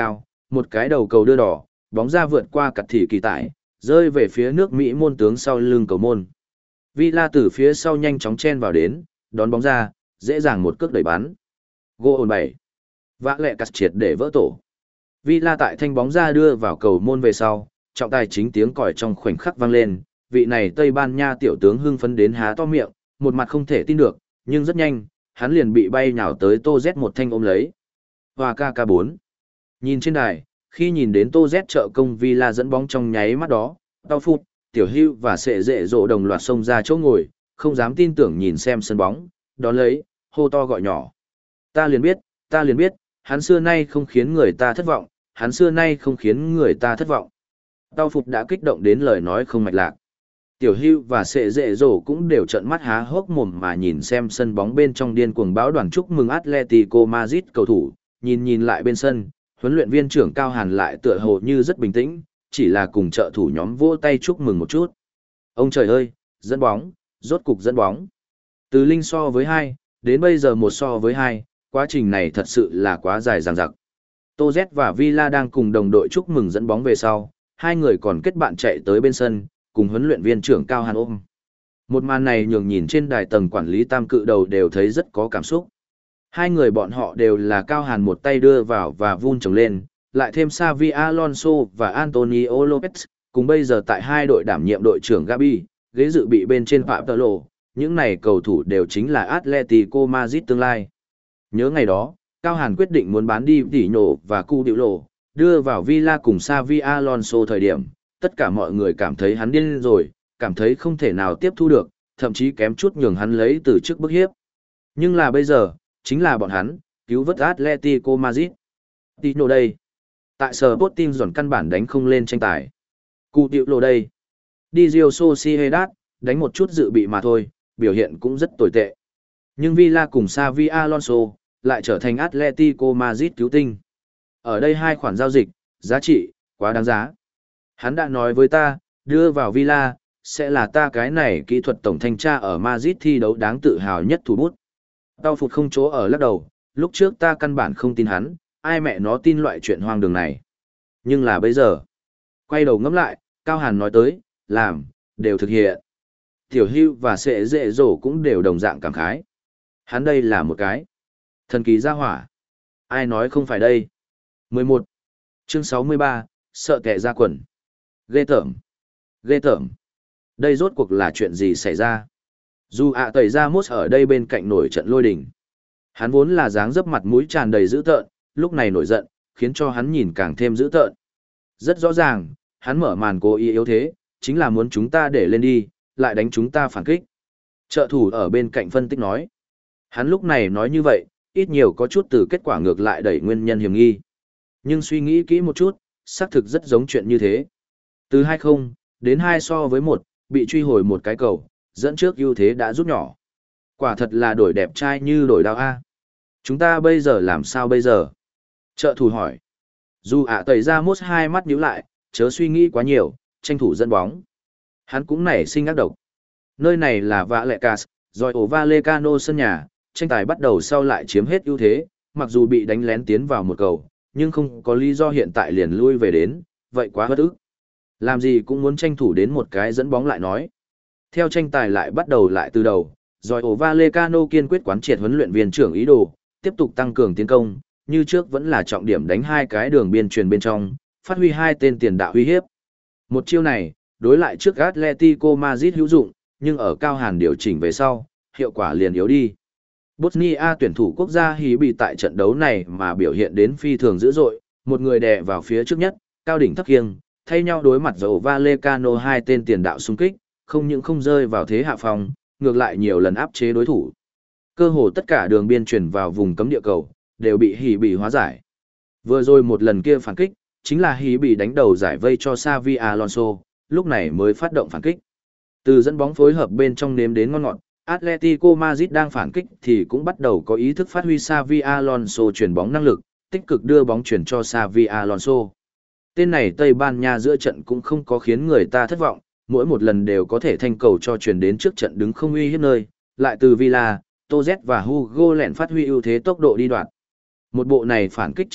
một cái đầu cầu đưa đỏ, bóng ra vượt qua cặt thị kỳ tải, rơi về phía nước Mỹ môn tướng sau lưng cầu môn. Villa từ phía sau nhanh chóng chen vào đến, đón bóng ra, dễ dàng một cước đẩy bắn. Gol bảy. Vã lẹ cắt triệt để vỡ tổ. Villa tại thanh bóng ra đưa vào cầu môn về sau, trọng tài chính tiếng còi trong khoảnh khắc vang lên, vị này Tây Ban Nha tiểu tướng hưng phấn đến há to miệng, một mặt không thể tin được, nhưng rất nhanh, hắn liền bị bay nhào tới Tô Z một thanh ôm lấy. Hoa ca ca bốn. Nhìn trên đài, khi nhìn đến Tô Z trợ công Villa dẫn bóng trong nháy mắt đó, đau phút, tiểu hưu và sệ dệ rộ đồng loạt xông ra chỗ ngồi, không dám tin tưởng nhìn xem sân bóng, đón lấy, hô to gọi nhỏ. Ta liền biết, ta liền biết, hắn xưa nay không khiến người ta thất vọng, hắn xưa nay không khiến người ta thất vọng. Đau phục đã kích động đến lời nói không mạch lạc. Tiểu hưu và sệ dệ rổ cũng đều trợn mắt há hốc mồm mà nhìn xem sân bóng bên trong điên cuồng báo đoàn chúc mừng Atletico Madrid cầu thủ, nhìn nhìn lại bên sân, huấn luyện viên trưởng Cao Hàn lại tựa hồ như rất bình tĩnh, chỉ là cùng trợ thủ nhóm vỗ tay chúc mừng một chút. Ông trời ơi, dẫn bóng, rốt cục dẫn bóng. Từ linh so với hai, đến bây giờ một so với hai, quá trình này thật sự là quá dài dằng dặc. Tô Z và Villa đang cùng đồng đội chúc mừng dẫn bóng về sau, hai người còn kết bạn chạy tới bên sân, cùng huấn luyện viên trưởng Cao Hàn ôm. Một màn này nhường nhìn trên đài tầng quản lý tam cự đầu đều thấy rất có cảm xúc. Hai người bọn họ đều là Cao Hàn một tay đưa vào và vun trồng lên, lại thêm Xavi Alonso và Antonio Lopez, cùng bây giờ tại hai đội đảm nhiệm đội trưởng Gabi, ghế dự bị bên trên Phạm Tờ Lộ, những này cầu thủ đều chính là Atletico Madrid tương lai. Nhớ ngày đó, Cao Hàn quyết định muốn bán đi Tỉ Nhổ và Cu Điệu Lộ, đưa vào Villa cùng Xavi Alonso thời điểm, tất cả mọi người cảm thấy hắn điên rồi, cảm thấy không thể nào tiếp thu được, thậm chí kém chút nhường hắn lấy từ chức bức hiếp. Nhưng là bây giờ, chính là bọn hắn, cứu vớt Atletico Madrid. Tỉ Nhổ đây. Tại Sporting dọn căn bản đánh không lên tranh tài. Cu Điệu Lộ đây. Đi Real Sociedad, đánh một chút dự bị mà thôi, biểu hiện cũng rất tồi tệ. Nhưng Villa cùng Xavi Alonso lại trở thành Atletico Madrid cứu tinh. Ở đây hai khoản giao dịch, giá trị, quá đáng giá. Hắn đã nói với ta, đưa vào Villa, sẽ là ta cái này kỹ thuật tổng thanh tra ở Madrid thi đấu đáng tự hào nhất thủ bút. Tao phụt không chỗ ở lắc đầu, lúc trước ta căn bản không tin hắn, ai mẹ nó tin loại chuyện hoang đường này. Nhưng là bây giờ, quay đầu ngẫm lại, Cao Hàn nói tới, làm, đều thực hiện. Tiểu hưu và sệ dệ dỗ cũng đều đồng dạng cảm khái. Hắn đây là một cái thần kỳ gia hỏa. Ai nói không phải đây? mười một. Chương sáu mươi ba, sợ kẻ ra quần. Ghê tởm. Ghê tởm. Đây rốt cuộc là chuyện gì xảy ra? Dù ạ tẩy ra mốt ở đây bên cạnh nổi trận lôi đình. Hắn vốn là dáng dấp mặt mũi tràn đầy dữ tợn, lúc này nổi giận, khiến cho hắn nhìn càng thêm dữ tợn. Rất rõ ràng, hắn mở màn cố ý yếu thế, chính là muốn chúng ta để lên đi, lại đánh chúng ta phản kích. Trợ thủ ở bên cạnh phân tích nói. Hắn lúc này nói như vậy, ít nhiều có chút từ kết quả ngược lại đẩy nguyên nhân hiểm nghi. Nhưng suy nghĩ kỹ một chút, xác thực rất giống chuyện như thế. Từ hai không đến hai so với một, bị truy hồi một cái cầu, dẫn trước ưu thế đã rút nhỏ. Quả thật là đổi đẹp trai như đổi đao A. Chúng ta bây giờ làm sao bây giờ? Trợ thủ hỏi. Dù ạ tẩy ra mốt hai mắt nhíu lại, chớ suy nghĩ quá nhiều, tranh thủ dẫn bóng. Hắn cũng nảy sinh ác độc. Nơi này là Vã Lẹ Cas, rồi ổ Vallecano sân nhà, tranh tài bắt đầu sau lại chiếm hết ưu thế, mặc dù bị đánh lén tiến vào một cầu, nhưng không có lý do hiện tại liền lui về đến, vậy quá bất ức. Làm gì cũng muốn tranh thủ đến một cái dẫn bóng lại nói. Theo tranh tài lại bắt đầu lại từ đầu, rồi ổ Vallecano kiên quyết quán triệt huấn luyện viên trưởng ý đồ, tiếp tục tăng cường tiến công, như trước vẫn là trọng điểm đánh hai cái đường biên truyền bên trong, phát huy hai tên tiền đạo uy hiếp. Một chiêu này, đối lại trước Atletico Madrid hữu dụng, nhưng ở Cao Hàn điều chỉnh về sau, hiệu quả liền yếu đi. Bosnia tuyển thủ quốc gia hí bị tại trận đấu này mà biểu hiện đến phi thường dữ dội, một người đè vào phía trước nhất, cao đỉnh thấp kiêng, thay nhau đối mặt dầu Vallecano hai tên tiền đạo xung kích, không những không rơi vào thế hạ phòng, ngược lại nhiều lần áp chế đối thủ. Cơ hồ tất cả đường biên chuyển vào vùng cấm địa cầu, đều bị hí bị hóa giải. Vừa rồi một lần kia phản kích, chính là hí bị đánh đầu giải vây cho Xavi Alonso, lúc này mới phát động phản kích. Từ dẫn bóng phối hợp bên trong nếm đến ngon ngọt, Atletico Madrid đang phản kích thì cũng bắt đầu có ý thức phát huy Xavi Alonso chuyển bóng năng lực, tích cực đưa bóng chuyển cho Xavi Alonso. Tên này Tây Ban Nha giữa trận cũng không có khiến người ta thất vọng, mỗi một lần đều có thể thanh cầu cho chuyển đến trước trận đứng không uy hiếp nơi, lại từ Villa, Tô Z và Hugo lẹn phát huy ưu thế tốc độ đi đoạn. Một bộ này phản kích chiến thuật,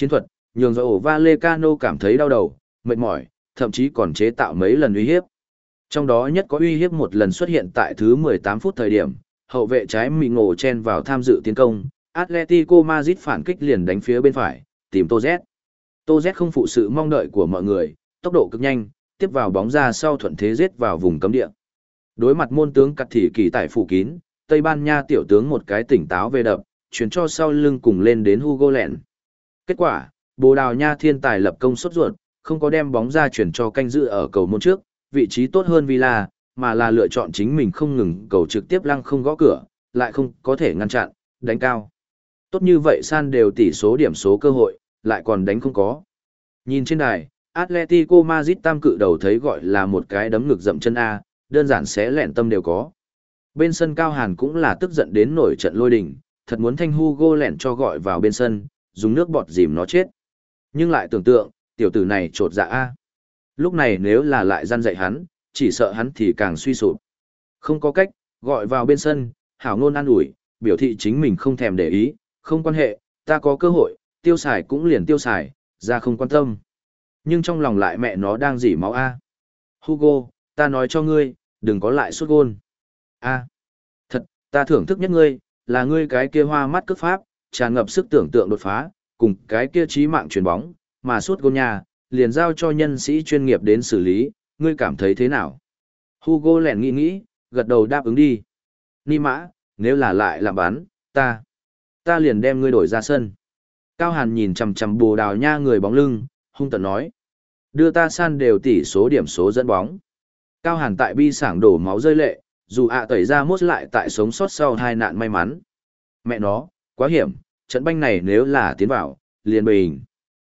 nhường cho ổ Vallecano cảm thấy đau đầu, mệt mỏi, thậm chí còn chế tạo mấy lần uy hiếp. Trong đó nhất có uy hiếp một lần xuất hiện tại thứ mười tám phút thời điểm, hậu vệ trái mì ngộ chen vào tham dự tiến công, Atletico Madrid phản kích liền đánh phía bên phải, tìm Tô Z. Tô Z không phụ sự mong đợi của mọi người, tốc độ cực nhanh, tiếp vào bóng ra sau thuận thế giết vào vùng cấm địa. Đối mặt môn tướng cắt thị kỳ tại phủ kín, Tây Ban Nha tiểu tướng một cái tỉnh táo về đập, chuyển cho sau lưng cùng lên đến Hugo Lẹn. Kết quả, Bồ Đào Nha thiên tài lập công sốt ruột, không có đem bóng ra chuyển cho canh giữ ở cầu môn trước, vị trí tốt hơn Villa, mà là lựa chọn chính mình không ngừng cầu trực tiếp lăng không gõ cửa, lại không có thể ngăn chặn, đánh cao. Tốt như vậy san đều tỷ số điểm số cơ hội, lại còn đánh không có. Nhìn trên đài, Atletico Madrid tam cự đầu thấy gọi là một cái đấm ngực dậm chân A, đơn giản xé lẹn tâm đều có. Bên sân Cao Hàn cũng là tức giận đến nổi trận lôi đình, thật muốn thanh Hugo lẹn cho gọi vào bên sân, dùng nước bọt dìm nó chết. Nhưng lại tưởng tượng, tiểu tử này trột dạ A. Lúc này nếu là lại gian dạy hắn, chỉ sợ hắn thì càng suy sụp. Không có cách, gọi vào bên sân, hảo ngôn an ủi, biểu thị chính mình không thèm để ý, không quan hệ, ta có cơ hội, tiêu xài cũng liền tiêu xài, ra không quan tâm. Nhưng trong lòng lại mẹ nó đang dỉ máu A. Hugo, ta nói cho ngươi, đừng có lại sút gôn. A. Thật, ta thưởng thức nhất ngươi, là ngươi cái kia hoa mắt cước pháp, tràn ngập sức tưởng tượng đột phá, cùng cái kia trí mạng chuyền bóng, mà sút gôn nhà, liền giao cho nhân sĩ chuyên nghiệp đến xử lý, ngươi cảm thấy thế nào? Hugo lẻn nghĩ nghĩ, gật đầu đáp ứng đi. Ni mã, nếu là lại làm bán, ta, ta liền đem ngươi đổi ra sân. Cao Hàn nhìn chằm chằm Bồ Đào Nha người bóng lưng, hung tợn nói. Đưa ta san đều tỷ số điểm số dẫn bóng. Cao Hàn tại bi sảng đổ máu rơi lệ, dù ạ tẩy ra mốt lại tại sống sót sau hai nạn may mắn. Mẹ nó, quá hiểm, trận banh này nếu là tiến vào, liền bình.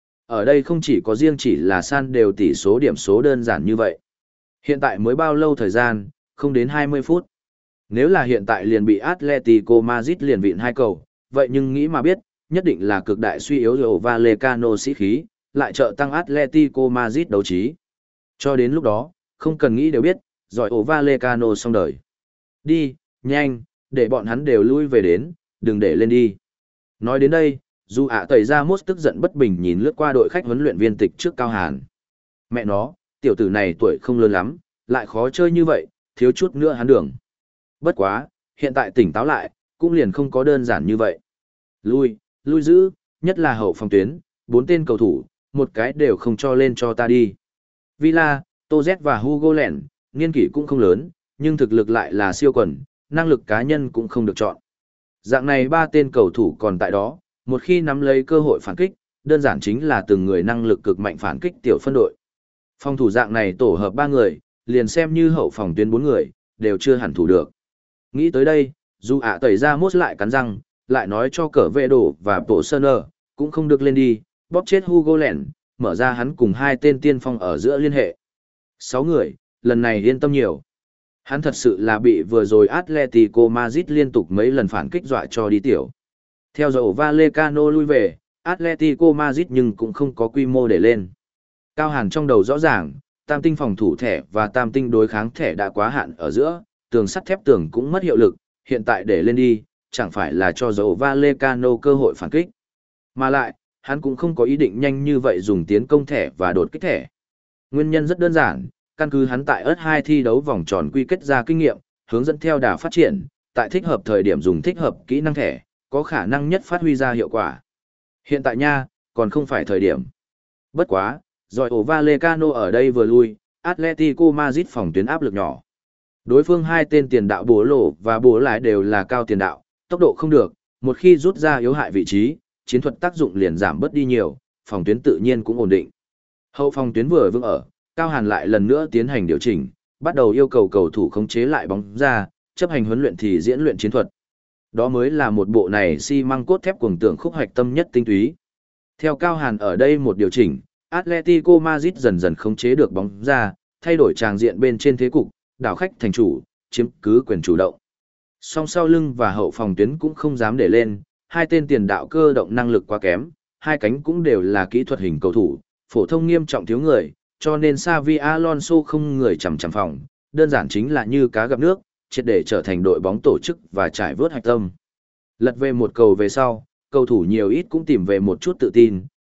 Ở đây không chỉ có riêng chỉ là san đều tỷ số điểm số đơn giản như vậy. Hiện tại mới bao lâu thời gian, không đến hai mươi phút. Nếu là hiện tại liền bị Atletico Madrid liền vịn hai cầu, vậy nhưng nghĩ mà biết, nhất định là cực đại suy yếu rồi Vallecano sĩ khí, lại trợ tăng Atletico Madrid đấu trí. Cho đến lúc đó, không cần nghĩ đều biết, giỏi ổ Vallecano xong đời. Đi, nhanh, để bọn hắn đều lui về đến, đừng để lên đi. Nói đến đây, dù ạ tẩy ra mốt tức giận bất bình nhìn lướt qua đội khách huấn luyện viên tịch trước Cao Hàn. Mẹ nó, tiểu tử này tuổi không lớn lắm, lại khó chơi như vậy, thiếu chút nữa hắn đường. Bất quá, hiện tại tỉnh táo lại, cũng liền không có đơn giản như vậy. Lui, lui giữ, nhất là hậu phòng tuyến, bốn tên cầu thủ, một cái đều không cho lên cho ta đi. Villa, Tô Z và Hugo Lẹn, niên kỷ cũng không lớn, nhưng thực lực lại là siêu quần, năng lực cá nhân cũng không được chọn. Dạng này ba tên cầu thủ còn tại đó, một khi nắm lấy cơ hội phản kích, đơn giản chính là từng người năng lực cực mạnh phản kích tiểu phân đội. Phòng thủ dạng này tổ hợp ba người, liền xem như hậu phòng tuyến bốn người, đều chưa hẳn thủ được. Nghĩ tới đây, dù ạ tẩy ra mốt lại cắn răng, lại nói cho cỡ vệ đổ và bộ sơn ở, cũng không được lên đi, bóp chết Hugo Lẹn, mở ra hắn cùng hai tên tiên phong ở giữa liên hệ. Sáu người, lần này yên tâm nhiều. Hắn thật sự là bị vừa rồi Atletico Madrid liên tục mấy lần phản kích dọa cho đi tiểu. Theo dấu Vallecano lui về, Atletico Madrid nhưng cũng không có quy mô để lên. Cao Hàn trong đầu rõ ràng, tam tinh phòng thủ thẻ và tam tinh đối kháng thẻ đã quá hạn ở giữa, tường sắt thép tường cũng mất hiệu lực, hiện tại để lên đi, chẳng phải là cho dấu Vallecano cơ hội phản kích. Mà lại, hắn cũng không có ý định nhanh như vậy dùng tiến công thẻ và đột kích thẻ. Nguyên nhân rất đơn giản, căn cứ hắn tại ớt hai thi đấu vòng tròn quy kết ra kinh nghiệm, hướng dẫn theo đà phát triển, tại thích hợp thời điểm dùng thích hợp kỹ năng thẻ, có khả năng nhất phát huy ra hiệu quả. Hiện tại nha, còn không phải thời điểm. Bất quá, rồi ổ Vallecano ở đây vừa lui, Atletico Madrid phòng tuyến áp lực nhỏ. Đối phương hai tên tiền đạo bố lộ và bố lại đều là cao tiền đạo, tốc độ không được, một khi rút ra yếu hại vị trí, chiến thuật tác dụng liền giảm bớt đi nhiều, phòng tuyến tự nhiên cũng ổn định. Hậu phòng tuyến vừa vững ở, Cao Hàn lại lần nữa tiến hành điều chỉnh, bắt đầu yêu cầu cầu thủ khống chế lại bóng ra, chấp hành huấn luyện thì diễn luyện chiến thuật. Đó mới là một bộ này xi măng cốt thép cuồng tưởng khúc hoạch tâm nhất tinh túy. Theo Cao Hàn ở đây một điều chỉnh, Atletico Madrid dần dần khống chế được bóng ra, thay đổi tràng diện bên trên thế cục, đảo khách thành chủ, chiếm cứ quyền chủ động. Song sau lưng và hậu phòng tuyến cũng không dám để lên, hai tên tiền đạo cơ động năng lực quá kém, hai cánh cũng đều là kỹ thuật hình cầu thủ, phổ thông nghiêm trọng thiếu người, cho nên Xavi Alonso không người chằm chằm phòng, đơn giản chính là như cá gặp nước, triệt để trở thành đội bóng tổ chức và trải vớt hạch tâm. Lật về một cầu về sau, cầu thủ nhiều ít cũng tìm về một chút tự tin,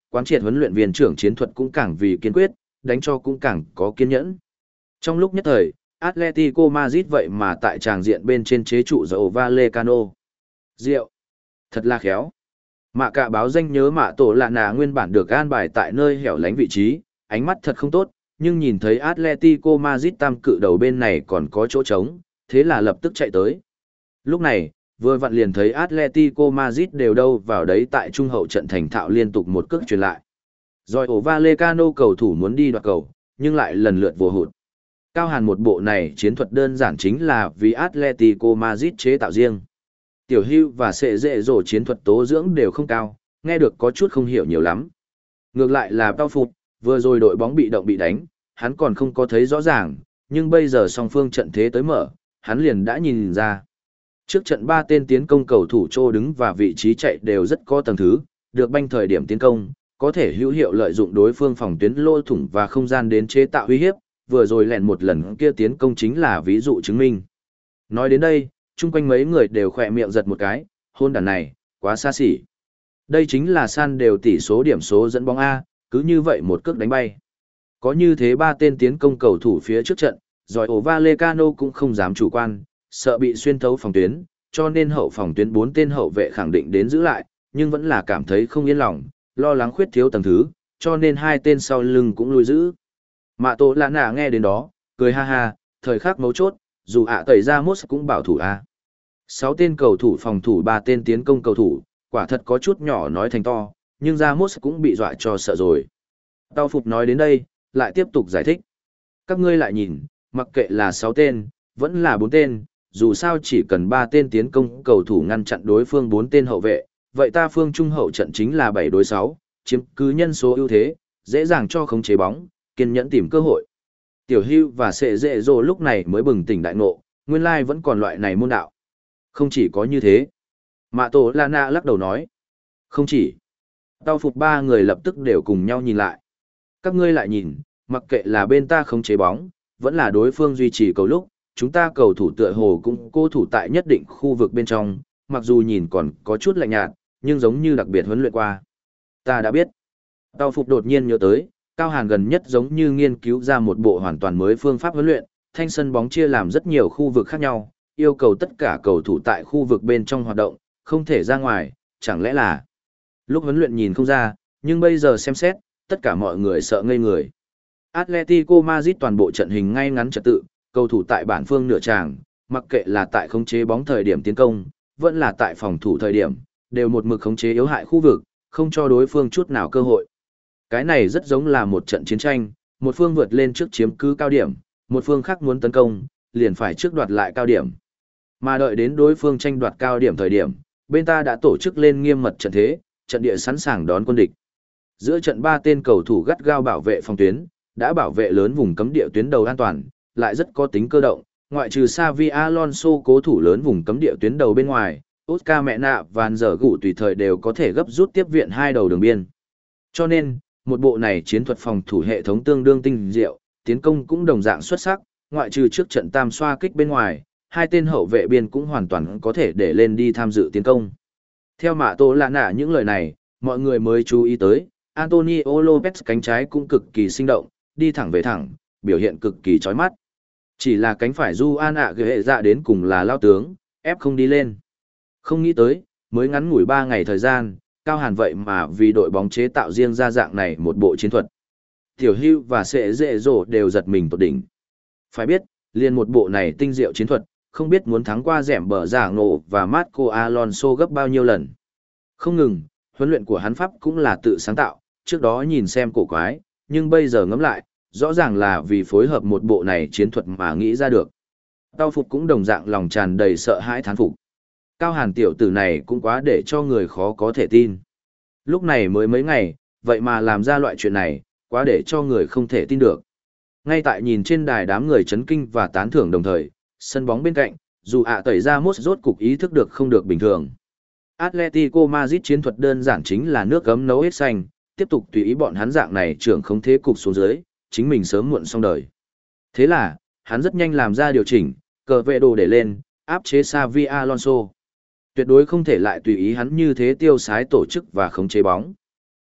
quán triệt huấn luyện viên trưởng chiến thuật cũng càng vì kiên quyết, đánh cho cũng càng có kiên nhẫn. Trong lúc nhất thời, Atletico Madrid vậy mà tại tràng diện bên trên chế trụ Raúl Vallecano. Diệu! Thật là khéo! Mạ cả báo danh nhớ Mạ Tổ Lạ Nà nguyên bản được an bài tại nơi hẻo lánh vị trí, ánh mắt thật không tốt, nhưng nhìn thấy Atletico Madrid tam cự đầu bên này còn có chỗ trống, thế là lập tức chạy tới. Lúc này, vừa vặn liền thấy Atletico Madrid đều đâu vào đấy tại trung hậu trận thành thạo liên tục một cước truyền lại. Rồi ổ Vallecano cầu thủ muốn đi đoạt cầu, nhưng lại lần lượt vô hụt. Cao Hàn một bộ này chiến thuật đơn giản chính là vì Atletico Madrid chế tạo riêng. Tiểu Hưu và Sệ Dệ Dỗ chiến thuật tố dưỡng đều không cao, nghe được có chút không hiểu nhiều lắm. Ngược lại là Tao Phục, vừa rồi đội bóng bị động bị đánh, hắn còn không có thấy rõ ràng, nhưng bây giờ song phương trận thế tới mở, hắn liền đã nhìn ra. Trước trận ba tên tiến công cầu thủ trô đứng và vị trí chạy đều rất có tầng thứ, được banh thời điểm tiến công, có thể hữu hiệu lợi dụng đối phương phòng tuyến lỗ thủng và không gian đến chế tạo uy hiếp, vừa rồi lẹn một lần kia tiến công chính là ví dụ chứng minh. Nói đến đây, chung quanh mấy người đều khỏe miệng giật một cái, hôn đàn này, quá xa xỉ. Đây chính là san đều tỷ số điểm số dẫn bóng A, cứ như vậy một cước đánh bay. Có như thế ba tên tiến công cầu thủ phía trước trận, rồi ổ Vallecano cũng không dám chủ quan, sợ bị xuyên thấu phòng tuyến, cho nên hậu phòng tuyến bốn tên hậu vệ khẳng định đến giữ lại, nhưng vẫn là cảm thấy không yên lòng, lo lắng khuyết thiếu tầng thứ, cho nên hai tên sau lưng cũng lui giữ. Mạ Tổ Lạ Nà nghe đến đó, cười ha ha, thời khắc mấu chốt, dù ạ tẩy ra mốt cũng bảo thủ A. Sáu tên cầu thủ phòng thủ ba tên tiến công cầu thủ, quả thật có chút nhỏ nói thành to, nhưng Ramos cũng bị dọa cho sợ rồi. Tao Phục nói đến đây, lại tiếp tục giải thích. Các ngươi lại nhìn, mặc kệ là sáu tên, vẫn là bốn tên, dù sao chỉ cần ba tên tiến công cầu thủ ngăn chặn đối phương bốn tên hậu vệ, vậy ta phương trung hậu trận chính là bảy đối sáu, chiếm cứ nhân số ưu thế, dễ dàng cho khống chế bóng, kiên nhẫn tìm cơ hội. Tiểu Hưu và Sệ Dệ Dỗ lúc này mới bừng tỉnh đại ngộ, nguyên lai vẫn còn loại này môn đạo. Không chỉ có như thế. Mạ Tổ Lạ Nà lắc đầu nói. Không chỉ. Tao Phục ba người lập tức đều cùng nhau nhìn lại. Các ngươi lại nhìn, mặc kệ là bên ta không chế bóng, vẫn là đối phương duy trì cầu lúc, chúng ta cầu thủ tựa hồ cũng cố thủ tại nhất định khu vực bên trong, mặc dù nhìn còn có chút lạnh nhạt, nhưng giống như đặc biệt huấn luyện qua. Ta đã biết. Tao Phục đột nhiên nhớ tới, Cao Hàn gần nhất giống như nghiên cứu ra một bộ hoàn toàn mới phương pháp huấn luyện, thanh sân bóng chia làm rất nhiều khu vực khác nhau, yêu cầu tất cả cầu thủ tại khu vực bên trong hoạt động, không thể ra ngoài, chẳng lẽ là... Lúc huấn luyện nhìn không ra, nhưng bây giờ xem xét, tất cả mọi người sợ ngây người. Atletico Madrid toàn bộ trận hình ngay ngắn trật tự, cầu thủ tại bản phương nửa tràng, mặc kệ là tại khống chế bóng thời điểm tiến công, vẫn là tại phòng thủ thời điểm, đều một mực khống chế yếu hại khu vực, không cho đối phương chút nào cơ hội. Cái này rất giống là một trận chiến tranh, một phương vượt lên trước chiếm cứ cao điểm, một phương khác muốn tấn công, liền phải trước đoạt lại cao điểm. Mà đợi đến đối phương tranh đoạt cao điểm thời điểm, bên ta đã tổ chức lên nghiêm mật trận thế, trận địa sẵn sàng đón quân địch. Giữa trận ba tên cầu thủ gắt gao bảo vệ phòng tuyến, đã bảo vệ lớn vùng cấm địa tuyến đầu an toàn, lại rất có tính cơ động, ngoại trừ Xavi Alonso cố thủ lớn vùng cấm địa tuyến đầu bên ngoài, Oscar Mena và Giờ Gụ tùy thời đều có thể gấp rút tiếp viện hai đầu đường biên. Cho nên, một bộ này chiến thuật phòng thủ hệ thống tương đương tinh diệu, tiến công cũng đồng dạng xuất sắc, ngoại trừ trước trận tam xoa kích bên ngoài, hai tên hậu vệ biên cũng hoàn toàn có thể để lên đi tham dự tiến công. Theo Mạ Tổ Lạ Nà những lời này, mọi người mới chú ý tới, Antonio Lopez cánh trái cũng cực kỳ sinh động, đi thẳng về thẳng, biểu hiện cực kỳ chói mắt. Chỉ là cánh phải Juan ạ gửi hệ dạ đến cùng là lao tướng, ép không đi lên. Không nghĩ tới, mới ngắn ngủi ba ngày thời gian, Cao Hàn vậy mà vì đội bóng chế tạo riêng ra dạng này một bộ chiến thuật. Tiểu Hưu và Sệ Dệ Dỗ đều giật mình tột đỉnh. Phải biết, liền một bộ này tinh diệu chiến thuật, không biết muốn thắng qua rẻm bờ giả ngộ và Marco Alonso gấp bao nhiêu lần. Không ngừng, huấn luyện của hắn pháp cũng là tự sáng tạo, trước đó nhìn xem cổ quái, nhưng bây giờ ngẫm lại, rõ ràng là vì phối hợp một bộ này chiến thuật mà nghĩ ra được. Tao Phục cũng đồng dạng lòng tràn đầy sợ hãi thán phục. Cao Hàn tiểu tử này cũng quá để cho người khó có thể tin. Lúc này mới mấy ngày, vậy mà làm ra loại chuyện này, quá để cho người không thể tin được. Ngay tại nhìn trên đài đám người chấn kinh và tán thưởng đồng thời, sân bóng bên cạnh, dù ạ tẩy ra mốt rốt cục ý thức được không được bình thường. Atletico Madrid chiến thuật đơn giản chính là nước gấm nấu hết xanh, tiếp tục tùy ý bọn hắn dạng này trưởng không thế cục xuống dưới, chính mình sớm muộn xong đời. Thế là, hắn rất nhanh làm ra điều chỉnh, cờ vệ đồ để lên, áp chế Xavi Alonso. Tuyệt đối không thể lại tùy ý hắn như thế tiêu sái tổ chức và khống chế bóng.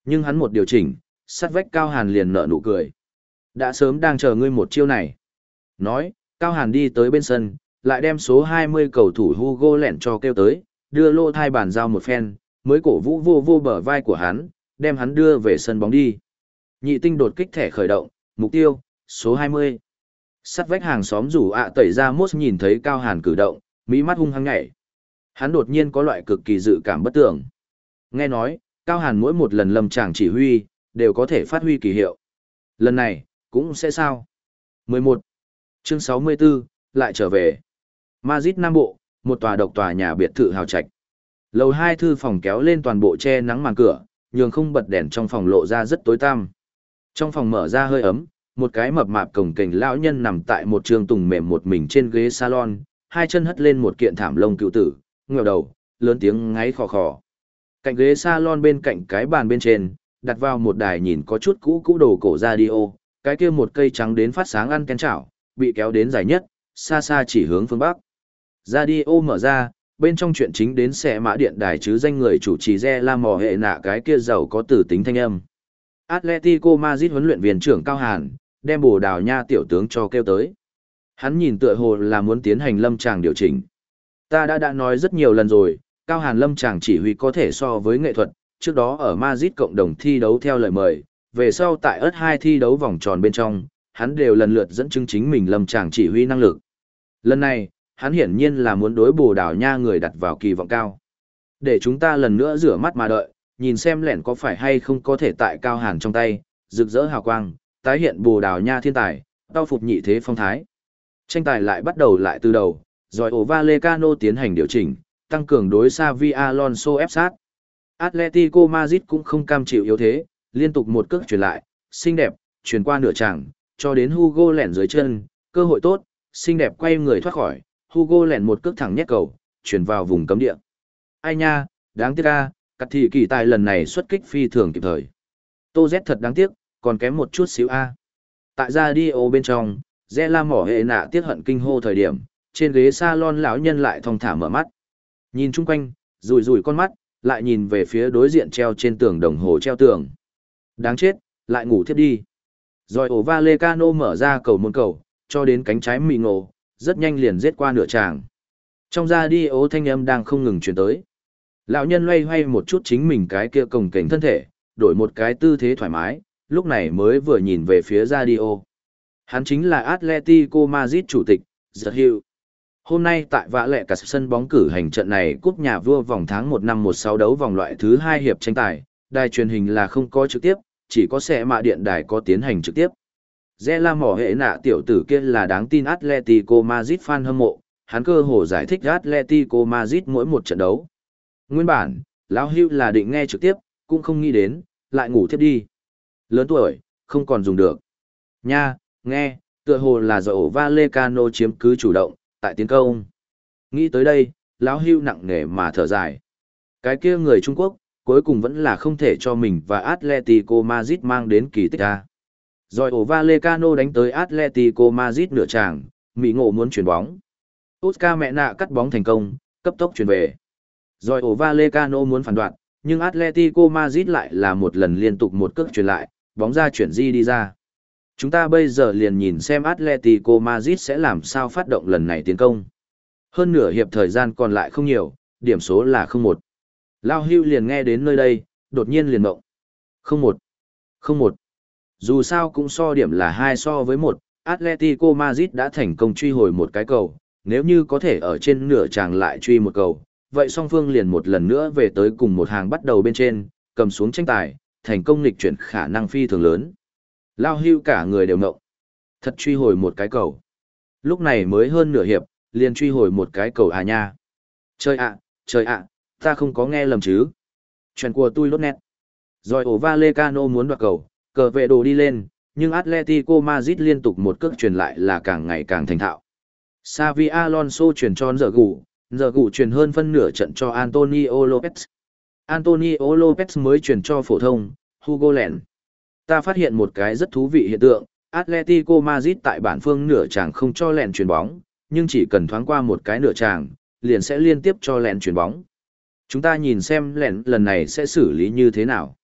Nhưng hắn một điều chỉnh, sát vách Cao Hàn liền nở nụ cười. Đã sớm đang chờ ngươi một chiêu này. Nói, Cao Hàn đi tới bên sân, lại đem số hai mươi cầu thủ Hugo lẹn cho kêu tới, đưa lô thai bàn giao một phen, mới cổ vũ vô vô bờ vai của hắn, đem hắn đưa về sân bóng đi. Nhị tinh đột kích thẻ khởi động, mục tiêu, số hai mươi. Sắt vách hàng xóm rủ ạ tẩy ra mốt nhìn thấy Cao Hàn cử động, mỹ mắt hung hăng nhảy. Hắn đột nhiên có loại cực kỳ dự cảm bất tưởng. Nghe nói, Cao Hàn mỗi một lần lâm tràng chỉ huy, đều có thể phát huy kỳ hiệu. Lần này, cũng sẽ sao? mười một. Chương sáu mươi tư, lại trở về. Madrid Nam Bộ, một tòa độc tòa nhà biệt thự hào trạch. Lầu hai thư phòng kéo lên toàn bộ che nắng màn cửa, nhường không bật đèn trong phòng lộ ra rất tối tăm. Trong phòng mở ra hơi ấm, một cái mập mạp cổng kềnh lão nhân nằm tại một trường tùng mềm một mình trên ghế salon, hai chân hất lên một kiện thảm lông cựu tử, ngẩng đầu, lớn tiếng ngáy khò khò. Cạnh ghế salon bên cạnh cái bàn bên trên, đặt vào một đài nhìn có chút cũ cũ đồ cổ radio, cái kia một cây trắng đến phát sáng ăn ken chảo, bị kéo đến dài nhất, xa xa chỉ hướng phương Bắc. Radio mở ra, bên trong chuyện chính đến xe mã điện đài chứ danh người chủ trì Re La Mò hệ nạ cái kia giàu có tử tính thanh âm. Atletico Madrid huấn luyện viên trưởng Cao Hàn, đem Bồ Đào Nha tiểu tướng cho kêu tới. Hắn nhìn tựa hồ là muốn tiến hành lâm tràng điều chỉnh. Ta đã đã nói rất nhiều lần rồi, Cao Hàn lâm tràng chỉ huy có thể so với nghệ thuật, trước đó ở Madrid cộng đồng thi đấu theo lời mời, về sau tại ớt hai thi đấu vòng tròn bên trong, hắn đều lần lượt dẫn chứng chính mình lâm tràng chỉ huy năng lực. Lần này, hắn hiển nhiên là muốn đối Bồ Đào Nha người đặt vào kỳ vọng cao. Để chúng ta lần nữa rửa mắt mà đợi, nhìn xem lẻn có phải hay không có thể tại Cao Hàn trong tay, rực rỡ hào quang, tái hiện Bồ Đào Nha thiên tài, đau phục nhị thế phong thái. Tranh tài lại bắt đầu lại từ đầu, rồi ổ Vallecano tiến hành điều chỉnh, tăng cường đối Xavi Alonso ép sát. Atletico Madrid cũng không cam chịu yếu thế, liên tục một cước chuyển lại, xinh đẹp, chuyển qua nửa tràng, cho đến Hugo lẻn dưới chân, cơ hội tốt, xinh đẹp quay người thoát khỏi, Hugo lẻn một cước thẳng nhét cầu, chuyển vào vùng cấm địa. Ai nha, đáng tiếc a, cắt thị kỳ tài lần này xuất kích phi thường kịp thời. Tô Z thật đáng tiếc, còn kém một chút xíu a. Tại radio bên trong, Re La mỏ hệ nạ tiếc hận kinh hô thời điểm, trên ghế salon lão nhân lại thong thả mở mắt. Nhìn chung quanh, rủi rủi con mắt, lại nhìn về phía đối diện treo trên tường đồng hồ treo tường. Đáng chết, lại ngủ thiếp đi. Rồi ổ Vallecano mở ra cầu môn cầu, cho đến cánh trái mì ngộ, rất nhanh liền giết qua nửa tràng. Trong radio thanh âm đang không ngừng truyền tới. Lão nhân loay hoay một chút chính mình cái kia cồng kềnh thân thể, đổi một cái tư thế thoải mái, lúc này mới vừa nhìn về phía radio. Hắn chính là Atletico Madrid chủ tịch, Giật Hiệu. Hôm nay tại vã lẹ cả sân bóng cử hành trận này cúp nhà vua vòng tháng một năm một sáu đấu vòng loại thứ hai hiệp tranh tài, đài truyền hình là không có trực tiếp, chỉ có xe mạ điện đài có tiến hành trực tiếp. Re La mỏ hệ nạ tiểu tử kia là đáng tin Atletico Madrid fan hâm mộ, hắn cơ hồ giải thích Atletico Madrid mỗi một trận đấu. Nguyên bản, lão Hugh là định nghe trực tiếp, cũng không nghĩ đến, lại ngủ thiếp đi. Lớn tuổi, không còn dùng được. Nha, nghe, tựa hồ là do ổ Vallecano chiếm cứ chủ động, tại tiến công. Nghĩ tới đây, lão Hugh nặng nề mà thở dài. Cái kia người Trung Quốc, cuối cùng vẫn là không thể cho mình và Atletico Madrid mang đến kỳ tích ra. Rồi ổ Vallecano đánh tới Atletico Madrid nửa tràng, Mỹ Ngộ muốn chuyển bóng. Oscar mẹ nạ cắt bóng thành công, cấp tốc chuyển về. Rồi ổ Vallecano muốn phản đoạn, nhưng Atletico Madrid lại là một lần liên tục một cước chuyển lại, bóng ra chuyển di đi ra. Chúng ta bây giờ liền nhìn xem Atletico Madrid sẽ làm sao phát động lần này tiến công. Hơn nửa hiệp thời gian còn lại không nhiều, điểm số là không một. Lao Hugh liền nghe đến nơi đây, đột nhiên liền mộng. không một. không một. Dù sao cũng so điểm là hai so với một, Atletico Madrid đã thành công truy hồi một cái cầu, nếu như có thể ở trên nửa tràng lại truy một cầu, vậy song phương liền một lần nữa về tới cùng một hàng bắt đầu bên trên, cầm xuống tranh tài, thành công nghịch chuyển khả năng phi thường lớn. Lao Hugh cả người đều ngộng. Thật truy hồi một cái cầu. Lúc này mới hơn nửa hiệp, liền truy hồi một cái cầu à nha. Trời ạ, trời ạ, ta không có nghe lầm chứ. Chuyện của tôi lốt nét. Rồi ổ Vallecano muốn đoạt cầu, cờ vệ đồ đi lên, nhưng Atletico Madrid liên tục một cước truyền lại là càng ngày càng thành thạo. Xavi Alonso chuyển cho giờ gù, giờ gù chuyển hơn phân nửa trận cho Antonio Lopez. Antonio Lopez mới chuyển cho phổ thông, Hugo Lèn. Ta phát hiện một cái rất thú vị hiện tượng, Atletico Madrid tại bản phương nửa tràng không cho Lèn chuyền bóng, nhưng chỉ cần thoáng qua một cái nửa tràng, liền sẽ liên tiếp cho Lèn chuyền bóng. Chúng ta nhìn xem Lèn lần này sẽ xử lý như thế nào.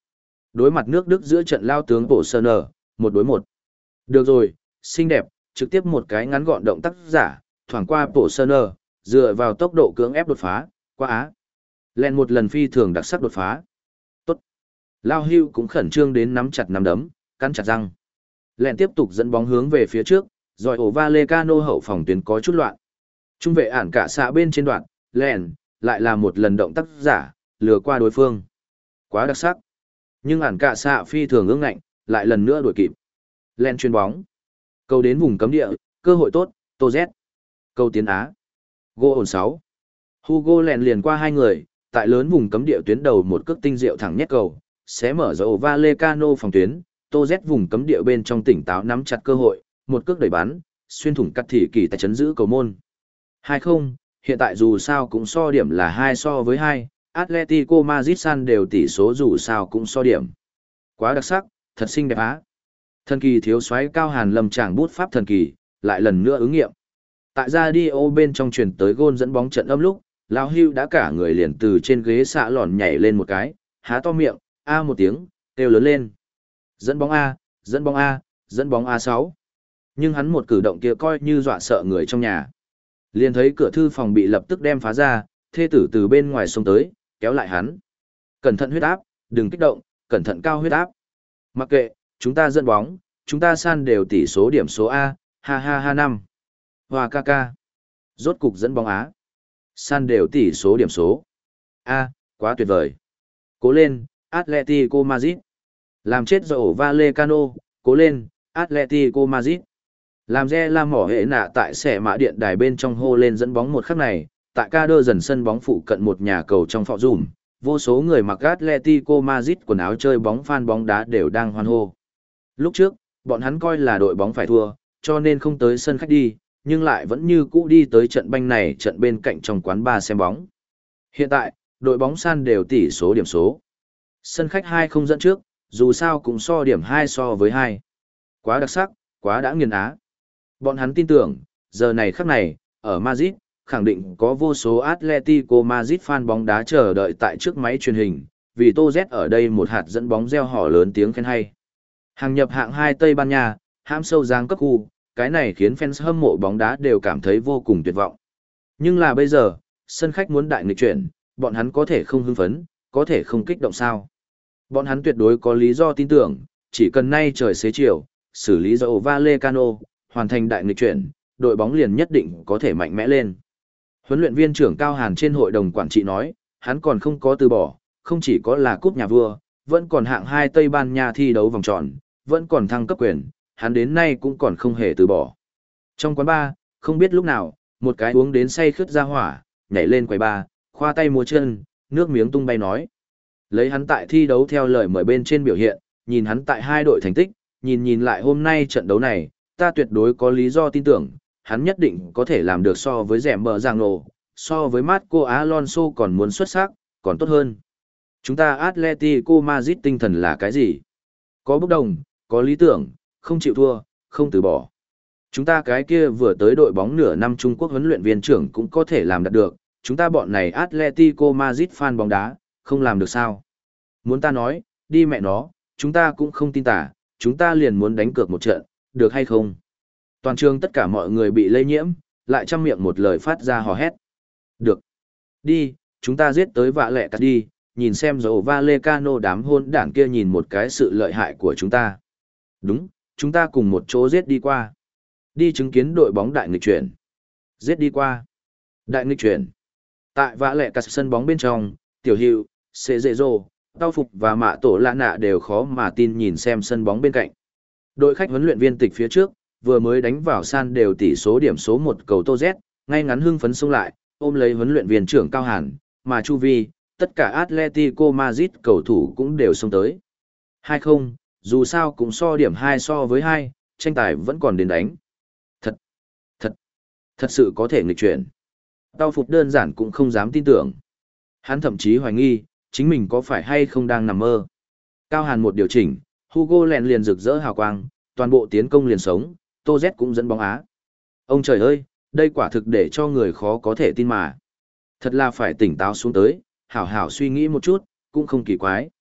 Đối mặt nước Đức giữa trận lao tướng Bổ Sơn ở, một đối một. Được rồi, xinh đẹp, trực tiếp một cái ngắn gọn động tác giả, thoảng qua Bổ Sơn ở, dựa vào tốc độ cưỡng ép đột phá, qua á. Len một lần phi thường đặc sắc đột phá. Tốt. Lao Hưu cũng khẩn trương đến nắm chặt nắm đấm, cắn chặt răng. Len tiếp tục dẫn bóng hướng về phía trước, rồi ổ Vallecano hậu phòng tuyến có chút loạn. Trung vệ ản cả xạ bên trên đoạn, Len, lại là một lần động tác giả, lừa qua đối phương. Quá đặc sắc. Nhưng ản cả xạ phi thường ương ngạnh, lại lần nữa đuổi kịp. Len chuyền bóng. Cầu đến vùng cấm địa, cơ hội tốt, Tô Z. Cầu tiến Á. Gô ổn sáu. Hugo Len liền qua hai người, tại lớn vùng cấm địa tuyến đầu một cước tinh diệu thẳng nhét cầu, sẽ mở rộng Vallecano phòng tuyến, Tô Z vùng cấm địa bên trong tỉnh táo nắm chặt cơ hội, một cước đẩy bắn, xuyên thủng cắt thị kỳ tại chấn giữ cầu môn. hai không, hiện tại dù sao cũng so điểm là hai so với hai, Atletico Madrid san đều tỷ số dù sao cũng so điểm. Quá đặc sắc, thật xinh đẹp á. Thần kỳ thiếu soái Cao Hàn Lâm chàng bút pháp thần kỳ, lại lần nữa ứng nghiệm. Tại radio bên trong truyền tới gôn dẫn bóng trận âm lúc, Lão Hưu đã cả người liền từ trên ghế xạ lòn nhảy lên một cái, há to miệng, a một tiếng, kêu lớn lên. Dẫn bóng A, dẫn bóng A, dẫn bóng A sáu. Nhưng hắn một cử động kia coi như dọa sợ người trong nhà. Liền thấy cửa thư phòng bị lập tức đem phá ra, thê tử từ bên ngoài xông tới, kéo lại hắn. Cẩn thận huyết áp, đừng kích động, cẩn thận cao huyết áp. Mặc kệ, chúng ta dẫn bóng, chúng ta san đều tỷ số điểm số A, ha ha ha năm. Hoa ca ca. Rốt cục dẫn bóng Á. San đều tỷ số điểm số. A, quá tuyệt vời. Cố lên, Atletico Madrid. Làm chết rồi ổ Vallecano, cố lên, Atletico Madrid. Làm re la mỏ hệ nạ tại xẻ mã điện đài bên trong hô lên dẫn bóng một khắc này, tại ca đơ dần sân bóng phụ cận một nhà cầu trong phọ dùm, vô số người mặc Atletico Madrid quần áo chơi bóng fan bóng đá đều đang hoan hô. Lúc trước, bọn hắn coi là đội bóng phải thua, cho nên không tới sân khách đi, nhưng lại vẫn như cũ đi tới trận banh này trận bên cạnh trong quán bar xem bóng. Hiện tại, đội bóng san đều tỷ số điểm số. Sân khách hai không dẫn trước, dù sao cũng so điểm hai so với hai. Quá đặc sắc, quá đã nghiền á. Bọn hắn tin tưởng, giờ này khắc này, ở Madrid, khẳng định có vô số Atletico Madrid fan bóng đá chờ đợi tại trước máy truyền hình, vì Tô Z ở đây một hạt dẫn bóng reo hò lớn tiếng khen hay. Hàng nhập hạng hai Tây Ban Nha, hãm sâu giang cấp khu, cái này khiến fans hâm mộ bóng đá đều cảm thấy vô cùng tuyệt vọng. Nhưng là bây giờ, sân khách muốn đại nghịch chuyển, bọn hắn có thể không hưng phấn, có thể không kích động sao. Bọn hắn tuyệt đối có lý do tin tưởng, chỉ cần nay trời xế chiều, xử lý dậu Vallecano, hoàn thành đại nghịch chuyển, đội bóng liền nhất định có thể mạnh mẽ lên. Huấn luyện viên trưởng Cao Hàn trên hội đồng quản trị nói, hắn còn không có từ bỏ, không chỉ có là cúp nhà vua, vẫn còn hạng hai Tây Ban Nha thi đấu vòng tròn, vẫn còn thăng cấp quyền, hắn đến nay cũng còn không hề từ bỏ. Trong quán bar, không biết lúc nào, một cái uống đến say khướt ra hỏa, nhảy lên quầy bar, khoa tay múa chân, nước miếng tung bay nói. Lấy hắn tại thi đấu theo lời mời bên trên biểu hiện, nhìn hắn tại hai đội thành tích, nhìn nhìn lại hôm nay trận đấu này, ta tuyệt đối có lý do tin tưởng, hắn nhất định có thể làm được so với rèm bờ giang nổ, so với Marco Alonso còn muốn xuất sắc, còn tốt hơn. Chúng ta Atletico Madrid tinh thần là cái gì? Có bốc đồng, có lý tưởng, không chịu thua, không từ bỏ. Chúng ta cái kia vừa tới đội bóng nửa năm Trung Quốc huấn luyện viên trưởng cũng có thể làm đạt được, chúng ta bọn này Atletico Madrid fan bóng đá, không làm được sao? Muốn ta nói, đi mẹ nó, chúng ta cũng không tin tả, chúng ta liền muốn đánh cược một trận, được hay không? Toàn trường tất cả mọi người bị lây nhiễm, lại trăm miệng một lời phát ra hò hét. Được. Đi, chúng ta giết tới vạ lẹ cắt đi, nhìn xem dầu Vallecano đám hôn đảng kia nhìn một cái sự lợi hại của chúng ta. Đúng, chúng ta cùng một chỗ giết đi qua. Đi chứng kiến đội bóng đại nghịch chuyển. Giết đi qua. Đại nghịch chuyển. Tại vạ lẹ cắt sân bóng bên trong, Tiểu Hữu, Sê Dệ Rô, Tao Phục và Mạ Tổ Lạ Nạ đều khó mà tin nhìn xem sân bóng bên cạnh. Đội khách huấn luyện viên tịch phía trước, vừa mới đánh vào san đều tỷ số điểm số một cầu Tô Z, ngay ngắn hưng phấn xông lại, ôm lấy huấn luyện viên trưởng Cao Hàn, mà chu vi, tất cả Atletico Madrid cầu thủ cũng đều xông tới. hai không, dù sao cũng so điểm hai so với hai, tranh tài vẫn còn đến đánh. Thật, thật, thật sự có thể nghịch chuyển. Tao Phục đơn giản cũng không dám tin tưởng. Hắn thậm chí hoài nghi, chính mình có phải hay không đang nằm mơ. Cao Hàn một điều chỉnh, Hugo lẹn liền rực rỡ hào quang, toàn bộ tiến công liền sống, Tô Z cũng dẫn bóng Á. Ông trời ơi, đây quả thực để cho người khó có thể tin mà. Thật là phải tỉnh táo xuống tới, hảo hảo suy nghĩ một chút, cũng không kỳ quái.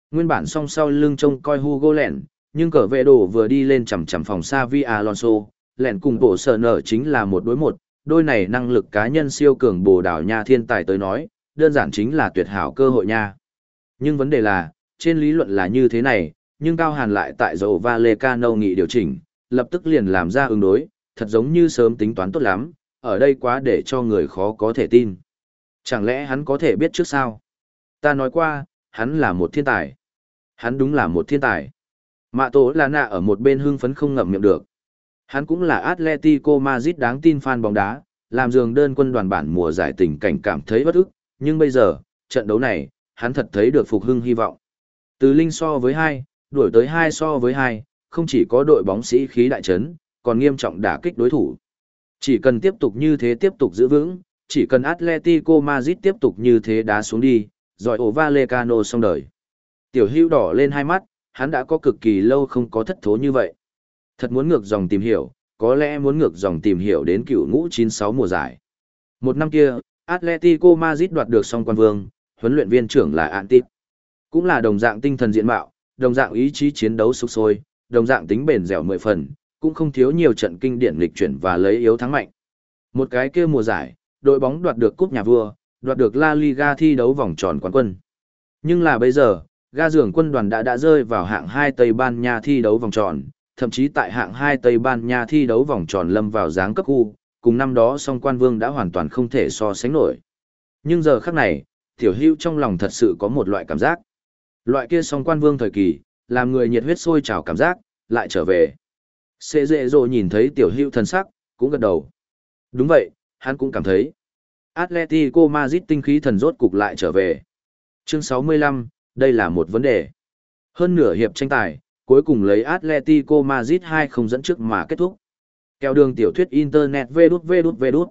Nguyên bản song sau lưng trông coi Hugo lẹn, nhưng cờ vệ đồ vừa đi lên chằm chằm phòng Xavi Alonso, lẹn cùng bộ sở nở chính là một đối một, đôi này năng lực cá nhân siêu cường Bồ Đào Nha thiên tài tới nói, đơn giản chính là tuyệt hảo cơ hội nha. Nhưng vấn đề là, trên lý luận là như thế này, nhưng Cao Hàn lại tại dầu Vallecano nghị điều chỉnh, lập tức liền làm ra ứng đối, thật giống như sớm tính toán tốt lắm, ở đây quá để cho người khó có thể tin. Chẳng lẽ hắn có thể biết trước sao? Ta nói qua, hắn là một thiên tài. Hắn đúng là một thiên tài. Mạ Tố là nạ ở một bên hưng phấn không ngậm miệng được. Hắn cũng là Atletico Madrid đáng tin fan bóng đá, làm giường đơn quân đoàn bản mùa giải tình cảnh cảm thấy bất ức, nhưng bây giờ, trận đấu này, hắn thật thấy được phục hưng hy vọng. Từ linh so với hai, đuổi tới hai so với hai, không chỉ có đội bóng sĩ khí đại trấn, còn nghiêm trọng đả kích đối thủ. Chỉ cần tiếp tục như thế tiếp tục giữ vững, chỉ cần Atletico Madrid tiếp tục như thế đá xuống đi, rồi ổ Vallecano xong đời. Tiểu Hữu đỏ lên hai mắt, hắn đã có cực kỳ lâu không có thất thố như vậy. Thật muốn ngược dòng tìm hiểu, có lẽ muốn ngược dòng tìm hiểu đến cựu ngũ chín sáu mùa giải. Một năm kia, Atletico Madrid đoạt được song quan vương, huấn luyện viên trưởng là Antip. Cũng là đồng dạng tinh thần diện mạo, đồng dạng ý chí chiến đấu sục sôi, đồng dạng tính bền dẻo mười phần, cũng không thiếu nhiều trận kinh điển lịch chuyển và lấy yếu thắng mạnh. Một cái kia mùa giải, đội bóng đoạt được cúp nhà vua, đoạt được La Liga thi đấu vòng tròn quán quân. Nhưng là bây giờ, ga giường quân đoàn đã đã rơi vào hạng hai Tây Ban Nha thi đấu vòng tròn, thậm chí tại hạng hai Tây Ban Nha thi đấu vòng tròn lâm vào dáng cấp khu, cùng năm đó song quan vương đã hoàn toàn không thể so sánh nổi. Nhưng giờ khắc này, Tiểu Hữu trong lòng thật sự có một loại cảm giác. Loại kia song quan vương thời kỳ, làm người nhiệt huyết sôi trào cảm giác, lại trở về. Xê dệ rồi nhìn thấy Tiểu Hữu thần sắc, cũng gật đầu. Đúng vậy, hắn cũng cảm thấy. Atletico Madrid tinh khí thần rốt cục lại trở về. Chương sáu mươi lăm, đây là một vấn đề. Hơn nửa hiệp tranh tài, cuối cùng lấy Atletico Madrid hai không dẫn trước mà kết thúc. Kéo đường tiểu thuyết Internet vê đút vê đút vê đút.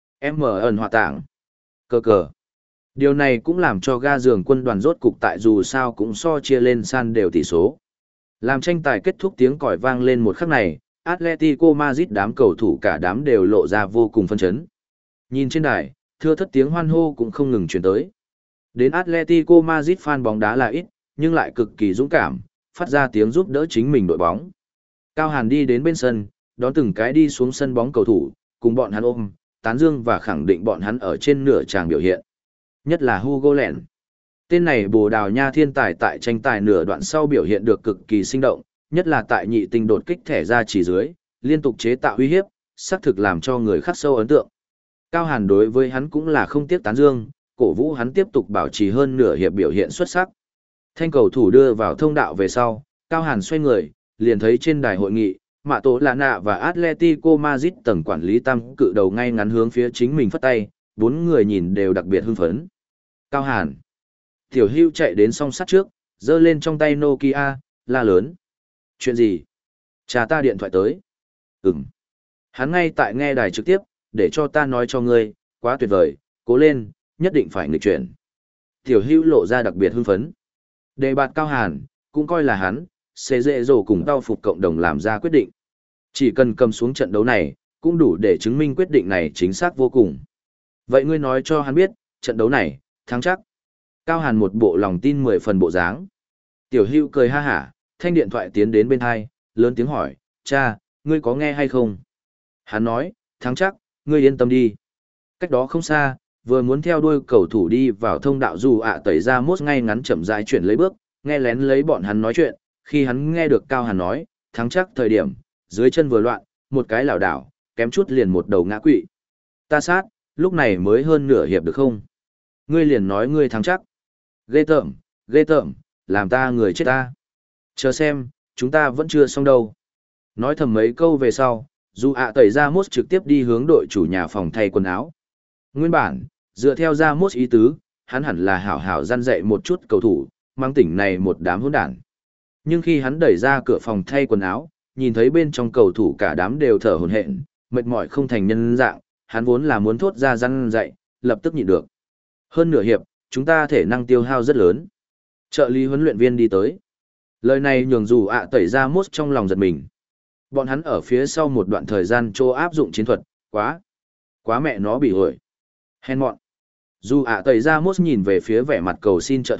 M ẩn hòa tảng. Cờ cờ. Điều này cũng làm cho ga giường quân đoàn rốt cục tại dù sao cũng so chia lên san đều tỷ số. Làm tranh tài kết thúc tiếng còi vang lên một khắc này, Atletico Madrid đám cầu thủ cả đám đều lộ ra vô cùng phân chấn. Nhìn trên đài, thưa thất tiếng hoan hô cũng không ngừng truyền tới. Đến Atletico Madrid fan bóng đá là ít, nhưng lại cực kỳ dũng cảm, phát ra tiếng giúp đỡ chính mình đội bóng. Cao Hàn đi đến bên sân, đón từng cái đi xuống sân bóng cầu thủ, cùng bọn hắn ôm, tán dương và khẳng định bọn hắn ở trên nửa tràng biểu hiện. Nhất là Hugo Lẹn. Tên này Bồ Đào Nha thiên tài tại tranh tài nửa đoạn sau biểu hiện được cực kỳ sinh động, nhất là tại nhị tinh đột kích thẻ ra chỉ dưới, liên tục chế tạo uy hiếp, xác thực làm cho người khắc sâu ấn tượng. Cao Hàn đối với hắn cũng là không tiếc tán dương, cổ vũ hắn tiếp tục bảo trì hơn nửa hiệp biểu hiện xuất sắc. Thanh cầu thủ đưa vào thông đạo về sau, Cao Hàn xoay người, liền thấy trên đài hội nghị, Mạ Tố Lạ Nạ và Atletico Madrid tầng quản lý tam cự đầu ngay ngắn hướng phía chính mình phất tay, bốn người nhìn đều đặc biệt hưng phấn. Cao Hàn. Tiểu Hữu chạy đến song sắt trước, giơ lên trong tay Nokia, la lớn. Chuyện gì? Cha ta điện thoại tới. Ừm. Hắn ngay tại nghe đài trực tiếp, để cho ta nói cho ngươi, quá tuyệt vời, cố lên, nhất định phải nghịch chuyển. Tiểu Hữu lộ ra đặc biệt hưng phấn. Đề bạt Cao Hàn, cũng coi là hắn, sẽ dễ dỗ cùng tao phục cộng đồng làm ra quyết định. Chỉ cần cầm xuống trận đấu này, cũng đủ để chứng minh quyết định này chính xác vô cùng. Vậy ngươi nói cho hắn biết, trận đấu này, thắng chắc. Cao Hàn một bộ lòng tin mười phần bộ dáng. Tiểu Hữu cười ha hả, thanh điện thoại tiến đến bên hai, lớn tiếng hỏi, cha, ngươi có nghe hay không? Hắn nói, thắng chắc, ngươi yên tâm đi. Cách đó không xa, vừa muốn theo đuôi cầu thủ đi vào thông đạo dù ạ tẩy ra mốt ngay ngắn chậm rãi chuyển lấy bước, nghe lén lấy bọn hắn nói chuyện, khi hắn nghe được Cao Hàn nói, thắng chắc thời điểm, dưới chân vừa loạn, một cái lảo đảo, kém chút liền một đầu ngã quỵ. Ta sát, lúc này mới hơn nửa hiệp được không? Ngươi liền nói ngươi thắng chắc. Ghê tởm, ghê tởm, làm ta người chết ta. Chờ xem, chúng ta vẫn chưa xong đâu. Nói thầm mấy câu về sau, dù ạ tẩy ra mốt trực tiếp đi hướng đội chủ nhà phòng thay quần áo. Nguyên bản, dựa theo ra mốt ý tứ, hắn hẳn là hảo hảo gian dạy một chút cầu thủ, mang tỉnh này một đám hỗn đản. Nhưng khi hắn đẩy ra cửa phòng thay quần áo, nhìn thấy bên trong cầu thủ cả đám đều thở hổn hển, mệt mỏi không thành nhân dạng, hắn vốn là muốn thốt ra răn dạy, lập tức nhịn được. Hơn nửa hiệp, chúng ta thể năng tiêu hao rất lớn. Trợ lý huấn luyện viên đi tới. Lời này nhường dù ạ tẩy ra mốt trong lòng giật mình. Bọn hắn ở phía sau một đoạn thời gian trô áp dụng chiến thuật, quá, quá mẹ nó bị hội. Hèn mọn. Dù ạ tẩy ra mốt nhìn về phía vẻ mặt cầu xin trợ thủ,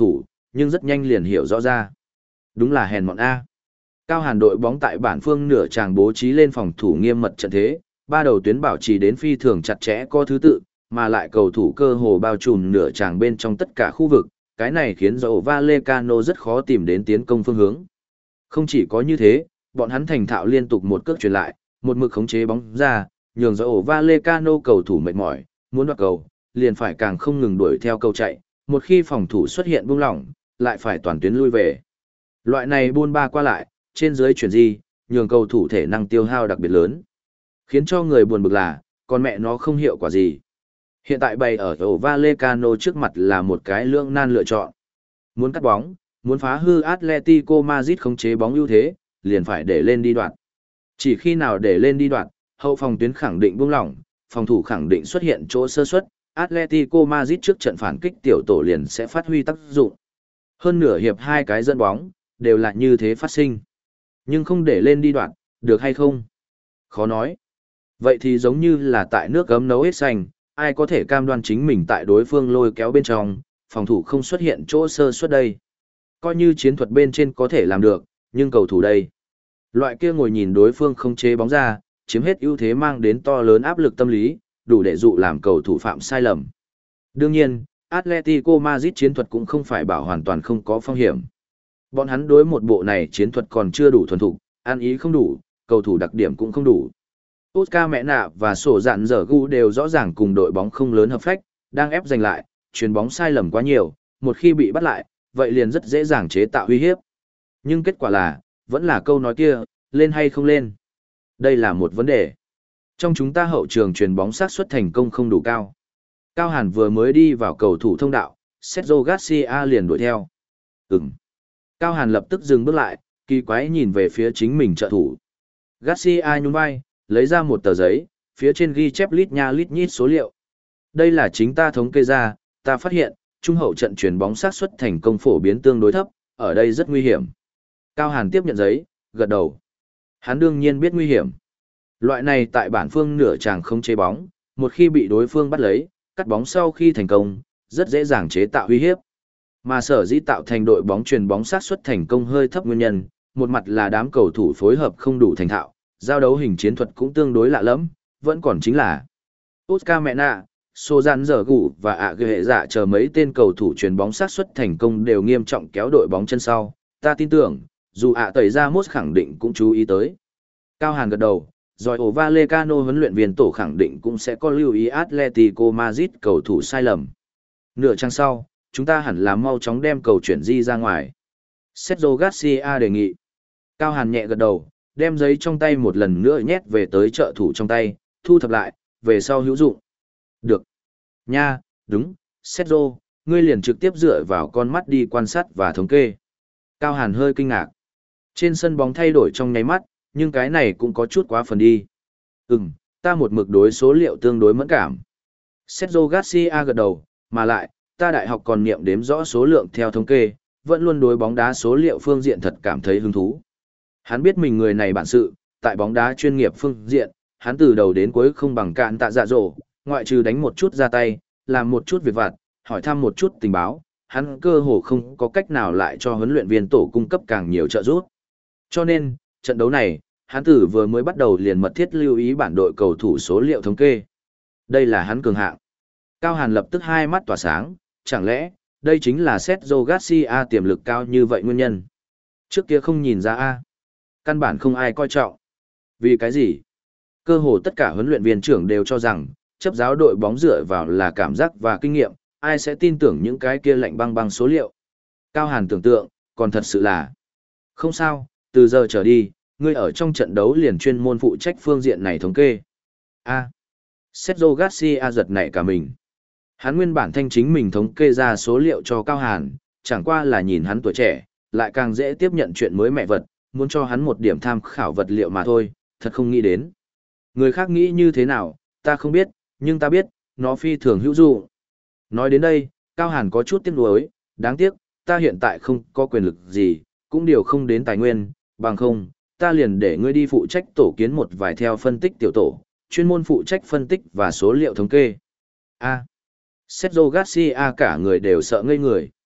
nhưng rất nhanh liền hiểu rõ ra. Đúng là hèn mọn A. Cao Hàn đội bóng tại bản phương nửa tràng bố trí lên phòng thủ nghiêm mật trận thế, ba đầu tuyến bảo trì đến phi thường chặt chẽ có thứ tự, mà lại cầu thủ cơ hồ bao trùm nửa tràng bên trong tất cả khu vực, cái này khiến Rayo Vallecano rất khó tìm đến tiến công phương hướng. Không chỉ có như thế, bọn hắn thành thạo liên tục một cước truyền lại, một mực khống chế bóng ra, nhường Rayo Vallecano cầu thủ mệt mỏi, muốn đoạt cầu, liền phải càng không ngừng đuổi theo cầu chạy, một khi phòng thủ xuất hiện buông lỏng, lại phải toàn tuyến lui về. Loại này buôn ba qua lại, trên dưới chuyển di, nhường cầu thủ thể năng tiêu hao đặc biệt lớn. Khiến cho người buồn bực là, con mẹ nó không hiệu quả gì. Hiện tại bày ở Rayo Vallecano trước mặt là một cái lưỡng nan lựa chọn. Muốn cắt bóng, muốn phá hư Atletico Madrid khống chế bóng ưu thế, liền phải để lên đi đoạn. Chỉ khi nào để lên đi đoạn, hậu phòng tuyến khẳng định buông lỏng, phòng thủ khẳng định xuất hiện chỗ sơ suất, Atletico Madrid trước trận phản kích tiểu tổ liền sẽ phát huy tác dụng. Hơn nửa hiệp hai cái dẫn bóng, đều là như thế phát sinh. Nhưng không để lên đi đoạn, được hay không? Khó nói. Vậy thì giống như là tại nước gấm nấu hết xanh, ai có thể cam đoan chính mình tại đối phương lôi kéo bên trong, phòng thủ không xuất hiện chỗ sơ suất đây. Coi như chiến thuật bên trên có thể làm được, nhưng cầu thủ đây. Loại kia ngồi nhìn đối phương không chế bóng ra, chiếm hết ưu thế mang đến to lớn áp lực tâm lý, đủ để dụ làm cầu thủ phạm sai lầm. Đương nhiên, Atletico Madrid chiến thuật cũng không phải bảo hoàn toàn không có phong hiểm. Bọn hắn đối một bộ này chiến thuật còn chưa đủ thuần thục, ăn ý không đủ, cầu thủ đặc điểm cũng không đủ. Oscar Mẹ Nạ và sổ dạn dở gu đều rõ ràng cùng đội bóng không lớn hợp phách, đang ép giành lại, chuyền bóng sai lầm quá nhiều, một khi bị bắt lại, vậy liền rất dễ dàng chế tạo uy hiếp. Nhưng kết quả là, vẫn là câu nói kia, lên hay không lên. Đây là một vấn đề. Trong chúng ta hậu trường chuyền bóng xác suất thành công không đủ cao. Cao Hàn vừa mới đi vào cầu thủ thông đạo, Sergio Garcia liền đuổi theo. Ừm. Cao Hàn lập tức dừng bước lại, kỳ quái nhìn về phía chính mình trợ thủ. Garcia nhún vai, lấy ra một tờ giấy, phía trên ghi chép lít nha lít nhít số liệu. Đây là chính ta thống kê ra, ta phát hiện, trung hậu trận chuyền bóng xác suất thành công phổ biến tương đối thấp, ở đây rất nguy hiểm. Cao Hàn tiếp nhận giấy, gật đầu. Hắn đương nhiên biết nguy hiểm. Loại này tại bản phương nửa chàng không chế bóng, một khi bị đối phương bắt lấy, cắt bóng sau khi thành công, rất dễ dàng chế tạo uy hiếp. Mà sở dĩ tạo thành đội bóng chuyền bóng xác suất thành công hơi thấp nguyên nhân, một mặt là đám cầu thủ phối hợp không đủ thành thạo, giao đấu hình chiến thuật cũng tương đối lạ lẫm, vẫn còn chính là Oscar Mẹ Nạ, Sô Gian Dở Gù và ạ Ghệ Hệ Dạ chờ mấy tên cầu thủ chuyền bóng xác suất thành công đều nghiêm trọng kéo đội bóng chân sau, ta tin tưởng, dù ạ tẩy ra mốt khẳng định cũng chú ý tới. Cao Hàn gật đầu, rồi ổ Vallecano huấn luyện viên tổ khẳng định cũng sẽ có lưu ý Atletico Madrid cầu thủ sai lầm. Nửa trang sau, chúng ta hẳn là mau chóng đem cầu chuyển di ra ngoài. Sergio Garcia đề nghị. Cao Hàn nhẹ gật đầu, đem giấy trong tay một lần nữa nhét về tới trợ thủ trong tay, thu thập lại, về sau hữu dụng. Được. Nha, đúng, Sergio, ngươi liền trực tiếp dựa vào con mắt đi quan sát và thống kê. Cao Hàn hơi kinh ngạc. Trên sân bóng thay đổi trong nháy mắt, nhưng cái này cũng có chút quá phần đi. Ừm, ta một mực đối số liệu tương đối mẫn cảm. Sergio Garcia gật đầu, mà lại, ta đại học còn niệm đếm rõ số lượng theo thống kê, vẫn luôn đối bóng đá số liệu phương diện thật cảm thấy hứng thú. Hắn biết mình người này bản sự, tại bóng đá chuyên nghiệp phương diện, hắn từ đầu đến cuối không bằng cạn tạ dạ dỗ, ngoại trừ đánh một chút ra tay, làm một chút việc vặt, hỏi thăm một chút tình báo, hắn cơ hồ không có cách nào lại cho huấn luyện viên tổ cung cấp càng nhiều trợ giúp. Cho nên, trận đấu này, hắn tử vừa mới bắt đầu liền mật thiết lưu ý bản đội cầu thủ số liệu thống kê. Đây là hắn cường hạng. Cao Hàn lập tức hai mắt tỏa sáng, chẳng lẽ, đây chính là Sergio Garcia tiềm lực cao như vậy nguyên nhân. Trước kia không nhìn ra a, căn bản không ai coi trọng. Vì cái gì? Cơ hồ tất cả huấn luyện viên trưởng đều cho rằng, chấp giáo đội bóng dựa vào là cảm giác và kinh nghiệm, ai sẽ tin tưởng những cái kia lạnh băng băng số liệu. Cao Hàn tưởng tượng, còn thật sự là không sao, từ giờ trở đi, ngươi ở trong trận đấu liền chuyên môn phụ trách phương diện này thống kê. A. Sergio Garcia giật nảy cả mình. Hắn nguyên bản thanh chính mình thống kê ra số liệu cho Cao Hàn, chẳng qua là nhìn hắn tuổi trẻ, lại càng dễ tiếp nhận chuyện mới mẹ vật, muốn cho hắn một điểm tham khảo vật liệu mà thôi, thật không nghĩ đến. Người khác nghĩ như thế nào, ta không biết, nhưng ta biết, nó phi thường hữu dụng. Nói đến đây, Cao Hàn có chút tiếc nuối, đáng tiếc, ta hiện tại không có quyền lực gì, cũng điều không đến tài nguyên, bằng không, ta liền để ngươi đi phụ trách tổ kiến một vài theo phân tích tiểu tổ, chuyên môn phụ trách phân tích và số liệu thống kê. A. Sergio Garcia cả người đều sợ ngây người.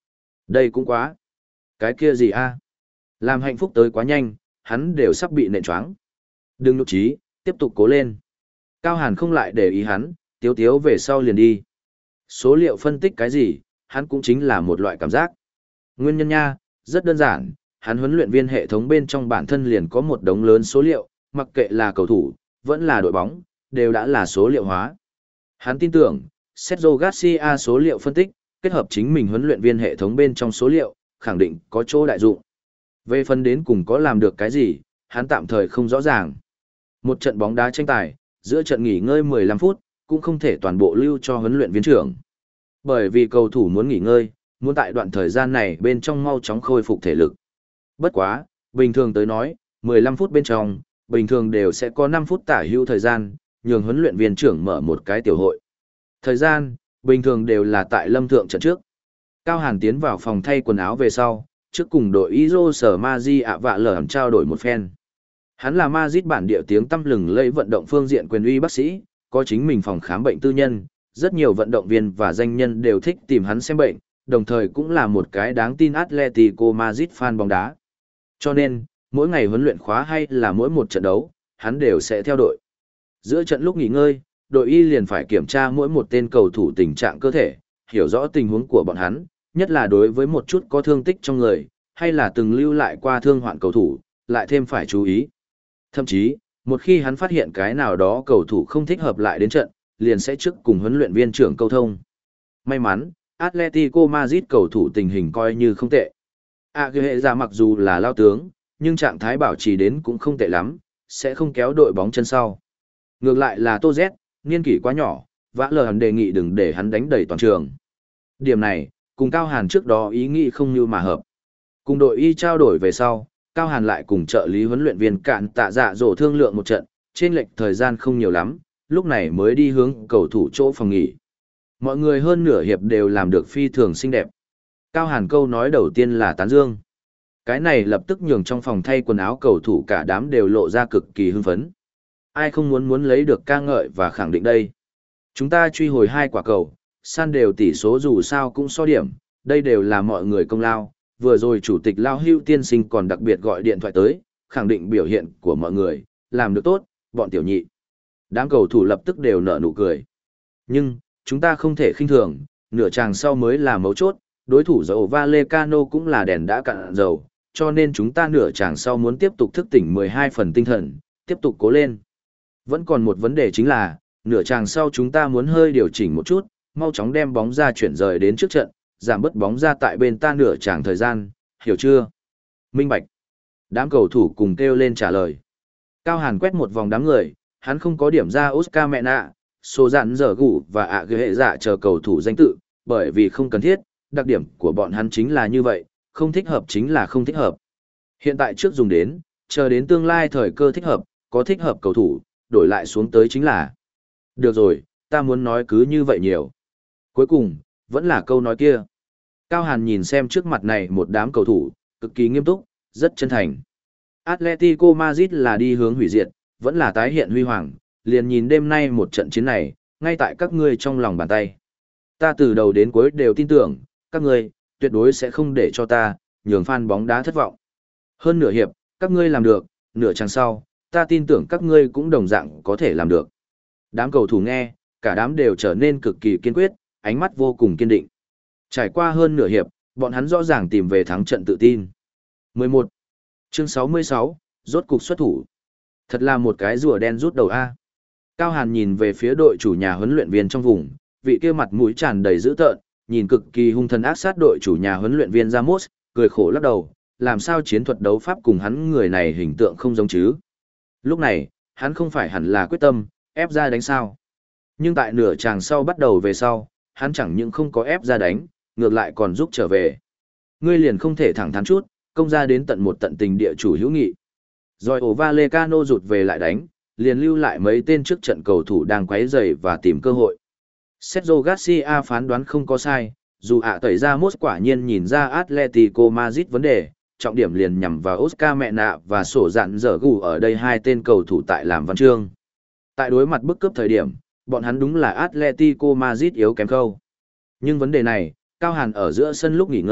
Đây cũng quá. Cái kia gì a? Làm hạnh phúc tới quá nhanh, hắn đều sắp bị nện choáng. Đừng nhục trí, tiếp tục cố lên. Cao Hàn không lại để ý hắn, tiếu tiếu về sau liền đi. Số liệu phân tích cái gì, hắn cũng chính là một loại cảm giác. Nguyên nhân nha, rất đơn giản, hắn huấn luyện viên hệ thống bên trong bản thân liền có một đống lớn số liệu, mặc kệ là cầu thủ, vẫn là đội bóng, đều đã là số liệu hóa. Hắn tin tưởng, Sergio Garcia số liệu phân tích, kết hợp chính mình huấn luyện viên hệ thống bên trong số liệu, khẳng định có chỗ đại dụng. Về phần đến cùng có làm được cái gì, hắn tạm thời không rõ ràng. Một trận bóng đá tranh tài, giữa trận nghỉ ngơi mười lăm phút, cũng không thể toàn bộ lưu cho huấn luyện viên trưởng. Bởi vì cầu thủ muốn nghỉ ngơi, muốn tại đoạn thời gian này bên trong mau chóng khôi phục thể lực. Bất quá, bình thường tới nói, mười lăm phút bên trong, bình thường đều sẽ có năm phút tả hữu thời gian, nhường huấn luyện viên trưởng mở một cái tiểu hội. Thời gian, bình thường đều là tại lâm thượng trận trước. Cao Hàn tiến vào phòng thay quần áo về sau, trước cùng đội Izo sở Maji ạ vạ lở trao đổi một phen. Hắn là Madrid bản địa tiếng tăm lừng lẫy vận động phương diện quyền uy bác sĩ, có chính mình phòng khám bệnh tư nhân, rất nhiều vận động viên và danh nhân đều thích tìm hắn xem bệnh, đồng thời cũng là một cái đáng tin Atletico Madrid fan bóng đá. Cho nên, mỗi ngày huấn luyện khóa hay là mỗi một trận đấu, hắn đều sẽ theo đội. Giữa trận lúc nghỉ ngơi, đội y liền phải kiểm tra mỗi một tên cầu thủ tình trạng cơ thể, hiểu rõ tình huống của bọn hắn, nhất là đối với một chút có thương tích trong người, hay là từng lưu lại qua thương hoạn cầu thủ, lại thêm phải chú ý. Thậm chí, một khi hắn phát hiện cái nào đó cầu thủ không thích hợp lại đến trận, liền sẽ trước cùng huấn luyện viên trưởng câu thông. May mắn, Atletico Madrid cầu thủ tình hình coi như không tệ. Aguilera mặc dù là lao tướng, nhưng trạng thái bảo trì đến cũng không tệ lắm, sẽ không kéo đội bóng chân sau. Ngược lại là Tô Z, niên kỷ quá nhỏ, vã lờ hắn đề nghị đừng để hắn đánh đầy toàn trường. Điểm này, cùng Cao Hàn trước đó ý nghĩ không như mà hợp. Cùng đội y trao đổi về sau, Cao Hàn lại cùng trợ lý huấn luyện viên cạn tạ dạ dỗ thương lượng một trận, trên lệch thời gian không nhiều lắm, lúc này mới đi hướng cầu thủ chỗ phòng nghỉ. Mọi người hơn nửa hiệp đều làm được phi thường xinh đẹp. Cao Hàn câu nói đầu tiên là tán dương. Cái này lập tức nhường trong phòng thay quần áo cầu thủ cả đám đều lộ ra cực kỳ hưng phấn. Ai không muốn muốn lấy được ca ngợi và khẳng định đây. Chúng ta truy hồi hai quả cầu, san đều tỷ số dù sao cũng so điểm, đây đều là mọi người công lao. Vừa rồi chủ tịch Lao Hưu tiên sinh còn đặc biệt gọi điện thoại tới, khẳng định biểu hiện của mọi người, làm được tốt, bọn tiểu nhị. Đám cầu thủ lập tức đều nở nụ cười. Nhưng, chúng ta không thể khinh thường, nửa chàng sau mới là mấu chốt, đối thủ dầu Vallecano cũng là đèn đã cạn dầu, cho nên chúng ta nửa chàng sau muốn tiếp tục thức tỉnh mười hai phần tinh thần, tiếp tục cố lên. Vẫn còn một vấn đề chính là, nửa chàng sau chúng ta muốn hơi điều chỉnh một chút, mau chóng đem bóng ra chuyển rời đến trước trận, giảm bớt bóng ra tại bên ta nửa chàng thời gian, hiểu chưa? Minh bạch. Đám cầu thủ cùng kêu lên trả lời. Cao Hàn quét một vòng đám người, hắn không có điểm ra Oscar mẹ nạ, số dặn dở gủ và ạ ghế hệ dạ chờ cầu thủ danh tự, bởi vì không cần thiết, đặc điểm của bọn hắn chính là như vậy, không thích hợp chính là không thích hợp. Hiện tại trước dùng đến, chờ đến tương lai thời cơ thích hợp, có thích hợp cầu thủ, đổi lại xuống tới chính là. Được rồi, ta muốn nói cứ như vậy nhiều. Cuối cùng, vẫn là câu nói kia. Cao Hàn nhìn xem trước mặt này một đám cầu thủ, cực kỳ nghiêm túc, rất chân thành. Atletico Madrid là đi hướng hủy diệt, vẫn là tái hiện huy hoàng, liền nhìn đêm nay một trận chiến này, ngay tại các ngươi trong lòng bàn tay. Ta từ đầu đến cuối đều tin tưởng, các ngươi, tuyệt đối sẽ không để cho ta, nhường fan bóng đá thất vọng. Hơn nửa hiệp, các ngươi làm được, nửa chặng sau, ta tin tưởng các ngươi cũng đồng dạng có thể làm được. Đám cầu thủ nghe, cả đám đều trở nên cực kỳ kiên quyết, ánh mắt vô cùng kiên định. Trải qua hơn nửa hiệp, bọn hắn rõ ràng tìm về thắng trận tự tin. mười một. Chương sáu mươi sáu, rốt cục xuất thủ. Thật là một cái rùa đen rút đầu A. Cao Hàn nhìn về phía đội chủ nhà huấn luyện viên trong vùng, vị kia mặt mũi tràn đầy dữ tợn, nhìn cực kỳ hung thần ác sát đội chủ nhà huấn luyện viên Ramos, cười khổ lắc đầu, làm sao chiến thuật đấu pháp cùng hắn người này hình tượng không giống chứ. Lúc này, hắn không phải hẳn là quyết tâm, ép ra đánh sao. Nhưng tại nửa chàng sau bắt đầu về sau, hắn chẳng những không có ép ra đánh, ngược lại còn giúp trở về. Ngươi liền không thể thẳng thắn chút, công ra đến tận một tận tình địa chủ hữu nghị. Rồi ổ Vallecano rụt về lại đánh, liền lưu lại mấy tên trước trận cầu thủ đang quấy rầy và tìm cơ hội. Sergio Garcia phán đoán không có sai, dù ạ tẩy ra mốt quả nhiên nhìn ra Atletico Madrid vấn đề, trọng điểm liền nhằm vào Oscar mẹ nạ và sổ dặn dở gù ở đây hai tên cầu thủ tại làm văn chương. Tại đối mặt bức cướp thời điểm, bọn hắn đúng là Atletico Madrid yếu kém khâu. Nhưng vấn đề này, Cao Hàn ở giữa sân lúc nghỉ ngơi,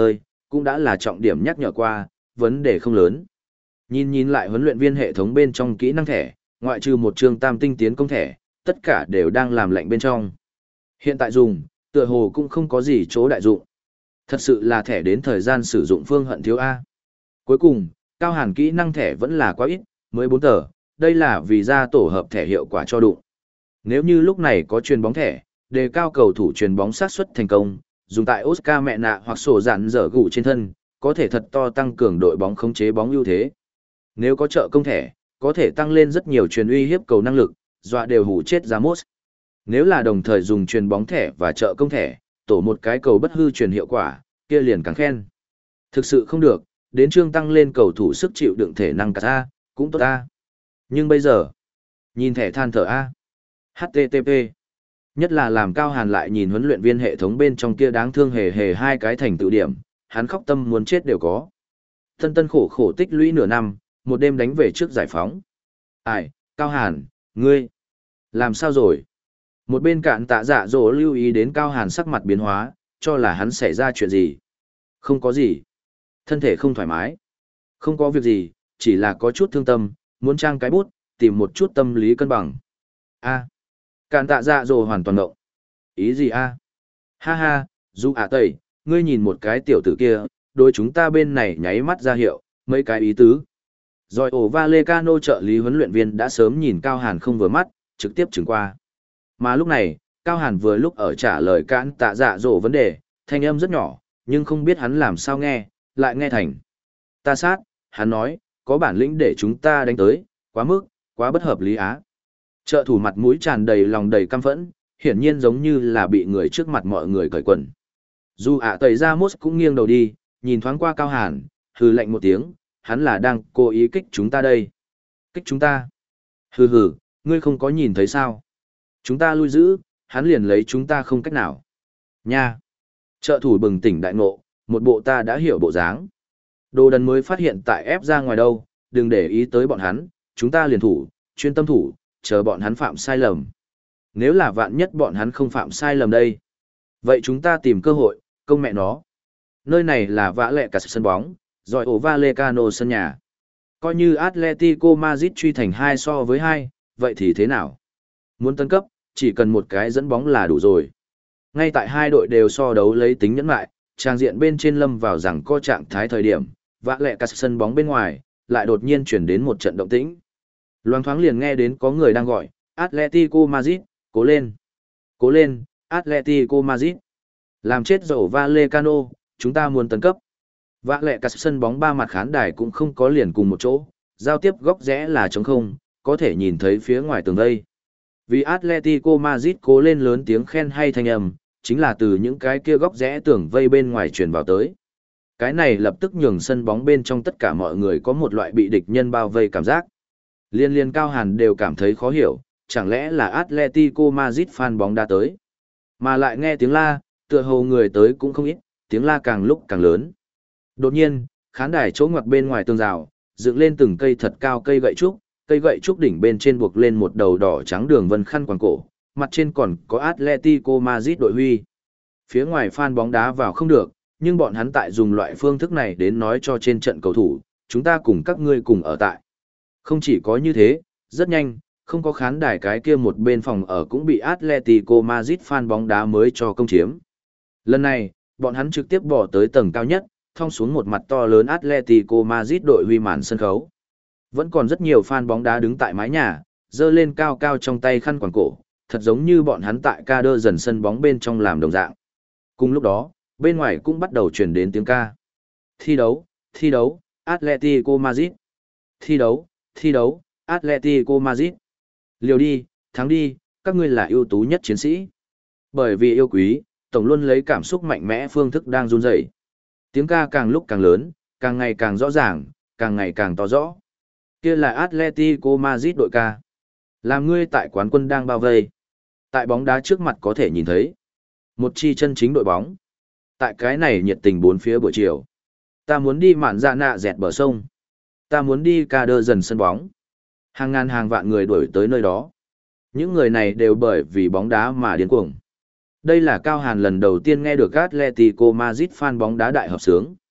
cũng đã là trọng điểm nhắc nhở qua, vấn đề không lớn. Nhìn nhìn lại huấn luyện viên hệ thống bên trong kỹ năng thẻ, ngoại trừ một chương tam tinh tiến công thẻ, tất cả đều đang làm lạnh bên trong. Hiện tại dùng, tựa hồ cũng không có gì chỗ đại dụng. Thật sự là thẻ đến thời gian sử dụng phương hận thiếu A. Cuối cùng, Cao Hàn kỹ năng thẻ vẫn là quá ít, mới bốn tờ, đây là vì ra tổ hợp thẻ hiệu quả cho đụng. Nếu như lúc này có chuyền bóng thẻ, đề cao cầu thủ chuyền bóng xác suất thành công, dùng tại Oscar mẹ nạ hoặc sổ dạn dở gụ trên thân, có thể thật to tăng cường đội bóng khống chế bóng ưu thế. Nếu có trợ công thẻ, có thể tăng lên rất nhiều truyền uy hiếp cầu năng lực, dọa đều hủ chết Ramos. Nếu là đồng thời dùng truyền bóng thẻ và trợ công thẻ, tổ một cái cầu bất hư truyền hiệu quả, kia liền càng khen. Thực sự không được, đến chương tăng lên cầu thủ sức chịu đựng thể năng cả A, cũng tốt A. Nhưng bây giờ, nhìn thẻ than thở A. hát tê tê pê. Nhất là làm Cao Hàn lại nhìn huấn luyện viên hệ thống bên trong kia đáng thương hề hề hai cái thành tựu điểm, hắn khóc tâm muốn chết đều có. Tân tân khổ khổ tích lũy nửa năm, một đêm đánh về trước giải phóng. Ai, Cao Hàn, ngươi, làm sao rồi? Một bên cạn tạ dạ dỗ lưu ý đến Cao Hàn sắc mặt biến hóa, cho là hắn xảy ra chuyện gì. Không có gì. Thân thể không thoải mái. Không có việc gì, chỉ là có chút thương tâm, muốn trang cái bút, tìm một chút tâm lý cân bằng. A. Cạn tạ dạ dỗ hoàn toàn động. Ý gì a? Ha ha, dù ạ tẩy, ngươi nhìn một cái tiểu tử kia, đối chúng ta bên này nháy mắt ra hiệu, mấy cái ý tứ. Rồi ổ Vallecano trợ lý huấn luyện viên đã sớm nhìn Cao Hàn không vừa mắt, trực tiếp trừng qua. Mà lúc này, Cao Hàn vừa lúc ở trả lời cạn tạ dạ dỗ vấn đề, thanh âm rất nhỏ, nhưng không biết hắn làm sao nghe, lại nghe thành. Ta sát, hắn nói, có bản lĩnh để chúng ta đánh tới, quá mức, quá bất hợp lý á. Trợ thủ mặt mũi tràn đầy lòng đầy căm phẫn, hiển nhiên giống như là bị người trước mặt mọi người cởi quần. Dù ạ tẩy ra mốt cũng nghiêng đầu đi, nhìn thoáng qua Cao Hàn, hừ lạnh một tiếng, hắn là đang cố ý kích chúng ta đây. Kích chúng ta? Hừ hừ, ngươi không có nhìn thấy sao? Chúng ta lui giữ, hắn liền lấy chúng ta không cách nào. Nha! Trợ thủ bừng tỉnh đại ngộ, một bộ ta đã hiểu bộ dáng. Đồ đần mới phát hiện tại ép ra ngoài đâu, đừng để ý tới bọn hắn, chúng ta liền thủ, chuyên tâm thủ, chờ bọn hắn phạm sai lầm. Nếu là vạn nhất bọn hắn không phạm sai lầm đây. Vậy chúng ta tìm cơ hội, công mẹ nó. Nơi này là vã lẹ cả sân bóng, rồi ổ Vallecano sân nhà. Coi như Atletico Madrid truy thành hai so với hai, vậy thì thế nào? Muốn tấn cấp, chỉ cần một cái dẫn bóng là đủ rồi. Ngay tại hai đội đều so đấu lấy tính nhẫn lại, trang diện bên trên lâm vào rằng co trạng thái thời điểm, vã lẹ cả sân bóng bên ngoài, lại đột nhiên chuyển đến một trận động tĩnh. Loáng thoáng liền nghe đến có người đang gọi, Atletico Madrid, cố lên, cố lên, Atletico Madrid. Làm chết dầu Vallecano, chúng ta muốn tấn cấp. Vã lẹ cả sân bóng ba mặt khán đài cũng không có liền cùng một chỗ, giao tiếp góc rẽ là trống không, có thể nhìn thấy phía ngoài tường vây. Vì Atletico Madrid cố lên lớn tiếng khen hay thanh âm, chính là từ những cái kia góc rẽ tường vây bên ngoài truyền vào tới. Cái này lập tức nhường sân bóng bên trong tất cả mọi người có một loại bị địch nhân bao vây cảm giác. Liên liên Cao Hàn đều cảm thấy khó hiểu, chẳng lẽ là Atletico Madrid fan bóng đá tới. Mà lại nghe tiếng la, tựa hồ người tới cũng không ít, tiếng la càng lúc càng lớn. Đột nhiên, khán đài chỗ ngoặt bên ngoài tường rào, dựng lên từng cây thật cao cây gậy trúc, cây gậy trúc đỉnh bên trên buộc lên một đầu đỏ trắng đường vân khăn quàng cổ, mặt trên còn có Atletico Madrid đội huy. Phía ngoài fan bóng đá vào không được, nhưng bọn hắn tại dùng loại phương thức này đến nói cho trên trận cầu thủ, chúng ta cùng các ngươi cùng ở tại. Không chỉ có như thế, rất nhanh, không có khán đài cái kia một bên phòng ở cũng bị Atletico Madrid fan bóng đá mới cho công chiếm. Lần này, bọn hắn trực tiếp bỏ tới tầng cao nhất, thong xuống một mặt to lớn Atletico Madrid đội huy màn sân khấu. Vẫn còn rất nhiều fan bóng đá đứng tại mái nhà, giơ lên cao cao trong tay khăn quàng cổ, thật giống như bọn hắn tại ca đơ dần sân bóng bên trong làm đồng dạng. Cùng lúc đó, bên ngoài cũng bắt đầu truyền đến tiếng ca. Thi đấu, thi đấu, Atletico Madrid. Thi đấu, thi đấu, Atletico Madrid. Liều đi, thắng đi, các ngươi là ưu tú nhất chiến sĩ. Bởi vì yêu quý, tổng luôn lấy cảm xúc mạnh mẽ phương thức đang run rẩy. Tiếng ca càng lúc càng lớn, càng ngày càng rõ ràng, càng ngày càng to rõ. Kia là Atletico Madrid đội ca. Làm ngươi tại quán quân đang bao vây. Tại bóng đá trước mặt có thể nhìn thấy. Một chi chân chính đội bóng. Tại cái này nhiệt tình bốn phía buổi chiều. Ta muốn đi mạn dạ nạ dẹt bờ sông. Ta muốn đi ca đơ dần sân bóng. Hàng ngàn hàng vạn người đuổi tới nơi đó. Những người này đều bởi vì bóng đá mà điên cuồng. Đây là Cao Hàn lần đầu tiên nghe được Atletico Madrid fan bóng đá đại hợp sướng.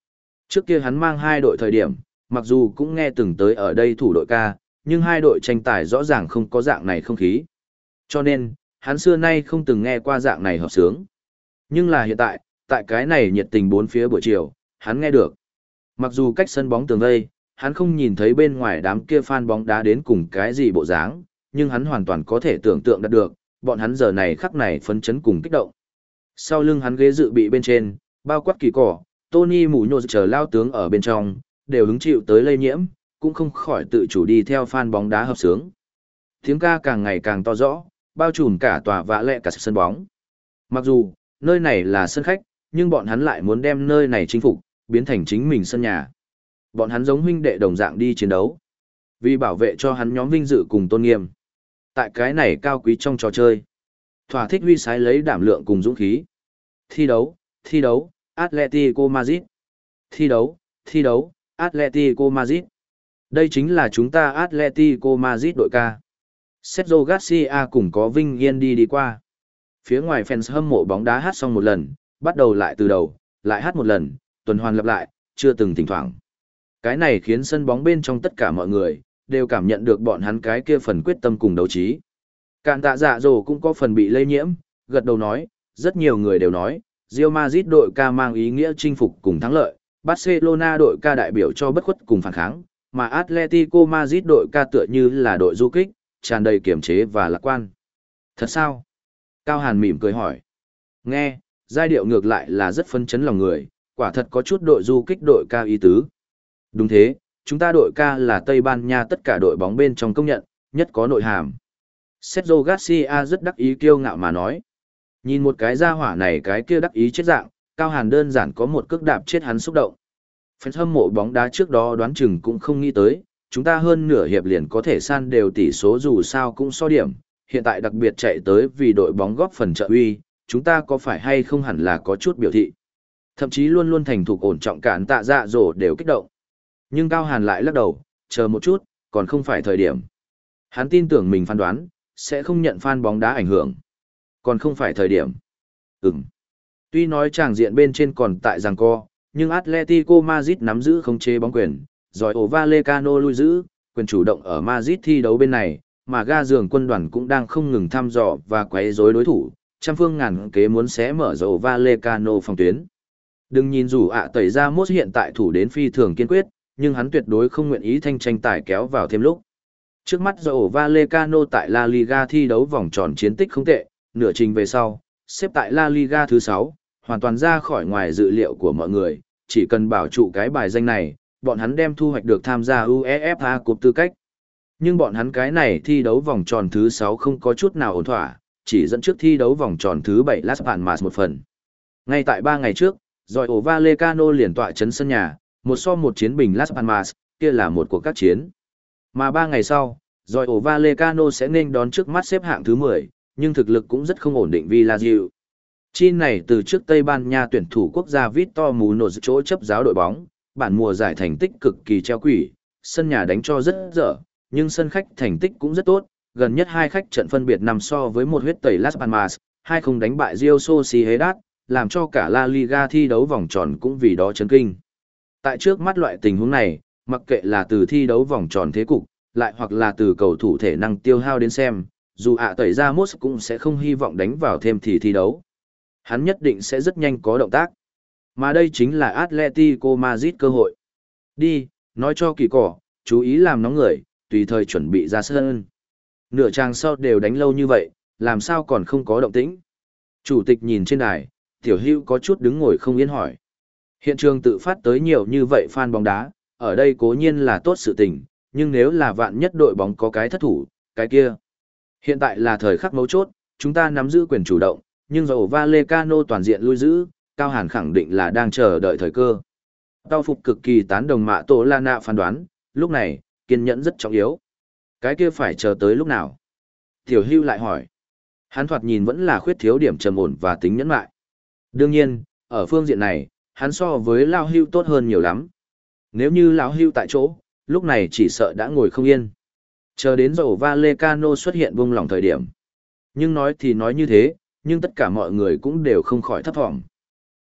Trước kia hắn mang hai đội thời điểm, mặc dù cũng nghe từng tới ở đây thủ đội ca, nhưng hai đội tranh tài rõ ràng không có dạng này không khí. Cho nên, hắn xưa nay không từng nghe qua dạng này hợp sướng. Nhưng là hiện tại, tại cái này nhiệt tình bốn phía buổi chiều, hắn nghe được. Mặc dù cách sân bóng tường vây, hắn không nhìn thấy bên ngoài đám kia fan bóng đá đến cùng cái gì bộ dáng, nhưng hắn hoàn toàn có thể tưởng tượng được, bọn hắn giờ này khắc này phấn chấn cùng kích động. Sau lưng hắn ghế dự bị bên trên, bao quát kỳ cỏ, Tony mù nhô chờ lao tướng ở bên trong, đều hứng chịu tới lây nhiễm, cũng không khỏi tự chủ đi theo fan bóng đá hợp sướng. Tiếng ca càng ngày càng to rõ, bao trùm cả tòa vã lẹ cả sân bóng. Mặc dù, nơi này là sân khách, nhưng bọn hắn lại muốn đem nơi này chinh phục, biến thành chính mình sân nhà. Bọn hắn giống huynh đệ đồng dạng đi chiến đấu, vì bảo vệ cho hắn nhóm vinh dự cùng tôn nghiêm. Tại cái này cao quý trong trò chơi, thỏa thích huy sái lấy đảm lượng cùng dũng khí. Thi đấu, thi đấu, Atletico Madrid. Thi đấu, thi đấu, Atletico Madrid. Đây chính là chúng ta Atletico Madrid đội ca. Sergio Garcia cùng có Vinh Yên đi đi qua. Phía ngoài fans hâm mộ bóng đá hát xong một lần, bắt đầu lại từ đầu, lại hát một lần, tuần hoàn lặp lại, chưa từng thỉnh thoảng. Cái này khiến sân bóng bên trong tất cả mọi người, đều cảm nhận được bọn hắn cái kia phần quyết tâm cùng đấu trí. Cạn tạ dạ dồ cũng có phần bị lây nhiễm, gật đầu nói, rất nhiều người đều nói, Real Madrid đội ca mang ý nghĩa chinh phục cùng thắng lợi, Barcelona đội ca đại biểu cho bất khuất cùng phản kháng, mà Atletico Madrid đội ca tựa như là đội du kích, tràn đầy kiểm chế và lạc quan. Thật sao? Cao Hàn mỉm cười hỏi. Nghe, giai điệu ngược lại là rất phấn chấn lòng người, quả thật có chút đội du kích đội ca ý tứ. Đúng thế, chúng ta đội ca là Tây Ban Nha tất cả đội bóng bên trong công nhận, nhất có nội hàm. Sergio Garcia rất đắc ý kiêu ngạo mà nói. Nhìn một cái gia hỏa này cái kia đắc ý chết dạng, Cao Hàn đơn giản có một cước đạp chết hắn xúc động. Fans hâm mộ bóng đá trước đó đoán chừng cũng không nghĩ tới, chúng ta hơn nửa hiệp liền có thể san đều tỷ số dù sao cũng so điểm, hiện tại đặc biệt chạy tới vì đội bóng góp phần trợ uy, chúng ta có phải hay không hẳn là có chút biểu thị. Thậm chí luôn luôn thành thục ổn trọng cản tạ dạ dỗ đều kích động. Nhưng Cao Hàn lại lắc đầu, chờ một chút, còn không phải thời điểm. Hắn tin tưởng mình phán đoán, sẽ không nhận fan bóng đá ảnh hưởng. Còn không phải thời điểm. Ừm. Tuy nói tràng diện bên trên còn tại giằng co, nhưng Atletico Madrid nắm giữ khống chế bóng quyền, rồi ổ Vallecano lui giữ, quyền chủ động ở Madrid thi đấu bên này, mà ga giường quân đoàn cũng đang không ngừng thăm dò và quấy rối đối thủ, trăm phương ngàn kế muốn xé mở dầu Vallecano phòng tuyến. Đừng nhìn dù ạ tẩy ra mốt hiện tại thủ đến phi thường kiên quyết, nhưng hắn tuyệt đối không nguyện ý thanh tranh tài kéo vào thêm lúc. Trước mắt dầu Vallecano tại La Liga thi đấu vòng tròn chiến tích không tệ, nửa trình về sau, xếp tại La Liga thứ sáu, hoàn toàn ra khỏi ngoài dự liệu của mọi người, chỉ cần bảo trụ cái bài danh này, bọn hắn đem thu hoạch được tham gia UEFA Cup tư cách. Nhưng bọn hắn cái này thi đấu vòng tròn thứ sáu không có chút nào ổn thỏa, chỉ dẫn trước thi đấu vòng tròn thứ bảy Las Palmas một phần. Ngay tại ba ngày trước, rồi ổ Vallecano liền tọa chấn sân nhà, một so một chiến bình Las Palmas, kia là một cuộc các chiến. Mà ba ngày sau, rồi ổ Vallecano sẽ nên đón trước mắt xếp hạng thứ mười, nhưng thực lực cũng rất không ổn định Villarreal. Chi này từ trước Tây Ban Nha tuyển thủ quốc gia Victor Munoz chỗ chấp giáo đội bóng, bản mùa giải thành tích cực kỳ treo quỷ, sân nhà đánh cho rất dở, nhưng sân khách thành tích cũng rất tốt, gần nhất hai khách trận phân biệt nằm so với một huyết tẩy Las Palmas, hai không đánh bại Real Sociedad, làm cho cả La Liga thi đấu vòng tròn cũng vì đó chấn kinh. Tại trước mắt loại tình huống này, mặc kệ là từ thi đấu vòng tròn thế cục, lại hoặc là từ cầu thủ thể năng tiêu hao đến xem, dù ạ tẩy ra Mốt cũng sẽ không hy vọng đánh vào thêm thì thi đấu. Hắn nhất định sẽ rất nhanh có động tác. Mà đây chính là Atletico Madrid cơ hội. Đi, nói cho kỳ cỏ, chú ý làm nóng người, tùy thời chuẩn bị ra sân. Nửa trang sau đều đánh lâu như vậy, làm sao còn không có động tĩnh. Chủ tịch nhìn trên đài, Tiểu Hữu có chút đứng ngồi không yên hỏi. Hiện trường tự phát tới nhiều như vậy fan bóng đá, ở đây cố nhiên là tốt sự tình, nhưng nếu là vạn nhất đội bóng có cái thất thủ, cái kia. Hiện tại là thời khắc mấu chốt, chúng ta nắm giữ quyền chủ động, nhưng dầu Vallecano toàn diện lui giữ, Cao Hàn khẳng định là đang chờ đợi thời cơ. Tao phục cực kỳ tán đồng Mạ Tổ Lana phán đoán, lúc này, kiên nhẫn rất trọng yếu. Cái kia phải chờ tới lúc nào? Tiểu Hưu lại hỏi. Hắn thoạt nhìn vẫn là khuyết thiếu điểm trầm ổn và tính nhẫn lại. Đương nhiên, ở phương diện này, hắn so với Lao Hưu tốt hơn nhiều lắm. Nếu như Lão Hưu tại chỗ, lúc này chỉ sợ đã ngồi không yên. Chờ đến dầu Vallecano xuất hiện buông lỏng thời điểm. Nhưng nói thì nói như thế, nhưng tất cả mọi người cũng đều không khỏi thấp thỏm.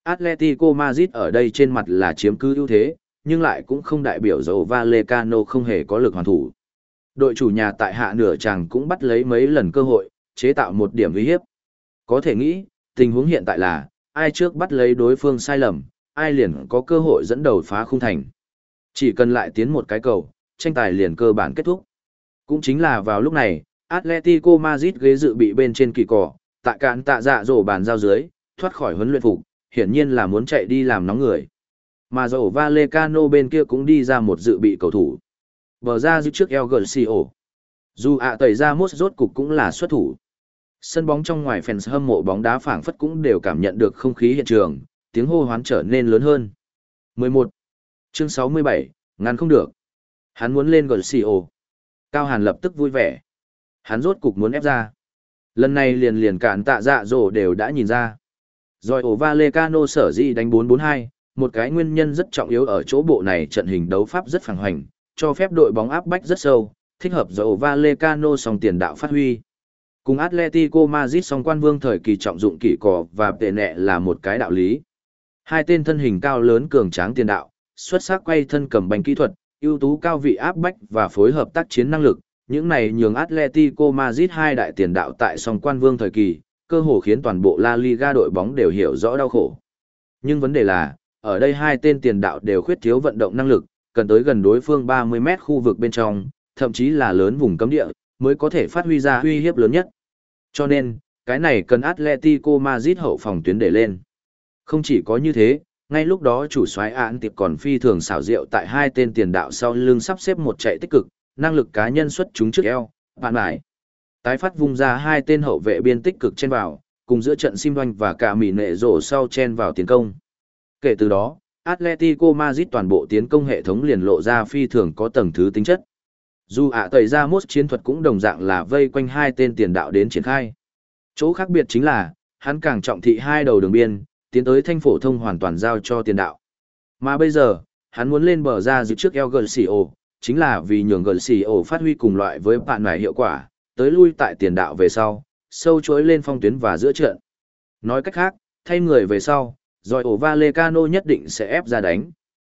Atletico Madrid ở đây trên mặt là chiếm cứ ưu thế, nhưng lại cũng không đại biểu dầu Vallecano không hề có lực hoàn thủ. Đội chủ nhà tại hạ nửa chàng cũng bắt lấy mấy lần cơ hội, chế tạo một điểm uy hiếp. Có thể nghĩ, tình huống hiện tại là, ai trước bắt lấy đối phương sai lầm, ai liền có cơ hội dẫn đầu phá khung thành. Chỉ cần lại tiến một cái cầu, tranh tài liền cơ bản kết thúc. Cũng chính là vào lúc này, Atletico Madrid ghế dự bị bên trên kỳ cỏ, tại cạn tạ dạ dỗ bàn giao dưới, thoát khỏi huấn luyện phục, hiển nhiên là muốn chạy đi làm nóng người. Mà dầu Vallecano bên kia cũng đi ra một dự bị cầu thủ. Bờ ra giữ trước El Garcia. Dù ạ tẩy ra mốt rốt cục cũng là xuất thủ. Sân bóng trong ngoài fans hâm mộ bóng đá phảng phất cũng đều cảm nhận được không khí hiện trường, tiếng hô hoán trở nên lớn hơn. mười một. Chương sáu mươi bảy, ngăn không được. Hắn muốn lên Garcia. Cao Hàn lập tức vui vẻ. Hắn rốt cục muốn ép ra. Lần này liền liền cản tạ dạ dỗ đều đã nhìn ra. Rồi ổ Vallecano sở dĩ đánh bốn bốn hai, một cái nguyên nhân rất trọng yếu ở chỗ bộ này trận hình đấu pháp rất phẳng hoành, cho phép đội bóng áp bách rất sâu, thích hợp rồi ổ Vallecano song tiền đạo phát huy. Cùng Atletico Madrid song quan vương thời kỳ trọng dụng kỷ cỏ và tệ nẹ là một cái đạo lý. Hai tên thân hình cao lớn cường tráng tiền đạo, xuất sắc quay thân cầm bánh kỹ thuật, ưu tú cao vị áp bách và phối hợp tác chiến năng lực, những này nhường Atletico Madrid hai đại tiền đạo tại song quan vương thời kỳ, cơ hồ khiến toàn bộ La Liga đội bóng đều hiểu rõ đau khổ. Nhưng vấn đề là, ở đây hai tên tiền đạo đều khuyết thiếu vận động năng lực, cần tới gần đối phương ba mươi mét khu vực bên trong, thậm chí là lớn vùng cấm địa, mới có thể phát huy ra uy hiếp lớn nhất. Cho nên, cái này cần Atletico Madrid hậu phòng tuyến để lên. Không chỉ có như thế, ngay lúc đó chủ soái án tiệp còn phi thường xảo diệu tại hai tên tiền đạo sau lưng sắp xếp một chạy tích cực, năng lực cá nhân xuất chúng trước eo, bạn mải. Tái phát vung ra hai tên hậu vệ biên tích cực chen vào, cùng giữa trận Sim Đoanh và cả mỉ nệ rổ sau chen vào tiến công. Kể từ đó, Atletico Madrid toàn bộ tiến công hệ thống liền lộ ra phi thường có tầng thứ tính chất. Dù ạ tẩy ra mốt chiến thuật cũng đồng dạng là vây quanh hai tên tiền đạo đến triển khai. Chỗ khác biệt chính là, hắn càng trọng thị hai đầu đường biên, tiến tới thanh phổ thông hoàn toàn giao cho tiền đạo. Mà bây giờ, hắn muốn lên bờ ra giữ trước El Garcia, chính là vì nhường Garcia phát huy cùng loại với bạn này hiệu quả, tới lui tại tiền đạo về sau, sâu chối lên phong tuyến và giữa trận. Nói cách khác, thay người về sau, rồi ổ Vallecano nhất định sẽ ép ra đánh.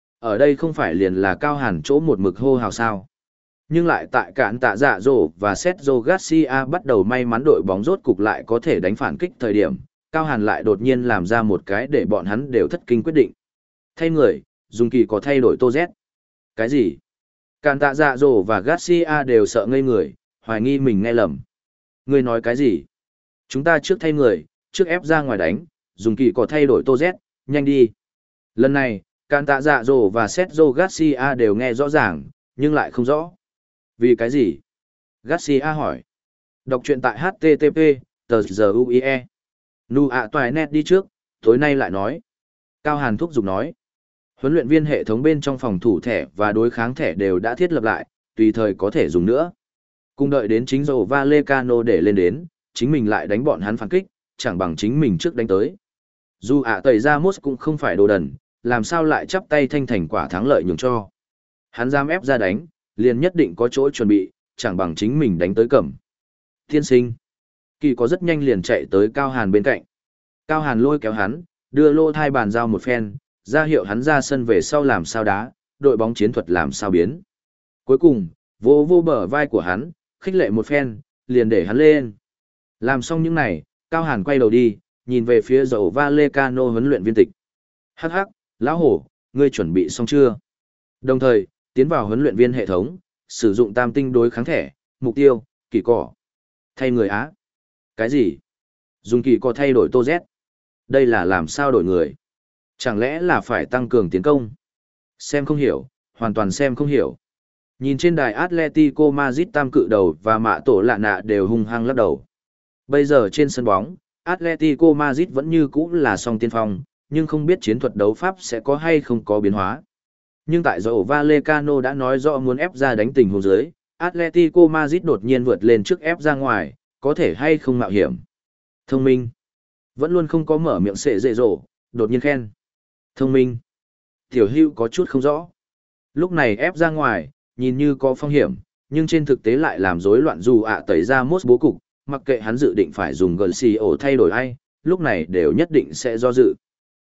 Ở đây không phải liền là Cao Hàn chỗ một mực hô hào sao. Nhưng lại tại cản tạ dạ dỗ và Sergio Garcia bắt đầu may mắn đội bóng rốt cục lại có thể đánh phản kích thời điểm, Cao Hàn lại đột nhiên làm ra một cái để bọn hắn đều thất kinh quyết định. Thay người, dùng kỳ có thay đổi Tô Z. Cái gì? Cản tạ dạ dỗ và Garcia đều sợ ngây người, hoài nghi mình nghe lầm. Ngươi nói cái gì? Chúng ta trước thay người, trước ép ra ngoài đánh, dùng kỳ có thay đổi Tô Z, nhanh đi. Lần này, Cản tạ dạ dỗ và Sergio Garcia đều nghe rõ ràng, nhưng lại không rõ. Vì cái gì? Garcia hỏi. Đọc truyện tại H T T P, tờ giờ U I E. Nu ạ toài net đi trước, tối nay lại nói. Cao Hàn thúc giục nói. Huấn luyện viên hệ thống bên trong phòng thủ thẻ và đối kháng thẻ đều đã thiết lập lại, tùy thời có thể dùng nữa. Cùng đợi đến chính dầu Vallecano để lên đến, chính mình lại đánh bọn hắn phản kích, chẳng bằng chính mình trước đánh tới. Dù ạ tẩy ra mốt cũng không phải đồ đần, làm sao lại chắp tay thanh thành quả thắng lợi nhường cho. Hắn dám ép ra đánh, liền nhất định có chỗ chuẩn bị, chẳng bằng chính mình đánh tới cầm. Tiên sinh. Kỳ có rất nhanh liền chạy tới Cao Hàn bên cạnh. Cao Hàn lôi kéo hắn, đưa lô thai bàn giao một phen, ra hiệu hắn ra sân về sau làm sao đá, đội bóng chiến thuật làm sao biến. Cuối cùng, vô vô bờ vai của hắn, khích lệ một phen, liền để hắn lên. Làm xong những này, Cao Hàn quay đầu đi, nhìn về phía dầu Vallecano huấn luyện viên tịch. Hắc hắc, lão hổ, ngươi chuẩn bị xong chưa? Đồng thời, tiến vào huấn luyện viên hệ thống, sử dụng tam tinh đối kháng thẻ, mục tiêu, kỳ cỏ. Thay người Á. Cái gì? Dùng kỳ cỏ thay đổi Tô Z. Đây là làm sao đổi người? Chẳng lẽ là phải tăng cường tiến công? Xem không hiểu, hoàn toàn xem không hiểu. Nhìn trên đài Atletico Madrid tam cự đầu và mạ tổ lạ nạ đều hung hăng lắc đầu. Bây giờ trên sân bóng, Atletico Madrid vẫn như cũ là song tiên phong, nhưng không biết chiến thuật đấu pháp sẽ có hay không có biến hóa. Nhưng tại dầu Vallecano đã nói rõ muốn ép ra đánh tình huống dưới, Atletico Madrid đột nhiên vượt lên trước ép ra ngoài, có thể hay không mạo hiểm. Thông minh. Vẫn luôn không có mở miệng xệ dễ dỗ, đột nhiên khen. Thông minh. Tiểu Hưu có chút không rõ. Lúc này ép ra ngoài, nhìn như có phong hiểm, nhưng trên thực tế lại làm rối loạn dù ạ tẩy ra mốt bố cục, mặc kệ hắn dự định phải dùng Garcia thay đổi ai, lúc này đều nhất định sẽ do dự.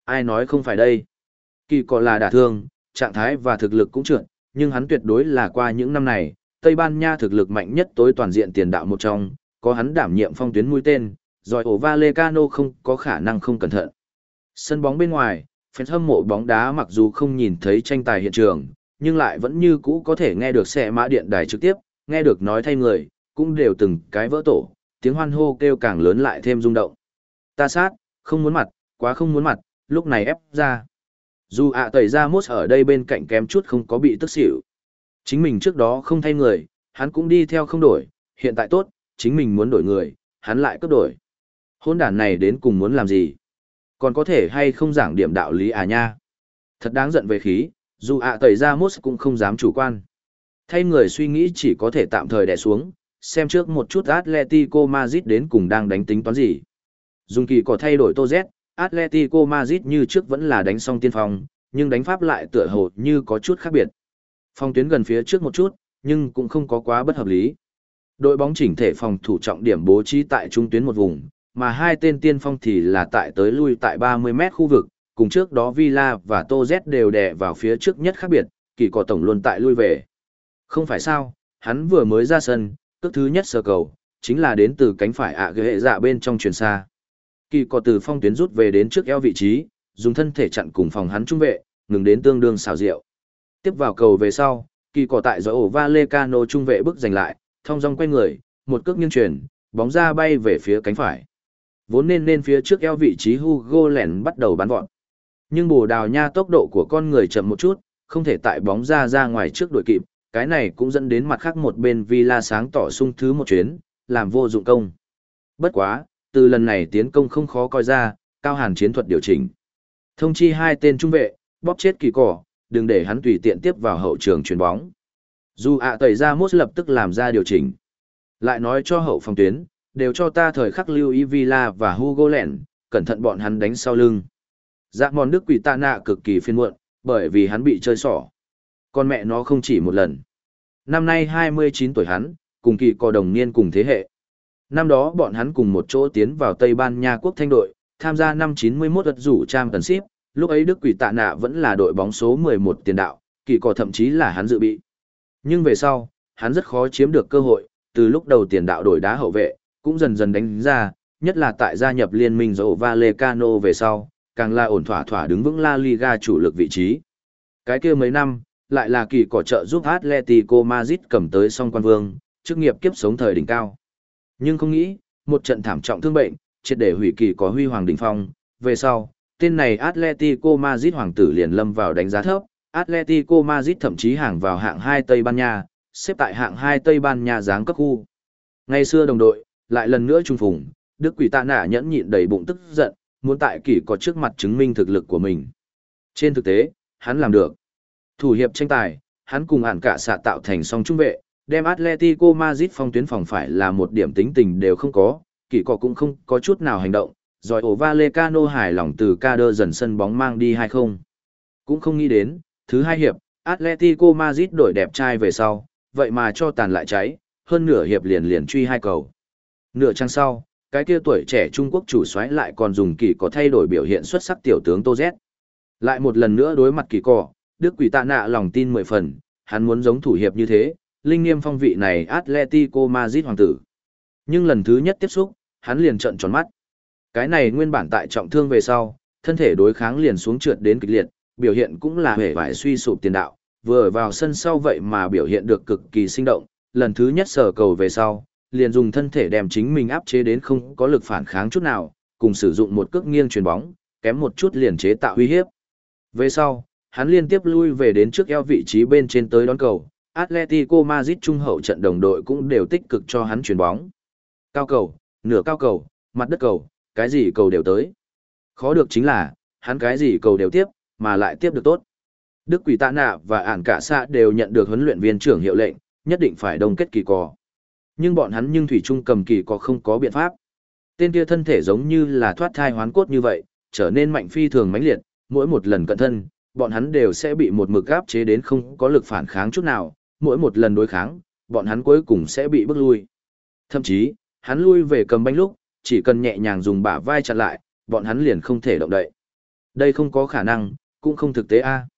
Ai nói không phải đây? Kỳ cọ là đả thương, trạng thái và thực lực cũng trượt, nhưng hắn tuyệt đối là qua những năm này, Tây Ban Nha thực lực mạnh nhất tối toàn diện tiền đạo một trong, có hắn đảm nhiệm phong tuyến mũi tên, rồi ổ Vallecano không có khả năng không cẩn thận. Sân bóng bên ngoài, fans hâm mộ bóng đá mặc dù không nhìn thấy tranh tài hiện trường, nhưng lại vẫn như cũ có thể nghe được xe mã điện đài trực tiếp, nghe được nói thay người, cũng đều từng cái vỡ tổ, tiếng hoan hô kêu càng lớn lại thêm rung động. Ta sát, không muốn mặt, quá không muốn mặt, lúc này ép ra. Dù ạ tẩy ra mốt ở đây bên cạnh kém chút không có bị tức xỉu. Chính mình trước đó không thay người, hắn cũng đi theo không đổi, hiện tại tốt, chính mình muốn đổi người, hắn lại cấp đổi. Hôn đàn này đến cùng muốn làm gì? Còn có thể hay không giảng điểm đạo lý à nha? Thật đáng giận về khí, dù ạ tẩy ra mốt cũng không dám chủ quan. Thay người suy nghĩ chỉ có thể tạm thời đè xuống, xem trước một chút Atletico Madrid đến cùng đang đánh tính toán gì. Dùng kỳ có thay đổi Tô Z, Atletico Madrid như trước vẫn là đánh xong tiên phong, nhưng đánh pháp lại tựa hồ như có chút khác biệt. Phong tuyến gần phía trước một chút, nhưng cũng không có quá bất hợp lý. Đội bóng chỉnh thể phòng thủ trọng điểm bố trí tại trung tuyến một vùng, mà hai tên tiên phong thì là tại tới lui tại ba mươi mét khu vực, cùng trước đó Villa và Tô Z đều đè vào phía trước nhất khác biệt, kỳ có tổng luôn tại lui về. Không phải sao, hắn vừa mới ra sân, cước thứ nhất sơ cầu, chính là đến từ cánh phải ạ ghệ dạ bên trong truyền xa. Kỳ có từ phong tuyến rút về đến trước eo vị trí, dùng thân thể chặn cùng phòng hắn trung vệ, ngừng đến tương đương xảo diệu. Tiếp vào cầu về sau, kỳ có tại giỏi ổ Vallecano trung vệ bước giành lại, thong dong quay người, một cước nghiêng chuyển, bóng ra bay về phía cánh phải. Vốn nên nên phía trước eo vị trí Hugo lẻn bắt đầu bắn vọt. Nhưng Bồ Đào Nha tốc độ của con người chậm một chút, không thể tại bóng ra ra ngoài trước đội kịp, cái này cũng dẫn đến mặt khác một bên Villa sáng tỏ sung thứ một chuyến, làm vô dụng công. Bất quá, từ lần này tiến công không khó coi ra, Cao Hàn chiến thuật điều chỉnh. Thông chi hai tên trung vệ, bóp chết kỳ cỏ, đừng để hắn tùy tiện tiếp vào hậu trường chuyền bóng. Dù ạ tẩy ra mốt lập tức làm ra điều chỉnh. Lại nói cho hậu phòng tuyến, đều cho ta thời khắc lưu ý Villa và Hugo lẻn, cẩn thận bọn hắn đánh sau lưng. Dạ mòn Đức Quỷ Tạ Nạ cực kỳ phiền muộn, bởi vì hắn bị chơi xỏ. Con mẹ nó không chỉ một lần. Năm nay hai mươi chín tuổi hắn, cùng kỳ cò đồng niên cùng thế hệ. Năm đó bọn hắn cùng một chỗ tiến vào Tây Ban Nha quốc thanh đội, tham gia năm chín mươi mốt ật rủ trang tần ship, lúc ấy Đức Quỷ Tạ Nạ vẫn là đội bóng số mười một tiền đạo, kỳ cò thậm chí là hắn dự bị. Nhưng về sau, hắn rất khó chiếm được cơ hội, từ lúc đầu tiền đạo đổi đá hậu vệ, cũng dần dần đánh ra, nhất là tại gia nhập liên minh dầu Vallecano về sau, càng là ổn thỏa thỏa đứng vững La Liga chủ lực vị trí. Cái kia mấy năm, lại là kỳ cỏ trợ giúp Atletico Madrid cầm tới song quan vương, chức nghiệp kiếp sống thời đỉnh cao. Nhưng không nghĩ, một trận thảm trọng thương bệnh, triệt để hủy kỳ có huy hoàng đỉnh phong, về sau, tên này Atletico Madrid hoàng tử liền lâm vào đánh giá thấp, Atletico Madrid thậm chí hàng vào hạng hai Tây Ban Nha, xếp tại hạng hai Tây Ban Nha giáng cấp khu. Ngày xưa đồng đội, lại lần nữa trung phùng, Đức Quỷ Tạ Nạ nhẫn nhịn đầy bụng tức giận, muốn tại kỳ có trước mặt chứng minh thực lực của mình. Trên thực tế, hắn làm được. Thủ hiệp tranh tài, hắn cùng ản cả xạ tạo thành song trung vệ, đem Atletico Madrid phong tuyến phòng phải là một điểm tính tình đều không có, kỳ cọ cũng không có chút nào hành động, rồi ổ Vallecano hài lòng từ ca đơ dần sân bóng mang đi hay không. Cũng không nghĩ đến, thứ hai hiệp, Atletico Madrid đổi đẹp trai về sau, vậy mà cho tàn lại cháy, hơn nửa hiệp liền liền truy hai cầu. Nửa trang sau, cái kia tuổi trẻ Trung Quốc chủ soái lại còn dùng kỳ cọ thay đổi biểu hiện xuất sắc tiểu tướng Tô Z. Lại một lần nữa đối mặt kỳ cọ, Đức Quỷ Tạ Nạ lòng tin mười phần, hắn muốn giống thủ hiệp như thế, linh nghiêm phong vị này Atletico Madrid hoàng tử. Nhưng lần thứ nhất tiếp xúc, hắn liền trợn tròn mắt. Cái này nguyên bản tại trọng thương về sau, thân thể đối kháng liền xuống trượt đến kịch liệt, biểu hiện cũng là hề vải suy sụp tiền đạo, vừa vào sân sau vậy mà biểu hiện được cực kỳ sinh động, lần thứ nhất sở cầu về sau, liền dùng thân thể đem chính mình áp chế đến không có lực phản kháng chút nào, cùng sử dụng một cước nghiêng chuyền bóng, kém một chút liền chế tạo uy hiếp. Về sau, hắn liên tiếp lui về đến trước eo vị trí bên trên tới đón cầu, Atletico Madrid trung hậu trận đồng đội cũng đều tích cực cho hắn chuyền bóng. Cao cầu, nửa cao cầu, mặt đất cầu, cái gì cầu đều tới. Khó được chính là, hắn cái gì cầu đều tiếp, mà lại tiếp được tốt. Đức Quỷ Tạ Nạ và ản cả xạ đều nhận được huấn luyện viên trưởng hiệu lệnh, nhất định phải đồng kết kỳ cò. Nhưng bọn hắn nhưng thủy chung cầm kỳ cò không có biện pháp. Tên kia thân thể giống như là thoát thai hoán cốt như vậy, trở nên mạnh phi thường mãnh liệt, mỗi một lần cận thân, bọn hắn đều sẽ bị một mực áp chế đến không có lực phản kháng chút nào, mỗi một lần đối kháng, bọn hắn cuối cùng sẽ bị bước lui. Thậm chí, hắn lui về cầm banh lúc, chỉ cần nhẹ nhàng dùng bả vai chặn lại, bọn hắn liền không thể động đậy. Đây không có khả năng, cũng không thực tế a.